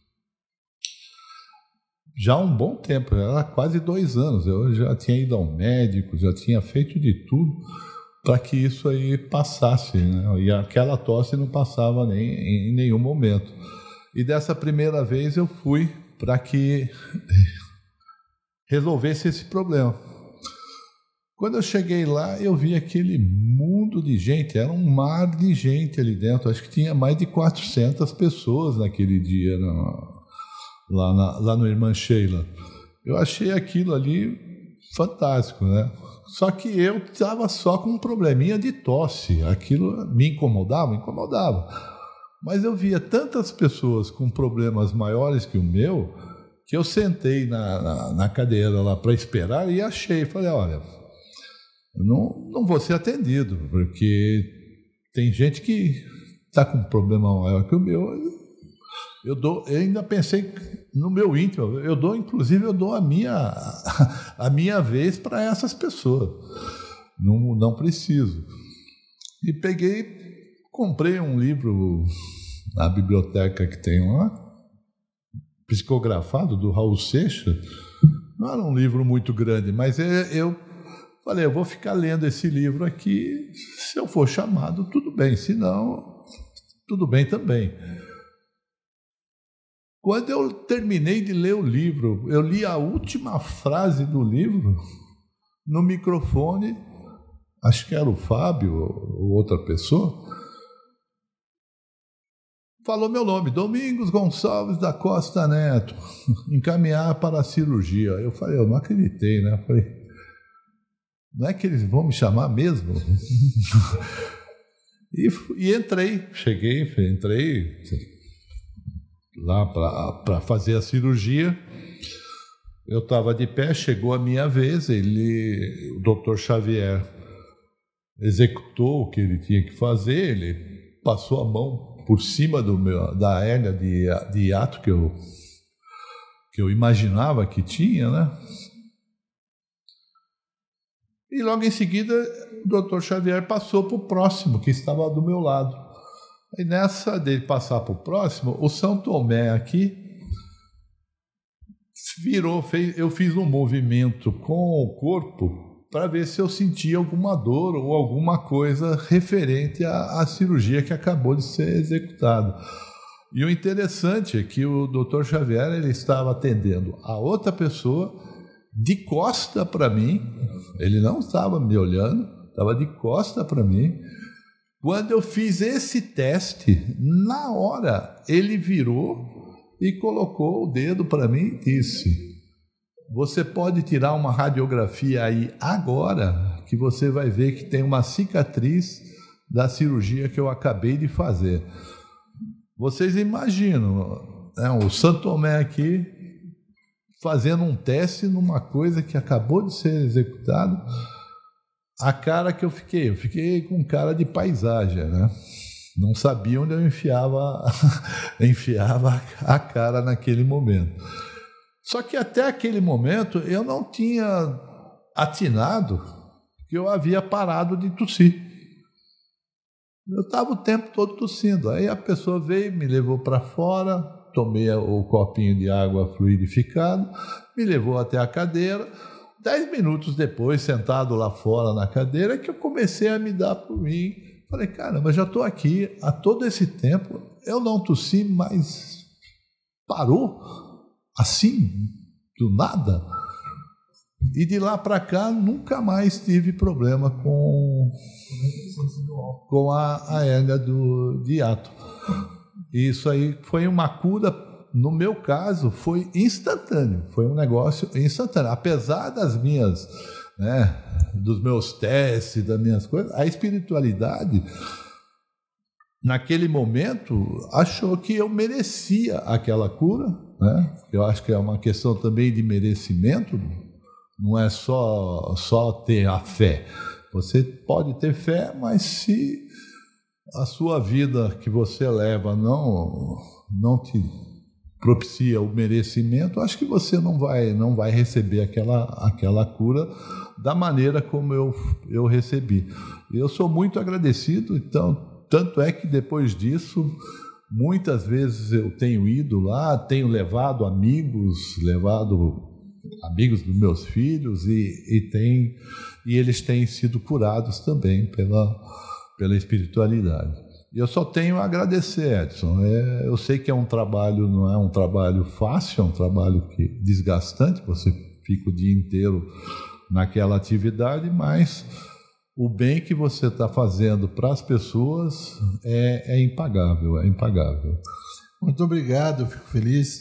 Já há um bom tempo, era quase 2 anos, eu já tinha ido ao médico, já tinha feito de tudo para que isso aí passasse, né? E aquela tosse não passava em nenhum momento. E dessa primeira vez eu fui para que resolvesse esse problema. Quando eu cheguei lá, eu vi aquele mundo de gente, era um mar de gente ali dentro, acho que tinha mais de 400 pessoas naquele dia, lá no Irmã Sheila. Eu achei aquilo ali fantástico, né? Só que eu estava só com um probleminha de tosse. Aquilo me incomodava. Mas eu via tantas pessoas com problemas maiores que o meu, que eu sentei na cadeira lá para esperar e falei, olha, não vou ser atendido, porque tem gente que está com um problema maior que o meu. Eu ainda pensei no meu íntimo, eu dou a minha vez para essas pessoas. Não preciso. E comprei um livro na biblioteca que tem lá, psicografado, do Raul Seixas. Não era um livro muito grande, mas eu falei, eu vou ficar lendo esse livro aqui, se eu for chamado, tudo bem, se não, tudo bem também. Quando eu terminei de ler o livro, eu li a última frase do livro no microfone, acho que era o Fábio ou outra pessoa, falou meu nome, Domingos Gonçalves da Costa Neto, encaminhar para a cirurgia. Eu falei, eu não acreditei, né? Eu falei, não é que eles vão me chamar mesmo? E entrei lá para fazer a cirurgia. Eu estava de pé, chegou a minha vez, o Dr. Xavier executou o que ele tinha que fazer, ele passou a mão por cima da hérnia de hiato que eu imaginava que tinha, né? E logo em seguida o Dr. Xavier passou para o próximo, que estava do meu lado. E nessa dele passar para o próximo, o São Tomé aqui eu fiz um movimento com o corpo para ver se eu sentia alguma dor ou alguma coisa referente à cirurgia que acabou de ser executada. E o interessante é que o Dr. Xavier ele estava atendendo a outra pessoa de costa para mim, ele não estava me olhando, estava de costa para mim. Quando eu fiz esse teste, na hora ele virou e colocou o dedo para mim e disse: você pode tirar uma radiografia aí agora, que você vai ver que tem uma cicatriz da cirurgia que eu acabei de fazer. Vocês imaginam, né, o Santo Tomé aqui fazendo um teste numa coisa que acabou de ser executada. A cara que eu fiquei com cara de paisagem, né? Não sabia onde eu enfiava a cara naquele momento. Só que até aquele momento eu não tinha atinado que eu havia parado de tossir. Eu estava o tempo todo tossindo. Aí a pessoa veio, me levou para fora, tomei o copinho de água fluidificado, me levou até a cadeira. 10 minutos depois, sentado lá fora na cadeira, que eu comecei a me dar por mim. Falei, caramba, já estou aqui há todo esse tempo, eu não tossi, mas parou assim, do nada. E de lá para cá, nunca mais tive problema com a hérnia de hiato. Isso aí foi uma cura, no meu caso, foi instantâneo. Foi um negócio instantâneo. Apesar das minhas, né, dos meus testes, das minhas coisas, a espiritualidade, naquele momento, achou que eu merecia aquela cura, né? Eu acho que é uma questão também de merecimento. Não é só ter a fé. Você pode ter fé, mas se a sua vida que você leva não te propicia o merecimento, acho que você não vai receber aquela cura da maneira como eu recebi. Eu sou muito agradecido, então, tanto é que depois disso, muitas vezes eu tenho ido lá, tenho levado amigos dos meus filhos e eles têm sido curados também pela espiritualidade. Eu só tenho a agradecer, Edson. Eu sei que não é um trabalho fácil, é um trabalho desgastante, você fica o dia inteiro naquela atividade, mas o bem que você está fazendo para as pessoas é impagável, é impagável. Muito obrigado, eu fico feliz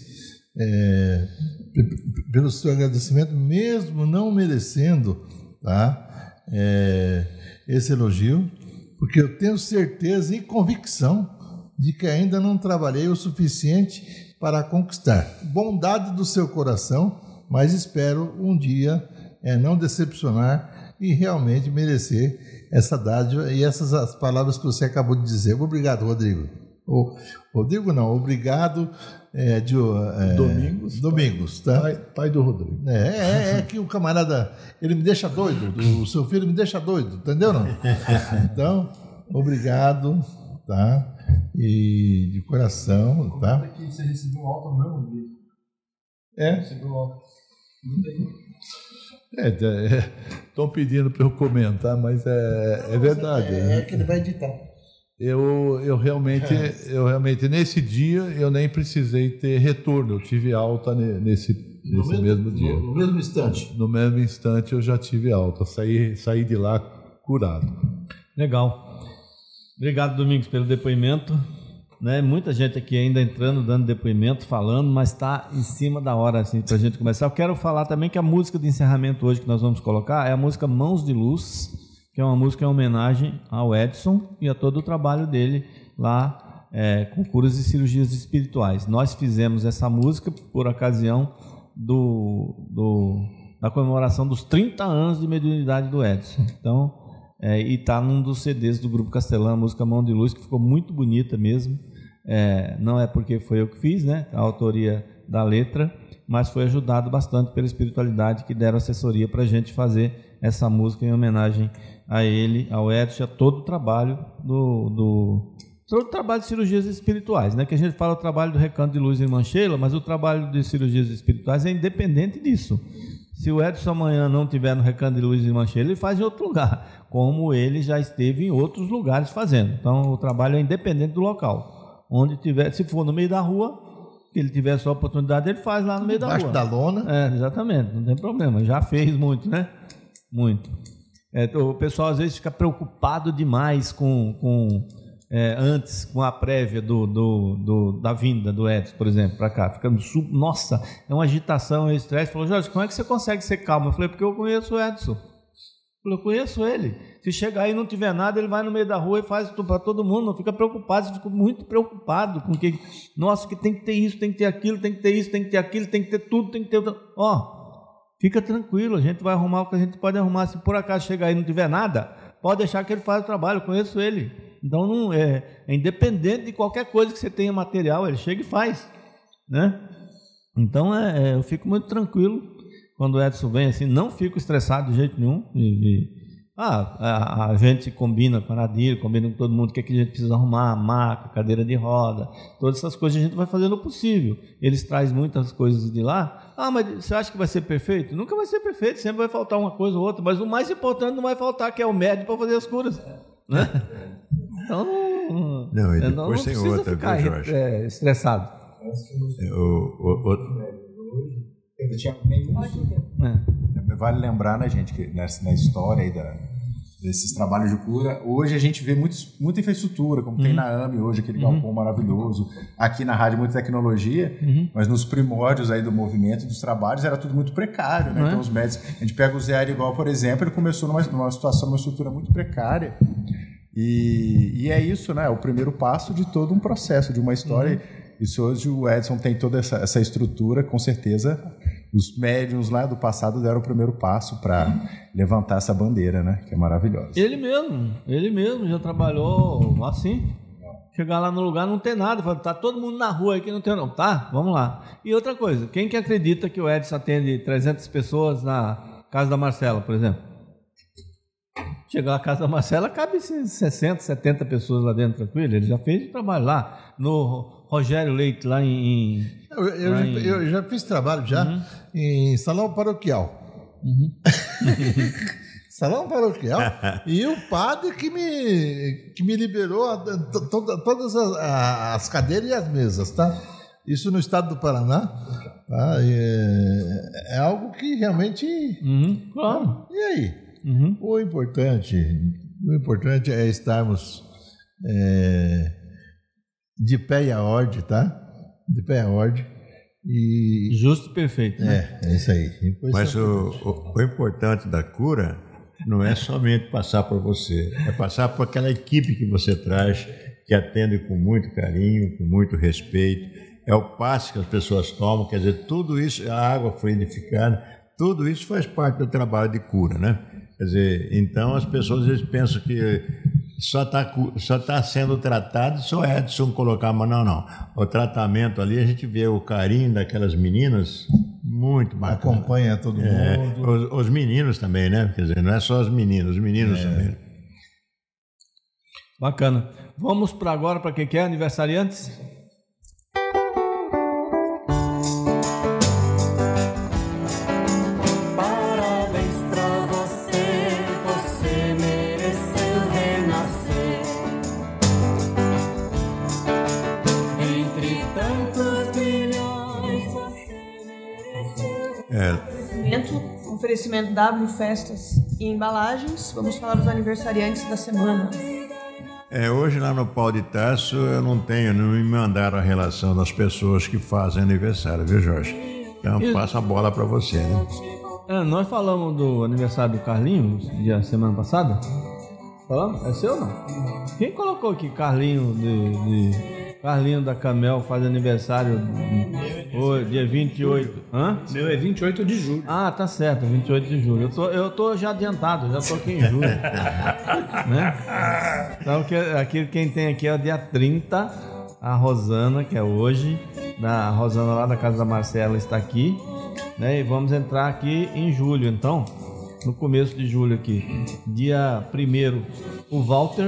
pelo seu agradecimento, mesmo não merecendo, tá? esse elogio, porque eu tenho certeza e convicção de que ainda não trabalhei o suficiente para conquistar bondade do seu coração, mas espero um dia não decepcionar e realmente merecer essa dádiva e essas as palavras que você acabou de dizer. Obrigado, Rodrigo. Rodrigo não, obrigado Domingos, tá? Pai do Rodrigo. Que o camarada, ele me deixa doido, o seu filho me deixa doido, entendeu não? Então, obrigado, tá? E de coração, tá? Que você recebeu alta mesmo, Rodrigo. Recebeu alta. Estão pedindo para eu comentar, mas é verdade. Que ele vai editar. Eu realmente, nesse dia, eu nem precisei ter retorno. Eu tive alta nesse mesmo dia. No mesmo instante? No mesmo instante eu já tive alta. Saí de lá curado. Legal. Obrigado, Domingos, pelo depoimento. Muita gente aqui ainda entrando, dando depoimento, falando, mas está em cima da hora assim, para a gente começar. Eu quero falar também que a música de encerramento hoje que nós vamos colocar é a música Mãos de Luz, que é uma música em homenagem ao Edson e a todo o trabalho dele lá com curas e cirurgias espirituais. Nós fizemos essa música por ocasião da comemoração dos 30 anos de mediunidade do Edson. Então, e está num dos CDs do Grupo Castelã, a música Mão de Luz, que ficou muito bonita mesmo. Não é porque foi eu que fiz, a autoria da letra, mas foi ajudado bastante pela espiritualidade que deram assessoria para a gente fazer essa música em homenagem a ele, ao Edson, a todo o trabalho todo o trabalho de cirurgias espirituais, que a gente fala o trabalho do Recanto de Luz em Manchela, mas o trabalho de cirurgias espirituais é independente disso. Se o Edson amanhã não estiver no Recanto de Luz em Manchela, ele faz em outro lugar, como ele já esteve em outros lugares fazendo. Então o trabalho é independente do local. Onde tiver, se for no meio da rua, que ele tiver sua oportunidade, ele faz lá no meio da rua. Embaixo da lona. Exatamente, não tem problema. Já fez muito, Muito. O pessoal às vezes fica preocupado demais antes, com a prévia da vinda do Edson, por exemplo, para cá. Nossa, é uma agitação, é um estresse. Falou, Jorge, como é que você consegue ser calmo? Eu falei, porque eu conheço o Edson. Eu conheço ele. Se chegar aí e não tiver nada, ele vai no meio da rua e faz para todo mundo. Não fica preocupado, eu fico muito preocupado com que, nossa, que tem que ter isso, tem que ter aquilo, tem que ter isso, tem que ter aquilo, tem que ter tudo, tem que ter... Fica tranquilo, a gente vai arrumar o que a gente pode arrumar. Se por acaso chegar aí e não tiver nada, pode deixar que ele faz o trabalho, eu conheço ele. Então não é independente de qualquer coisa que você tenha material, ele chega e faz, Então eu fico muito tranquilo quando o Edson vem assim, não fico estressado de jeito nenhum. A gente combina com a Nadir, combina com todo mundo o que a gente precisa arrumar, maca, cadeira de roda, todas essas coisas a gente vai fazendo o possível. Eles trazem muitas coisas de lá. Mas você acha que vai ser perfeito? Nunca vai ser perfeito, sempre vai faltar uma coisa ou outra, mas o mais importante não vai faltar, que é o médico para fazer as curas, Então não precisa ficar estressado. Vale lembrar, gente, que na história aí desses trabalhos de cura, hoje a gente vê muita infraestrutura, como tem na AME hoje, aquele galpão maravilhoso, aqui na rádio muita tecnologia, mas nos primórdios aí do movimento, dos trabalhos, era tudo muito precário, Então os médicos, a gente pega o Zé Arigal, por exemplo, ele começou numa situação, uma estrutura muito precária, e é isso, o primeiro passo de todo um processo, de uma história. E se hoje o Edson tem toda essa estrutura, com certeza os médiuns lá do passado deram o primeiro passo para levantar essa bandeira, que é maravilhosa. Ele mesmo já trabalhou assim. Chegar lá no lugar não tem nada, fala, tá todo mundo na rua aqui, não tem não, tá? Vamos lá. E outra coisa, quem que acredita que o Edson atende 300 pessoas na casa da Marcela, por exemplo? Chegar à casa da Marcela, cabe 60, 70 pessoas lá dentro, tranquilo. Ele já fez o trabalho lá. No Rogério Leite, lá em... Eu já fiz trabalho em salão paroquial. Salão paroquial. E o padre que me liberou todas as cadeiras e as mesas, tá? Isso no estado do Paraná. Tá? É algo que realmente... Claro. E aí? O importante é estarmos de pé e a ordem, tá? De pé e a ordem. Justo e perfeito, É isso aí. Mas o importante da cura não é somente passar por você, é passar por aquela equipe que você traz, que atende com muito carinho, com muito respeito. É o passe que as pessoas tomam, quer dizer, tudo isso, a água fluidificada, tudo isso faz parte do trabalho de cura, né? Quer dizer, então as pessoas às vezes pensam que só tá sendo tratado se o Edson colocar, mas não. O tratamento ali, a gente vê o carinho daquelas meninas, muito bacana. Acompanha todo mundo. Os meninos também, né? Quer dizer, não é só os meninos também. Bacana. Vamos para agora, para quem quer, aniversariantes? Oferecimento W Festas e Embalagens. Vamos falar dos aniversariantes da semana. Hoje lá no Pau de Taço eu não me mandaram a relação das pessoas que fazem aniversário, viu, Jorge? Então passa a bola para você, né? Nós falamos do aniversário do Carlinhos, semana passada? Falamos? É seu ou não? Quem colocou aqui Carlinho Carlinho da Camel faz aniversário hoje, dia 28. Hã? Meu é 28 de julho. Ah, tá certo, 28 de julho. Eu tô já adiantado, já tô aqui em julho. Né? Então, quem tem aqui é o dia 30, a Rosana, que é hoje. A Rosana lá da casa da Marcela está aqui. Né? E vamos entrar aqui em julho, então. No começo de julho aqui, dia 1º, o Walter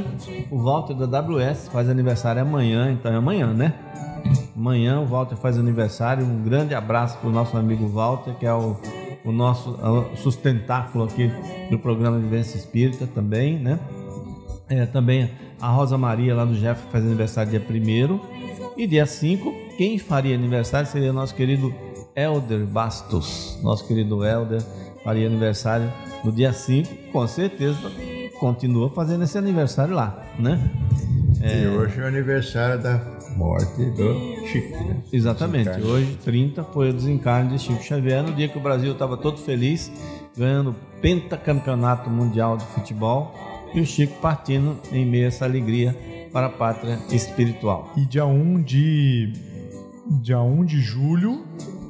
da WS faz aniversário amanhã, então é amanhã, né? Amanhã o Walter faz aniversário, um grande abraço para o nosso amigo Walter, que é o nosso sustentáculo aqui do programa Vivência Espírita também, né? Também a Rosa Maria lá do Jeff faz aniversário dia 1º, e dia 5, quem faria aniversário seria o nosso querido Helder Bastos, nosso querido Helder faria aniversário no dia 5, com certeza continua fazendo esse aniversário lá, né? E hoje é o aniversário da morte do Chico, né? Exatamente, hoje 30 foi o desencarne de Chico Xavier, no dia que o Brasil estava todo feliz, ganhando o pentacampeonato mundial de futebol, e o Chico partindo em meio a essa alegria para a pátria espiritual. E dia 1 de julho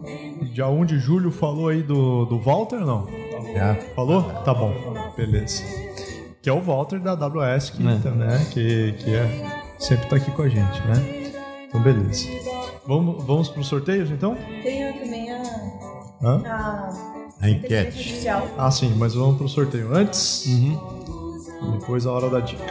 falou aí do Walter, não? Falou? Tá bom, beleza. Que é o Walter da WS, que sempre tá aqui com a gente, né? Então, beleza. Vamos pro sorteio, então? Tem também a enquete. Sim, mas vamos pro sorteio antes. Depois a hora da dica.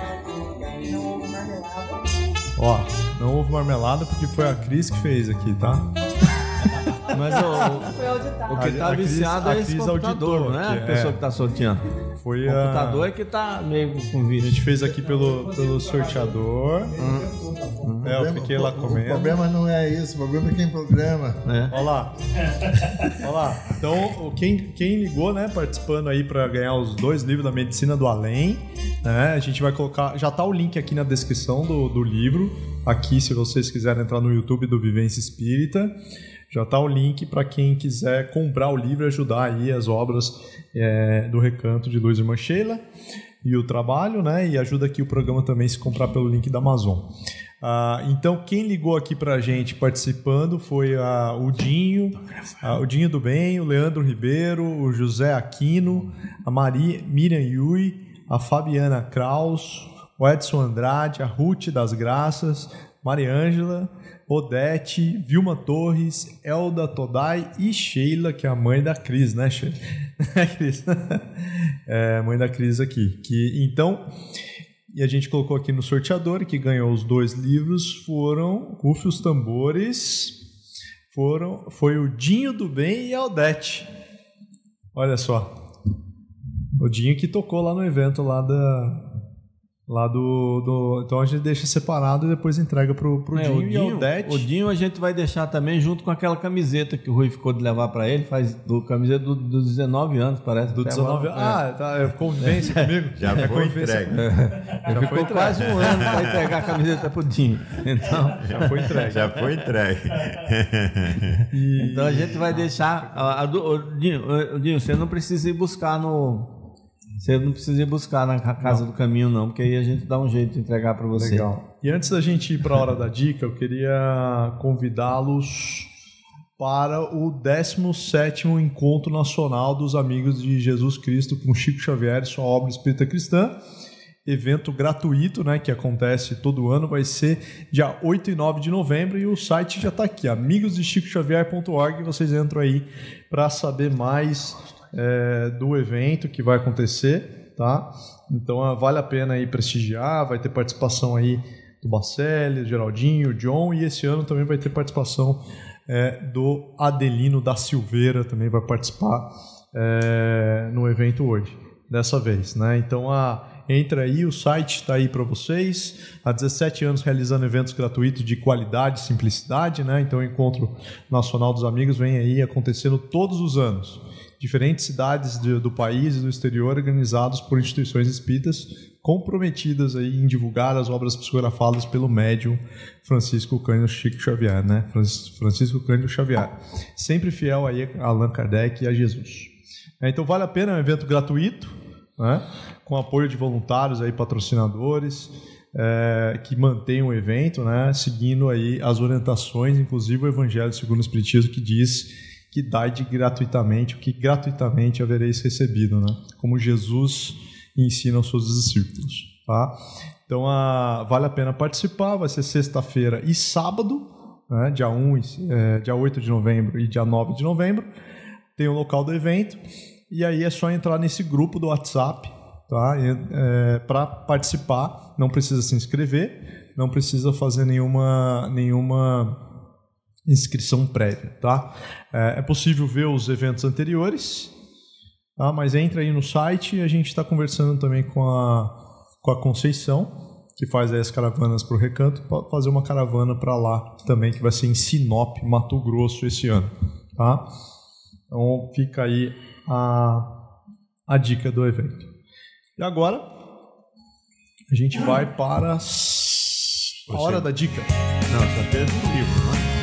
Ó, não houve marmelada porque foi a Cris que fez aqui, tá? Mas o que tá viciado é esse computador, né? A pessoa que tá sorteando. O computador é que tá meio com vídeo. A gente fez aqui pelo sorteador. Eu fiquei lá comendo. O problema não é isso, o problema é quem programa. Olha lá. Então, quem ligou, né, participando aí para ganhar os 2 livros da Medicina do Além, né? A gente vai colocar, já tá o link aqui na descrição do livro, aqui se vocês quiserem entrar no YouTube do Vivência Espírita. Já tá o link para quem quiser comprar o livro e ajudar aí as obras do Recanto de Luz Irmã Sheila e o trabalho, né? E ajuda aqui o programa também se comprar pelo link da Amazon. Então, quem ligou aqui pra gente participando foi o Dinho do Bem, o Leandro Ribeiro, o José Aquino, a Miriam Yui, a Fabiana Kraus, o Edson Andrade, a Ruth das Graças, Mariângela, Odete, Vilma Torres, Elda Todai e Sheila, que é a mãe da Cris, né, Sheila? Cris. Mãe da Cris aqui. E a gente colocou aqui no sorteador, que ganhou os 2 livros, foram, rufe os tambores, foi o Dinho do Bem e a Odete. Olha só. O Dinho que tocou lá no evento então a gente deixa separado e depois entrega pro Dinho e a Odete. O Dinho a gente vai deixar também junto com aquela camiseta que o Rui ficou de levar para ele, camiseta dos 19 anos, parece. Do 19 anos? Tá, convivência comigo? Já foi entregue. Ele ficou quase um ano para entregar a camiseta pro Dinho. Então, já foi entregue. Então a gente vai deixar... Dinho, você não precisa ir buscar Você não precisa ir buscar na Casa do Caminho, não, porque aí a gente dá um jeito de entregar para você. Legal. E antes da gente ir para a Hora da Dica, eu queria convidá-los para o 17º Encontro Nacional dos Amigos de Jesus Cristo com Chico Xavier e sua obra espírita cristã. Evento gratuito, né, que acontece todo ano, vai ser dia 8 e 9 de novembro e o site já está aqui, amigosdechicoxavier.org. Vocês entram aí para saber mais do evento que vai acontecer, tá? Então vale a pena aí prestigiar, vai ter participação aí do Bacelli, do Geraldinho, o John, e esse ano também vai ter participação do Adelino da Silveira, também vai participar no evento hoje, dessa vez, né? Então entra aí, o site está aí para vocês. Há 17 anos realizando eventos gratuitos de qualidade e simplicidade, né? Então o Encontro Nacional dos Amigos vem aí acontecendo todos os anos. Diferentes cidades do país e do exterior, organizados por instituições espíritas comprometidas aí em divulgar as obras psicografadas pelo médium Francisco Cândido Chico Xavier, né? Francisco Cândido Xavier, sempre fiel aí a Allan Kardec e a Jesus. Então vale a pena, é um evento gratuito, né? Com apoio de voluntários aí, patrocinadores, que mantêm o evento, né? Seguindo aí as orientações, inclusive o Evangelho segundo o Espiritismo, que diz que dai gratuitamente o que gratuitamente havereis recebido, né? Como Jesus ensina aos seus discípulos, tá? Então vale a pena participar, vai ser sexta-feira e sábado, né? Dia 8 de novembro e dia 9 de novembro, tem o local do evento, e aí é só entrar nesse grupo do WhatsApp, tá? Para participar, não precisa se inscrever, não precisa fazer nenhuma inscrição prévia, tá? É possível ver os eventos anteriores, tá? Mas entra aí no site, e a gente está conversando também com a Conceição, que faz aí as caravanas para o Recanto, para fazer uma caravana para lá também, que vai ser em Sinop, Mato Grosso, esse ano, tá? Então fica aí a dica do evento. E agora a gente vai para a Hora da Dica. Não, só teve um livro, não é?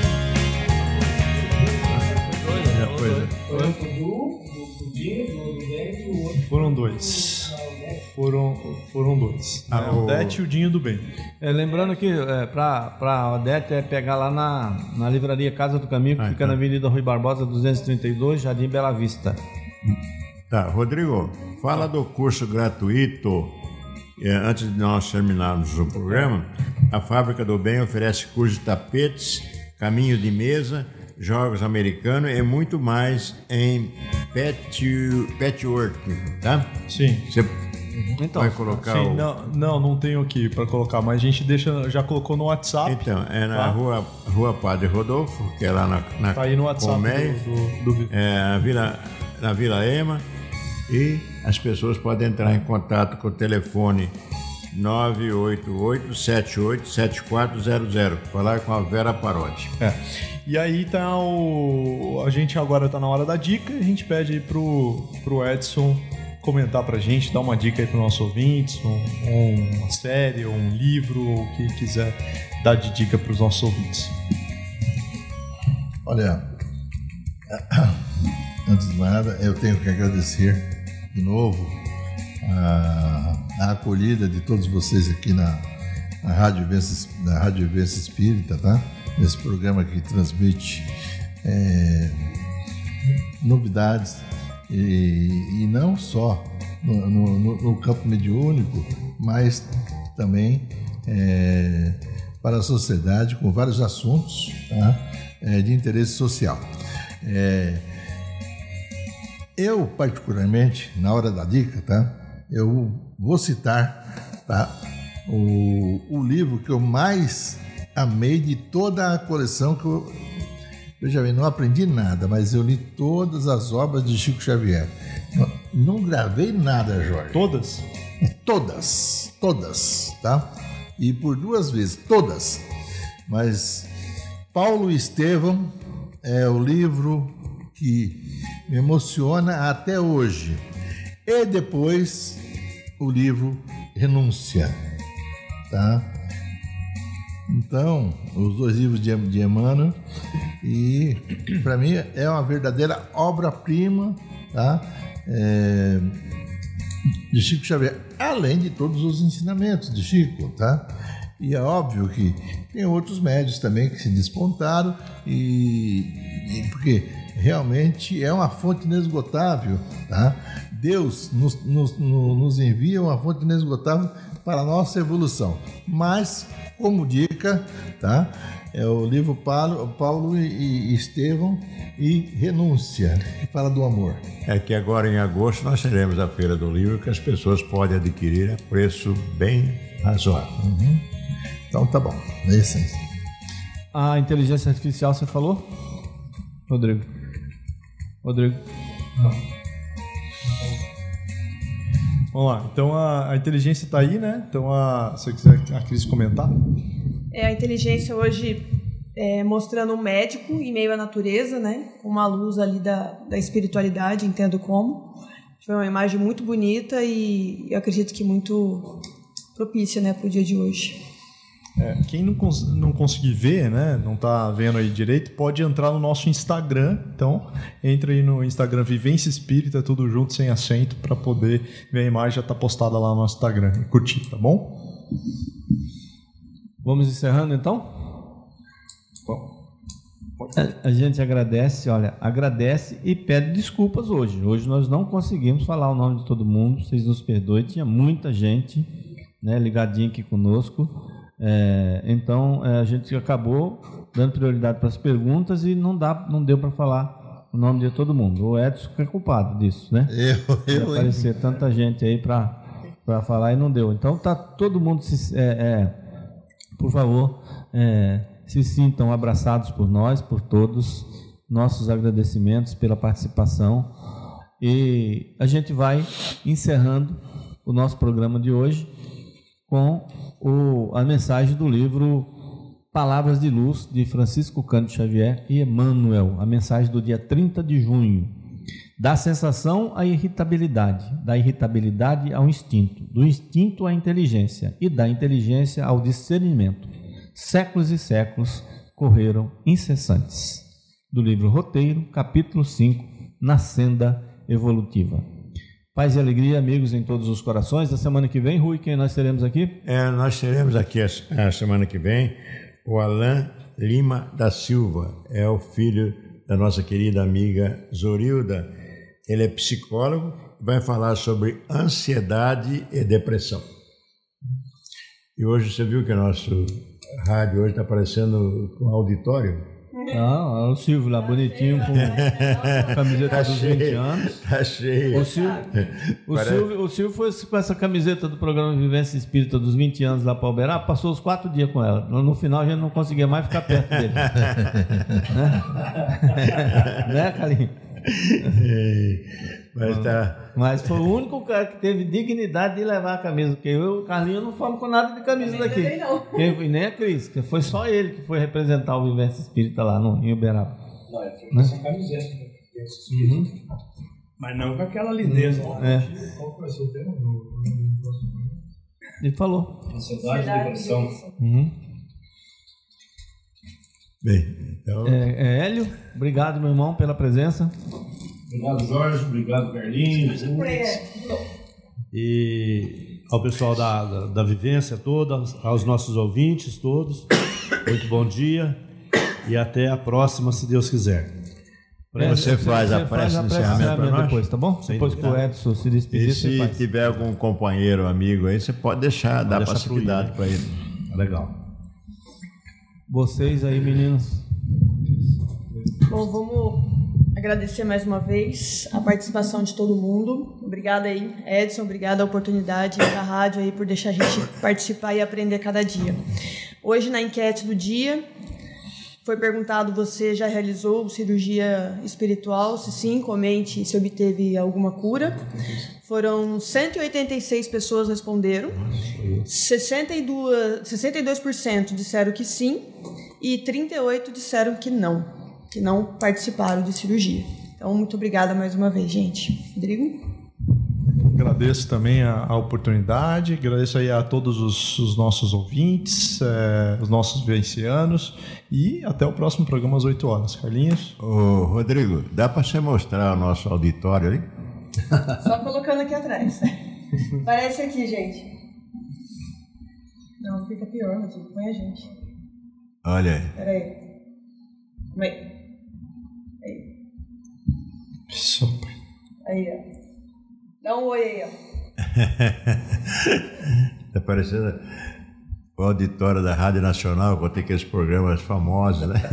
Foram dois. Foram dois. A Odete e o Dinho do Bem. Lembrando que para a Odete pegar lá na livraria Casa do Caminho, que fica na Avenida Rui Barbosa 232, Jardim Bela Vista. Tá, Rodrigo, fala do curso gratuito. Antes de nós terminarmos o programa, a Fábrica do Bem oferece curso de tapetes, caminho de mesa, jogos americanos e muito mais em patchwork, tá? Sim. Você então, vai colocar sim, não tenho aqui para colocar, mas a gente já colocou no WhatsApp. Então, é na rua Padre Rodolfo, que é lá na tá aí no WhatsApp na Vila Ema, e as pessoas podem entrar em contato com o telefone 988-78-7400, falar com a Vera Parodi. E aí tá a gente agora tá na hora da dica, a gente pede aí pro Edson comentar pra gente, dar uma dica aí para os nossos ouvintes, uma série, um livro, o que quiser dar de dica para os nossos ouvintes. Olha, antes de nada, eu tenho que agradecer de novo a acolhida de todos vocês aqui na Rádio Vivência Espírita, tá? Esse programa que transmite novidades e não só no campo mediúnico, mas também para a sociedade, com vários assuntos, tá? De interesse social. Eu, particularmente, na hora da dica, tá? Eu vou citar, tá? O livro que eu mais amei de toda a coleção, que eu já não aprendi nada, mas eu li todas as obras de Chico Xavier. Não gravei nada, Jorge. Todas? Todas, tá? E por 2 vezes, todas. Mas Paulo e Estevão é o livro que me emociona até hoje. E depois o livro Renúncia, tá? Então, os 2 livros de Emmanuel, e para mim é uma verdadeira obra-prima, tá? de Chico Xavier, além de todos os ensinamentos de Chico, tá? E é óbvio que tem outros médios também que se despontaram e porque realmente é uma fonte inesgotável, tá? Deus nos envia uma fonte inesgotável para a nossa evolução. Mas, como dica, tá? É o livro Paulo e Estevão e Renúncia, que fala do amor. É que agora em agosto nós teremos a Feira do Livro que as pessoas podem adquirir a preço bem razoável. Então tá bom, é isso aí. A inteligência artificial você falou? Rodrigo? Não. Vamos lá, então a inteligência está aí, né? Então, se você quiser a Cris comentar. A inteligência hoje mostrando um médico em meio à natureza, né? Com uma luz ali da espiritualidade, entendo como. Foi uma imagem muito bonita e eu acredito que muito propícia, né, para o dia de hoje. Quem não conseguir ver, né, não está vendo aí direito, pode entrar no nosso Instagram. Então, entra aí no Instagram Vivência Espírita, tudo junto, sem acento, para poder ver a imagem, já está postada lá no nosso Instagram e curtir, tá bom? Vamos encerrando então? Bom. A gente agradece e pede desculpas hoje. Hoje nós não conseguimos falar o nome de todo mundo, vocês nos perdoem, tinha muita gente, né, ligadinha aqui conosco. Então a gente acabou dando prioridade para as perguntas e não deu para falar o nome de todo mundo. O Edson que é culpado disso, né? Eu aparecer tanta gente aí para falar e não deu. Então tá todo mundo por favor, se sintam abraçados por nós, por todos. Nossos agradecimentos pela participação e a gente vai encerrando o nosso programa de hoje com a mensagem do livro Palavras de Luz, de Francisco Cândido Xavier e Emmanuel, a mensagem do dia 30 de junho. Da sensação à irritabilidade, da irritabilidade ao instinto, do instinto à inteligência e da inteligência ao discernimento. Séculos e séculos correram incessantes. Do livro Roteiro, capítulo 5, Na Senda Evolutiva. Paz e alegria, amigos, em todos os corações. Na semana que vem, Rui, quem nós teremos aqui? Nós teremos aqui a semana que vem o Alain Lima da Silva. É o filho da nossa querida amiga Zorilda. Ele é psicólogo, vai falar sobre ansiedade e depressão. E hoje você viu que o nosso rádio hoje está parecendo um auditório? Não, é o Silvio lá, bonitinho, com a camiseta dos 20 anos. Tá cheio. O Silvio foi com essa camiseta do programa Vivência Espírita dos 20 anos lá para Uberaba, passou os 4 dias com ela. No final a gente não conseguia mais ficar perto dele. Né, Carlinhos? Mas foi o único cara que teve dignidade de levar a camisa, porque eu e o Carlinhos não fomos com nada de camisa daqui. E nem a Cris, que foi só ele que foi representar o Vivência Espírita lá em Uberaba. Não, eu fui com essa camiseta do Vivência Espírita. Mas não com aquela lindeza. Qual foi o seu tema? Ele falou. Ansiedade e depressão. Bem, então... Hélio, obrigado, meu irmão, pela presença. Obrigado, Jorge. Obrigado, Carlinhos. E ao pessoal da Vivência toda, aos nossos ouvintes todos, muito bom dia e até a próxima, se Deus quiser. Você faz a prece de encerramento para nós? Depois, tá bom? Depois que o Edson se despedir, e se tiver algum companheiro, amigo aí, você pode deixar, dar passividade para ele. Legal. Vocês aí, meninos. Bom, vamos agradecer mais uma vez a participação de todo mundo. Obrigada aí, Edson, obrigada a oportunidade da rádio aí por deixar a gente participar e aprender cada dia. Hoje, na enquete do dia, foi perguntado: você já realizou cirurgia espiritual? Se sim, comente se obteve alguma cura. Foram 186 pessoas responderam, 62% disseram que sim e 38% disseram que não participaram de cirurgia. Então, muito obrigada mais uma vez, gente. Rodrigo? Agradeço também a oportunidade, agradeço aí a todos os nossos ouvintes, os nossos vivencianos, e até o próximo programa às 8 horas. Carlinhos? Ô, Rodrigo, dá para você mostrar o nosso auditório aí? Só colocando aqui atrás. Parece aqui, gente. Não, fica pior, Rodrigo. Põe a gente. Olha aí. Peraí. Calma aí. Aí, ó. Dá um oi aí, ó. Tá parecendo o auditório da Rádio Nacional, quando tem aqueles programas famosos, né?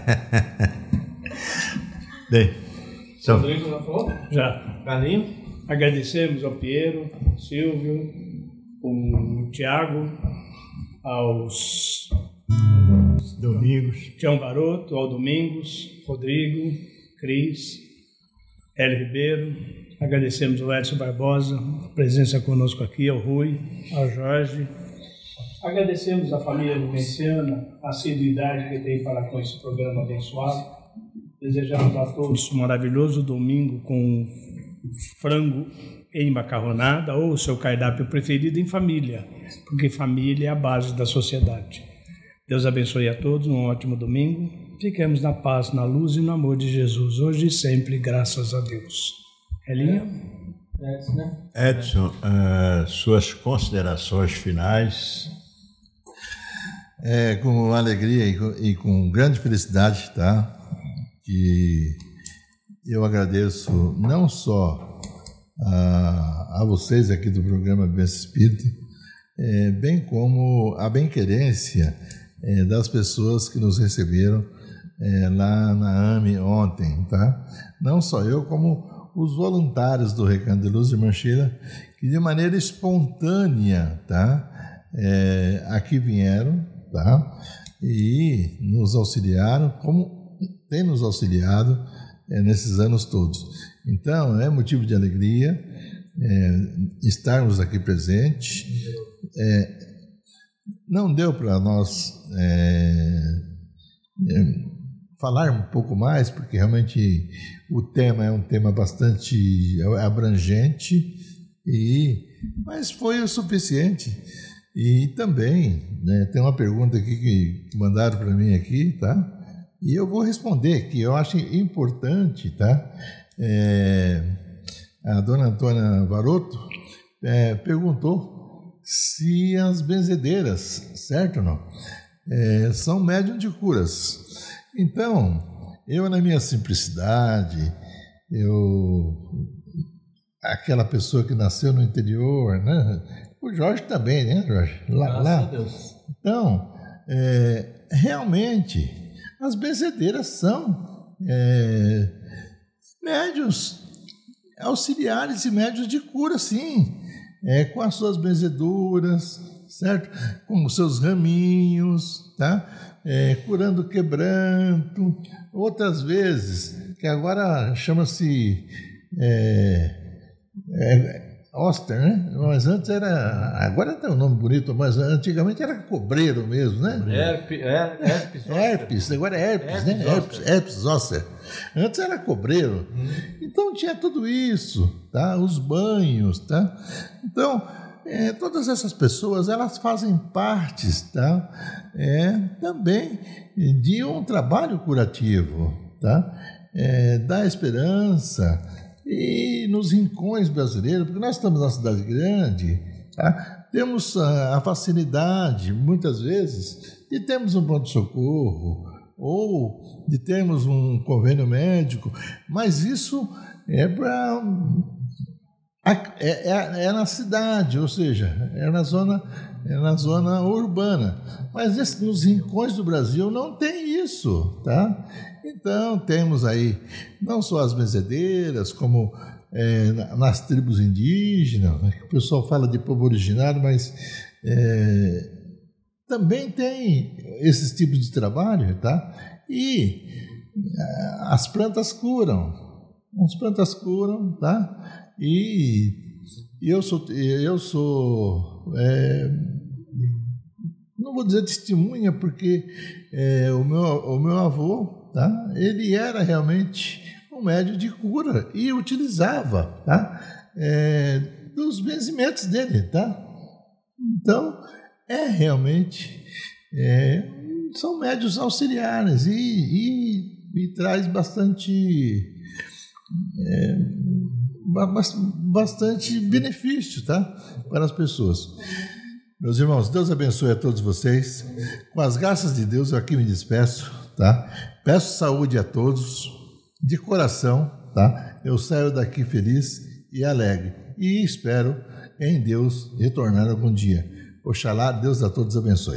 Bem, São Rodrigo já falou? Já. Galinho. Agradecemos ao Piero, ao Silvio, ao Tiago, aos Domingos, Tião Baroto, ao Domingos, Rodrigo, Cris, Hélio Ribeiro. Agradecemos ao Edson Barbosa, a presença conosco aqui, ao Rui, ao Jorge. Agradecemos à família vivenciana, a assiduidade que tem para com esse programa abençoado. Desejamos a todos um maravilhoso domingo com frango em macarronada ou o seu cardápio preferido em família, porque família é a base da sociedade. Deus abençoe a todos, um ótimo domingo. Fiquemos na paz, na luz e no amor de Jesus, hoje e sempre, graças a Deus. Elinha? Edson, suas considerações finais. Com alegria e com grande felicidade, tá? Que eu agradeço não só a vocês aqui do programa Vivência Espírita, bem como a bem-querência das pessoas que nos receberam lá na AME ontem, tá? Não só eu, como os voluntários do Recanto de Luz de Manchila, que de maneira espontânea, tá? Aqui vieram, tá? E nos auxiliaram, como tem nos auxiliado nesses anos todos. Então, é motivo de alegria estarmos aqui presentes. Não deu para nós falar um pouco mais, porque realmente o tema é um tema bastante abrangente, mas foi o suficiente. E também, né, tem uma pergunta aqui que mandaram para mim aqui, tá? E eu vou responder, que eu acho importante, tá? A dona Antônia Varoto perguntou se as benzedeiras, certo ou não? São médium de curas. Então, eu na minha simplicidade, aquela pessoa que nasceu no interior, né? O Jorge também, né, Jorge? Graças a Deus. Então, realmente, as benzedeiras são médiuns auxiliares e médiuns de cura, sim, com as suas benzeduras, certo? Com os seus raminhos, tá? Curando quebranto. Outras vezes, que agora chama-se Oster, né? Mas antes era... Agora tem um nome bonito, mas antigamente era cobreiro mesmo, né? Herpes, agora é herpes, né? Herpes zoster. Antes era cobreiro. Então tinha tudo isso, tá? Os banhos, tá? Então, todas essas pessoas, elas fazem parte, tá? Também de um trabalho curativo, tá? Da esperança. E nos rincões brasileiros, porque nós estamos numa cidade grande, tá? Temos a facilidade, muitas vezes, de termos um pronto-socorro ou de termos um convênio médico, mas isso é na cidade, ou seja, é na zona urbana. Mas nos rincões do Brasil não tem isso, tá? Então, temos aí não só as benzedeiras, como nas tribos indígenas, né, que o pessoal fala de povo originário, mas também tem esses tipos de trabalho, tá? E as plantas curam, tá? E eu sou não vou dizer testemunha, porque o meu avô, tá? Ele era realmente um médium de cura e utilizava, tá? Dos benzimentos dele, tá? Então, realmente são médiuns auxiliares e traz bastante bastante benefício, tá? Para as pessoas. Meus irmãos, Deus abençoe a todos vocês. Com as graças de Deus, eu aqui me despeço, tá? Peço saúde a todos, de coração, tá? Eu saio daqui feliz e alegre. E espero em Deus retornar algum dia. Oxalá, Deus a todos abençoe.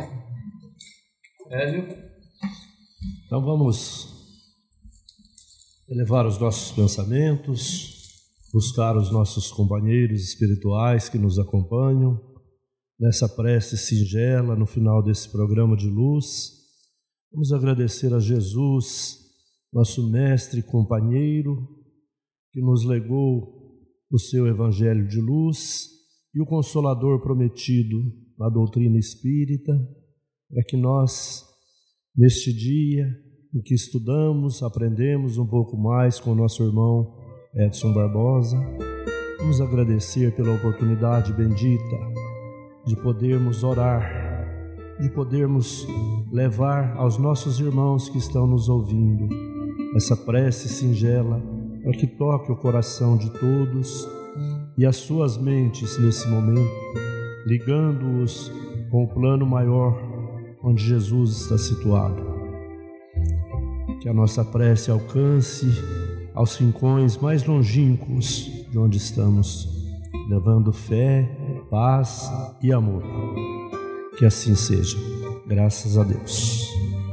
Hélio? Então vamos elevar os nossos pensamentos, buscar os nossos companheiros espirituais que nos acompanham nessa prece singela no final desse programa de luz. Vamos agradecer a Jesus, nosso mestre e companheiro, que nos legou o seu evangelho de luz e o consolador prometido na doutrina espírita, para que nós, neste dia em que estudamos, aprendemos um pouco mais com o nosso irmão Edson Barbosa, vamos agradecer pela oportunidade bendita de podermos orar, de podermos levar aos nossos irmãos que estão nos ouvindo essa prece singela para que toque o coração de todos e as suas mentes nesse momento, ligando-os com o plano maior onde Jesus está situado. Que a nossa prece alcance aos rincões mais longínquos de onde estamos, levando fé, paz e amor. Que assim seja. Graças a Deus.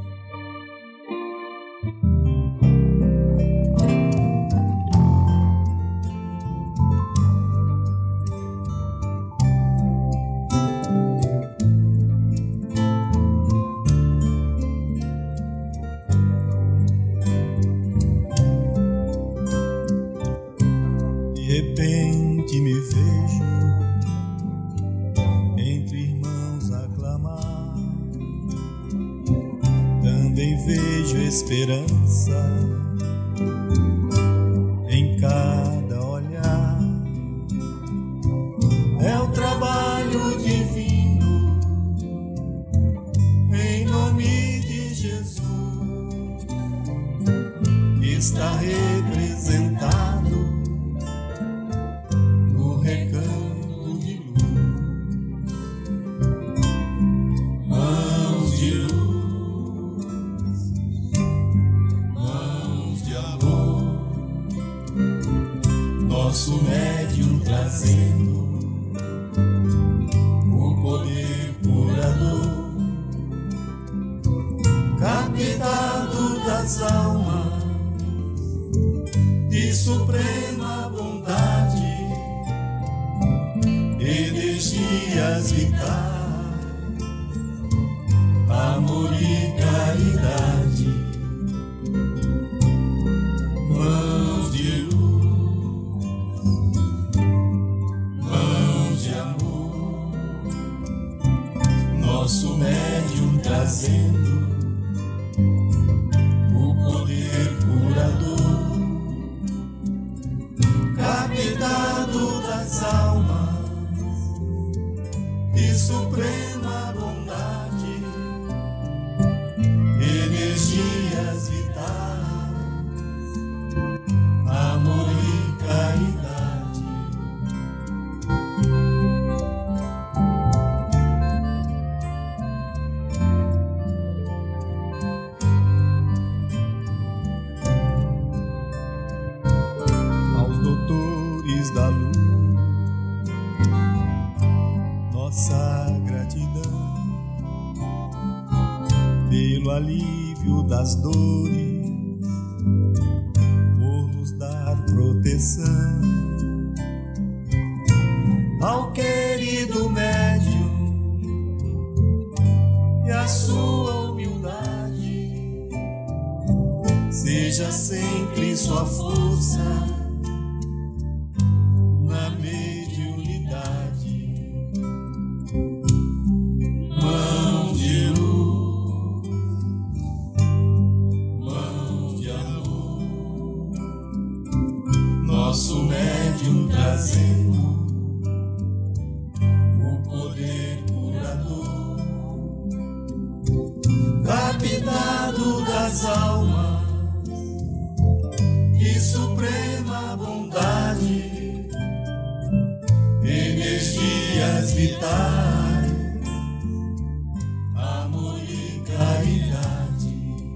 Das dores, por nos dar proteção, ao querido médium e a sua humildade seja sempre sua força na mediunidade. Mãos de luz, nosso médium trazendo o poder curador, captado das almas de suprema bondade. vitae, amor e caridade,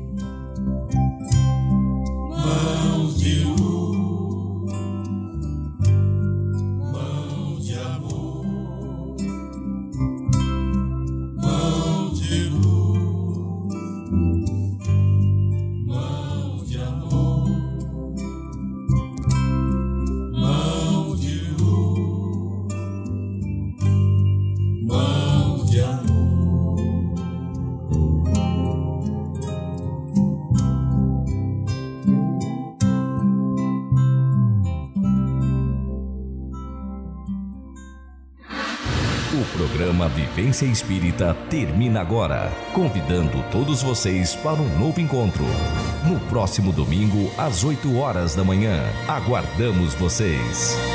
mãos de luz, mãos de amor, mãos de luz, mãos de amor, mãos de luz, mãos de amor. O programa Vivência Espírita termina agora, convidando todos vocês para um novo encontro. No próximo domingo, às 8 horas da manhã. Aguardamos vocês.